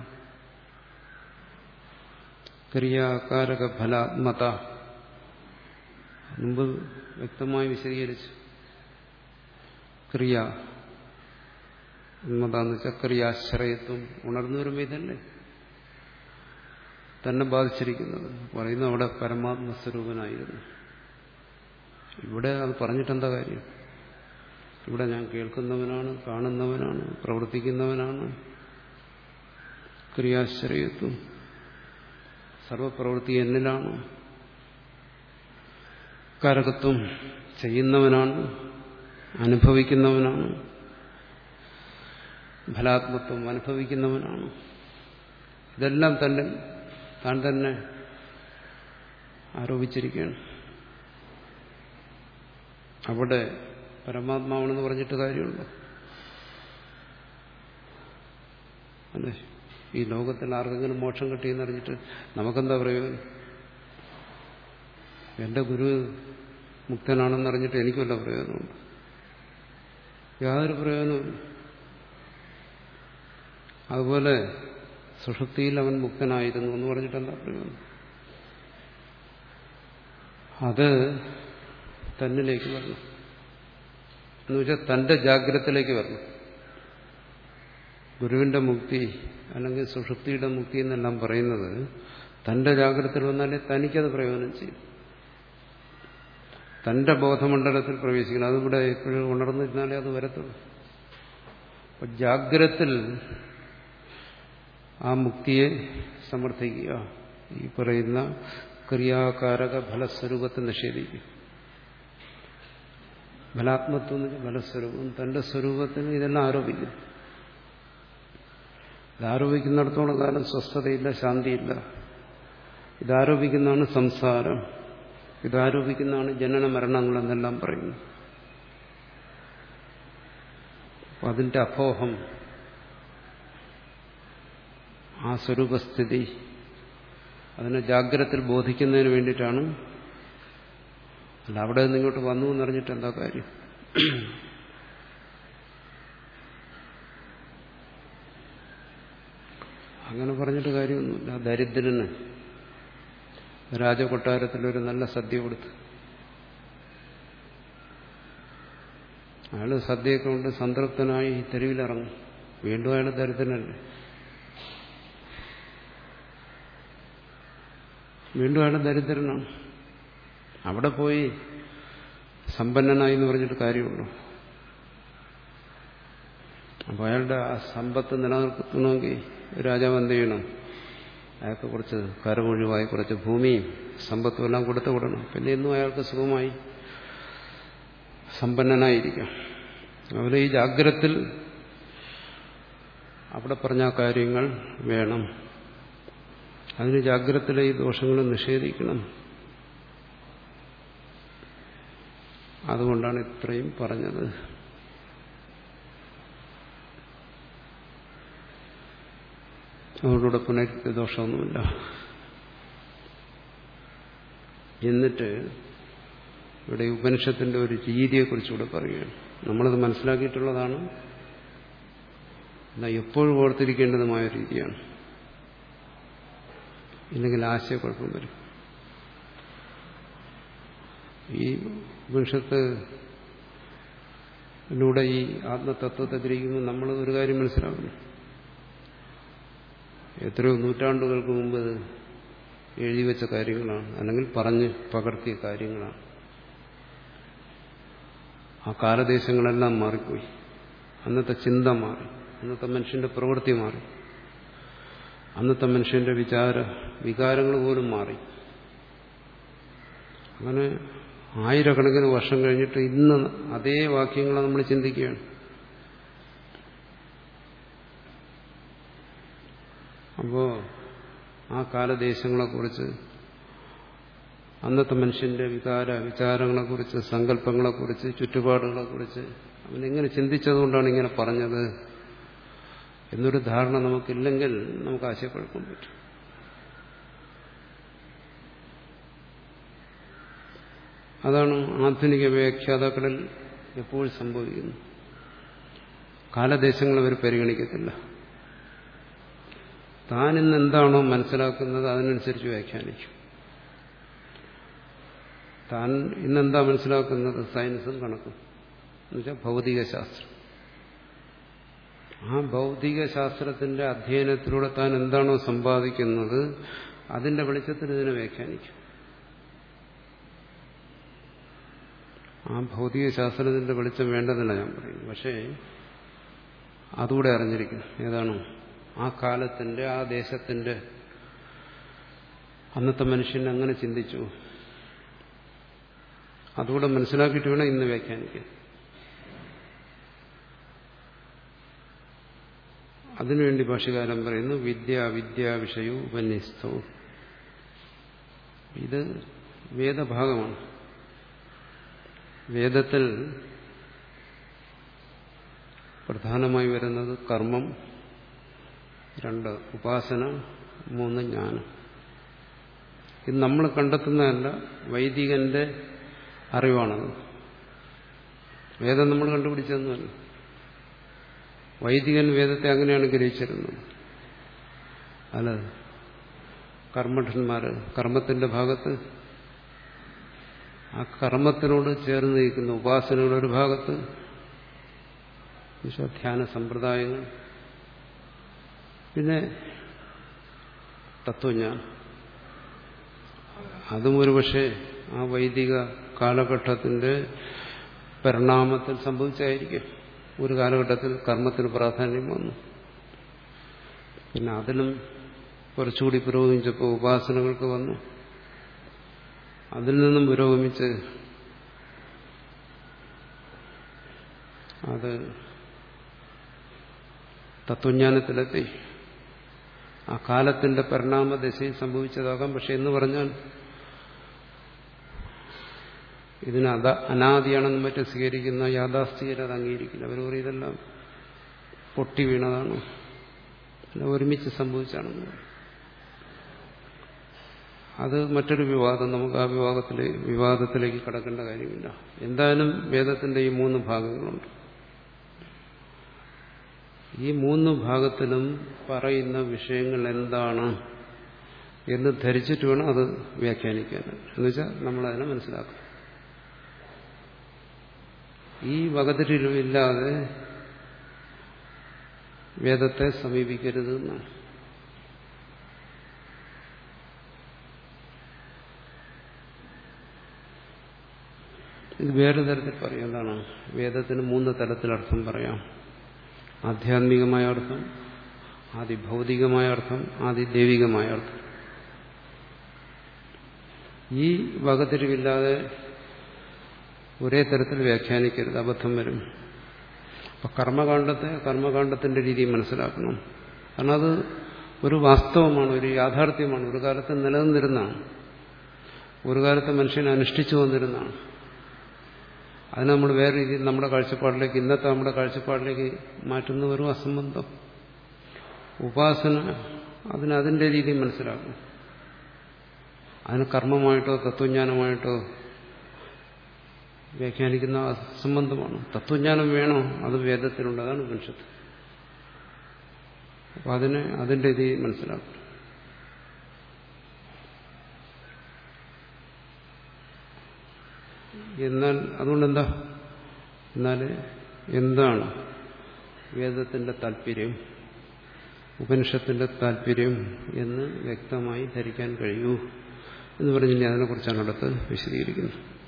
ക്രിയാകാരക ഫലാത്മത മുമ്പ് വ്യക്തമായി വിശദീകരിച്ചു. ക്രിയ എന്ന് വെച്ചാൽ ക്രിയാശ്രയത്വം ഉണർന്നു വരുമ്പോൾ ഇതല്ലേ തന്നെ ബാധിച്ചിരിക്കുന്നത്. പറയുന്നു അവിടെ പരമാത്മസ്വരൂപനായിരുന്നു. ഇവിടെ അത് പറഞ്ഞിട്ടെന്താ കാര്യം? ഇവിടെ ഞാൻ കേൾക്കുന്നവനാണ്, കാണുന്നവനാണ്, പ്രവർത്തിക്കുന്നവനാണ്. ക്രിയാശ്രയത്വം, സർവപ്രവൃത്തി എന്നിലാണ്. കാരകത്വം ചെയ്യുന്നവനാണ്, അനുഭവിക്കുന്നവനാണ്. ഫലാത്മത്വം അനുഭവിക്കുന്നവനാണ്. ഇതെല്ലാം തന്നെ താൻ തന്നെ ആരോപിച്ചിരിക്കുകയാണ്. അവിടെ പരമാത്മാവെന്ന് പറഞ്ഞിട്ട് കാര്യമുണ്ടോ? അല്ലേ? ഈ ലോകത്തിൽ ആർക്കെങ്കിലും മോക്ഷം കിട്ടിയെന്ന് അറിഞ്ഞിട്ട് നമുക്കെന്താ പ്രയോജനം? എന്റെ ഗുരു മുക്തനാണെന്നറിഞ്ഞിട്ട് എനിക്ക് വല്ല പ്രയോജനമുണ്ട്? യാതൊരു പ്രയോജനവും. അതുപോലെ സുഷുപ്തിയിൽ അവൻ മുക്തനായിരുന്നു എന്ന് പറഞ്ഞിട്ട് എന്താ പ്രയോജനം? അത് തന്നിലേക്ക് വരണം, എന്നുവെച്ചാൽ തന്റെ ജാഗ്രതത്തിലേക്ക് വരണം. ഗുരുവിന്റെ മുക്തി അല്ലെങ്കിൽ സുഷുപ്തിയുടെ മുക്തി എന്നെല്ലാം പറയുന്നത് തന്റെ ജാഗ്രതയിൽ വന്നാലേ തനിക്കത് പ്രയോജനം ചെയ്യും. തന്റെ ബോധമണ്ഡലത്തിൽ പ്രവേശിക്കണം. അതിവിടെ എപ്പോഴും ഉണർന്നിരുന്നാലേ അത് വരത്തുള്ളൂ. അപ്പൊ ജാഗ്രതത്തിൽ ആ മുക്തിയെ സമർത്ഥിക്കുക, ഈ പറയുന്ന ക്രിയാകാരക ഫലസ്വരൂപത്തെ നിഷേധിക്കുക. ഫലാത്മത്വം എന്ന് വെച്ചാൽ ഫലസ്വരൂപം, തന്റെ സ്വരൂപത്തിന് ഇതെല്ലാം ആരോപിക്കുന്നു. ഇതാരോപിക്കുന്നിടത്തോളം കാലം സ്വസ്ഥതയില്ല, ശാന്തിയില്ല. ഇതാരോപിക്കുന്നതാണ് സംസാരം. ഇതാരോപിക്കുന്നതാണ് ജനന മരണങ്ങളെന്നെല്ലാം പറയുന്നു. അപ്പം അതിൻ്റെ അപോഹം, ആ സ്വരൂപസ്ഥിതി, അതിനെ ജാഗ്രതത്തിൽ ബോധിക്കുന്നതിന് വേണ്ടിയിട്ടാണ്. അല്ല അവിടെ നിന്ന് ഇങ്ങോട്ട് വന്നു എന്നറിഞ്ഞിട്ട് എന്താ കാര്യം? അങ്ങനെ പറഞ്ഞിട്ട് കാര്യമൊന്നുമില്ല. ദരിദ്രന് രാജകൊട്ടാരത്തിലൊരു നല്ല സദ്യ കൊടുത്ത് അയാൾ സദ്യയൊക്കെ കൊണ്ട് സംതൃപ്തനായി തെരുവിലിറങ്ങും. വീണ്ടും അയാൾ ദരിദ്രനല്ലേ, വീണ്ടും അയാൾ ദരിദ്രനാണ്. അവിടെ പോയി സമ്പന്നനായി എന്ന് പറഞ്ഞിട്ട് കാര്യമുണ്ടോ? അപ്പോൾ അയാളുടെ ആ സമ്പത്ത് നിലനിർത്തണമെങ്കിൽ രാജാവ് എന്ത് ചെയ്യണം? അയാൾക്ക് കുറച്ച് കരമൊഴിവായി കുറച്ച് ഭൂമിയും സമ്പത്തും എല്ലാം കൊടുത്തു വിടണം. പിന്നെ ഇന്നും അയാൾക്ക് സുഖമായി സമ്പന്നനായിരിക്കാം. അതുപോലെ ഈ ജാഗ്രത്തിൽ അവിടെ പറഞ്ഞ കാര്യങ്ങൾ വേണം. അതിന് ജാഗ്രതയിലെ ഈ ദോഷങ്ങൾ നിഷേധിക്കണം. അതുകൊണ്ടാണ് ഇത്രയും പറഞ്ഞത്. അതുകൊണ്ടിവിടെ പുനരുക്തി ദോഷമൊന്നുമില്ല. എന്നിട്ട് ഇവിടെ ഉപനിഷത്തിന്റെ ഒരു രീതിയെക്കുറിച്ചുകൂടെ പറയുകയാണ്. നമ്മളത് മനസ്സിലാക്കിയിട്ടുള്ളതാണ്, എന്നാൽ എപ്പോഴും ഓർത്തിരിക്കേണ്ടതുമായ രീതിയാണ്. ഇല്ലെങ്കിൽ ആശയക്കുഴപ്പം വരും. ഈ ഉപനിഷത്തിലൂടെ ഈ ആത്മതത്വത്തെ ഗ്രഹിക്കുമ്പോൾ നമ്മൾ ഒരു കാര്യം മനസ്സിലാക്കണം. എത്രയോ നൂറ്റാണ്ടുകൾക്ക് മുമ്പ് എഴുതി വെച്ച കാര്യങ്ങളാണ്, അല്ലെങ്കിൽ പറഞ്ഞ് പകർത്തിയ കാര്യങ്ങളാണ്. ആ കാലദേശങ്ങളെല്ലാം മാറിപ്പോയി. അന്നത്തെ ചിന്ത മാറി, അന്നത്തെ മനുഷ്യന്റെ പ്രവൃത്തി മാറി, അന്നത്തെ മനുഷ്യന്റെ വിചാര വികാരങ്ങൾ പോലും മാറി. അങ്ങനെ ആയിരക്കണക്കിന് വർഷം കഴിഞ്ഞിട്ട് ഇന്ന് അതേ വാക്യങ്ങളെ നമ്മൾ ചിന്തിക്കുകയാണ്. അപ്പോൾ ആ കാലദേശങ്ങളെക്കുറിച്ച്, അന്നത്തെ മനുഷ്യന്റെ വികാര വിചാരങ്ങളെക്കുറിച്ച്, സങ്കല്പങ്ങളെക്കുറിച്ച്, ചുറ്റുപാടുകളെക്കുറിച്ച് അവനെങ്ങനെ ചിന്തിച്ചതുകൊണ്ടാണ് ഇങ്ങനെ പറഞ്ഞത് എന്നൊരു ധാരണ നമുക്കില്ലെങ്കിൽ നമുക്ക് ആശയക്കുഴപ്പം പറ്റും. അതാണ് ആധുനിക വ്യാഖ്യാതാക്കളിൽ എപ്പോഴും സംഭവിക്കുന്നത്. കാലദേശങ്ങൾ അവർ പരിഗണിക്കത്തില്ല. താൻ ഇന്ന് എന്താണോ മനസ്സിലാക്കുന്നത് അതിനനുസരിച്ച് വ്യാഖ്യാനിക്കും. താൻ ഇന്നെന്താ മനസ്സിലാക്കുന്നത്? സയൻസും കണക്കും എന്നുവെച്ചാൽ ഭൗതിക ശാസ്ത്രം. ആ ഭൗതിക ശാസ്ത്രത്തിന്റെ അധ്യയനത്തിലൂടെ താൻ എന്താണോ സമ്പാദിക്കുന്നത് അതിന്റെ വെളിച്ചത്തിൽ ഇതിനെ വ്യാഖ്യാനിക്കും. ആ ഭൗതിക ശാസ്ത്രത്തിന്റെ വെളിച്ചം വേണ്ടതല്ല ഞാൻ പറയുന്നു. പക്ഷേ അതുകൂടെ അറിഞ്ഞിരിക്കണം. ഏതാണോ ആ കാലത്തിന്റെ, ആ ദേശത്തിന്റെ, അന്നത്തെ മനുഷ്യൻ അങ്ങനെ ചിന്തിച്ചു, അതുകൂടെ മനസ്സിലാക്കിയിട്ട് വേണം ഇന്ന് വ്യാഖ്യാനിക്കാൻ. അതിനുവേണ്ടി ഭാഷ്യകാരൻ പറയുന്നു വിദ്യ വിദ്യാ വിഷയൂ ഉപന്യസ്തോ. ഇത് വേദഭാഗമാണ്. വേദത്തിൽ പ്രധാനമായി വരുന്നത് കർമ്മം, രണ്ട് ഉപാസന, മൂന്ന് ജ്ഞാനം. ഇത് നമ്മൾ കണ്ടെത്തുന്നതല്ല, വൈദികന്റെ അറിവാണത്. വേദം നമ്മൾ കണ്ടുപിടിച്ചതൊന്നുമല്ല. വൈദികൻ വേദത്തെ അങ്ങനെയാണ് ഗ്രഹിച്ചിരുന്നത്. അല്ല, കർമ്മഠന്മാര് കർമ്മത്തിന്റെ ഭാഗത്ത്, ആ കർമ്മത്തിനോട് ചേർന്ന് നിൽക്കുന്ന ഉപാസനയുടെ ഒരു ഭാഗത്ത്, ധ്യാന സമ്പ്രദായങ്ങൾ, പിന്നെ തത്വജ്ഞാനം. അതും ഒരുപക്ഷെ ആ വൈദിക കാലഘട്ടത്തിന്റെ പരിണാമത്തിൽ സംഭവിച്ചായിരിക്കും. ഒരു കാലഘട്ടത്തിൽ കർമ്മത്തിന് പ്രാധാന്യം വന്നു, പിന്നെ അതിലും കുറച്ചുകൂടി പുരോഗമിച്ചപ്പോൾ ഉപാസനകൾക്ക് വന്നു. അതിൽ നിന്നും പുരോഗമിച്ച് അത് തത്വജ്ഞാനത്തിലെത്തി. ആ കാലത്തിന്റെ പരിണാമദശയിൽ സംഭവിച്ചതാകാം. പക്ഷെ എന്ന് പറഞ്ഞാൽ ഇതിന് അത അനാദിയാണെന്നും മറ്റും സ്വീകരിക്കുന്ന യാഥാസ്ഥികർ അത് അംഗീകരിക്കില്ല. അവർ പറയും ഇതെല്ലാം പൊട്ടി വീണതാണ്, അല്ല ഒരുമിച്ച് സംഭവിച്ചാണെന്ന് പറയും. അത് മറ്റൊരു വിവാദം. നമുക്ക് ആ വിവാദത്തിലെ വിവാദത്തിലേക്ക് കടക്കേണ്ട കാര്യമില്ല. എന്തായാലും വേദത്തിന്റെ ഈ മൂന്ന് ഭാഗങ്ങളുണ്ട്. ഈ മൂന്ന് ഭാഗത്തിലും പറയുന്ന വിഷയങ്ങൾ എന്താണ് എന്ന് ധരിച്ചിട്ട് വേണം അത് വ്യാഖ്യാനിക്കാൻ. എന്നുവെച്ചാൽ നമ്മളതിനെ മനസ്സിലാക്കും. ഈ വകതിരിവില്ലാതെ വേദത്തെ സമീപിക്കരുത് എന്നാണ്. ഇത് വേറെ തരത്തിൽ പറയാം. എന്താണ്? വേദത്തിന് മൂന്ന് തരത്തിൽ അർത്ഥം പറയാം. ആധ്യാത്മികമായ അർത്ഥം, ആദിഭൗതികമായ അർത്ഥം, ആദിദൈവികമായ അർത്ഥം. ഈ വകതിരിവില്ലാതെ ഒരേ തരത്തിൽ വ്യാഖ്യാനിക്കരുത്, അബദ്ധം വരും. അപ്പൊ കർമ്മകാണ്ഡത്തെ കർമ്മകാണ്ഡത്തിന്റെ രീതി മനസ്സിലാക്കണം. കാരണം അത് ഒരു വാസ്തവമാണ്, ഒരു യാഥാർത്ഥ്യമാണ്, ഒരു കാലത്ത് നിലനിന്നിരുന്നതാണ്, ഒരു കാലത്ത് മനുഷ്യൻ അനുഷ്ഠിച്ചു വന്നിരുന്നതാണ്. അത് നമ്മൾ വേറെ രീതിയിൽ നമ്മുടെ കാഴ്ചപ്പാടിലേക്ക്, ഇന്നത്തെ നമ്മുടെ കാഴ്ചപ്പാടിലേക്ക് മാറ്റുന്ന ഒരു അസംബന്ധം. ഉപാസന അതിന് അതിന്റെ രീതി മനസ്സിലാക്കണം. അതിന് കർമ്മമായിട്ടോ തത്വജ്ഞാനമായിട്ടോ വ്യാഖ്യാനിക്കുന്ന അസംബന്ധമാണ്. തത്വജ്ഞാനം വേണോ? അത് വേദത്തിലുണ്ട്, അതാണ് ഉപനിഷത്ത്. അപ്പൊ അതിനെ അതിന്റെ രീതി മനസ്സിലാക്കണം. എന്നാൽ അതുകൊണ്ടെന്താ? എന്നാൽ എന്താണ് വേദത്തിന്റെ താല്പര്യം, ഉപനിഷത്തിന്റെ താല്പര്യം എന്ന് വ്യക്തമായി ധരിക്കാൻ കഴിയൂ എന്ന് പറഞ്ഞില്ലേ? അതിനെക്കുറിച്ചാണ് അടുത്ത് വിശദീകരിക്കുന്നത്.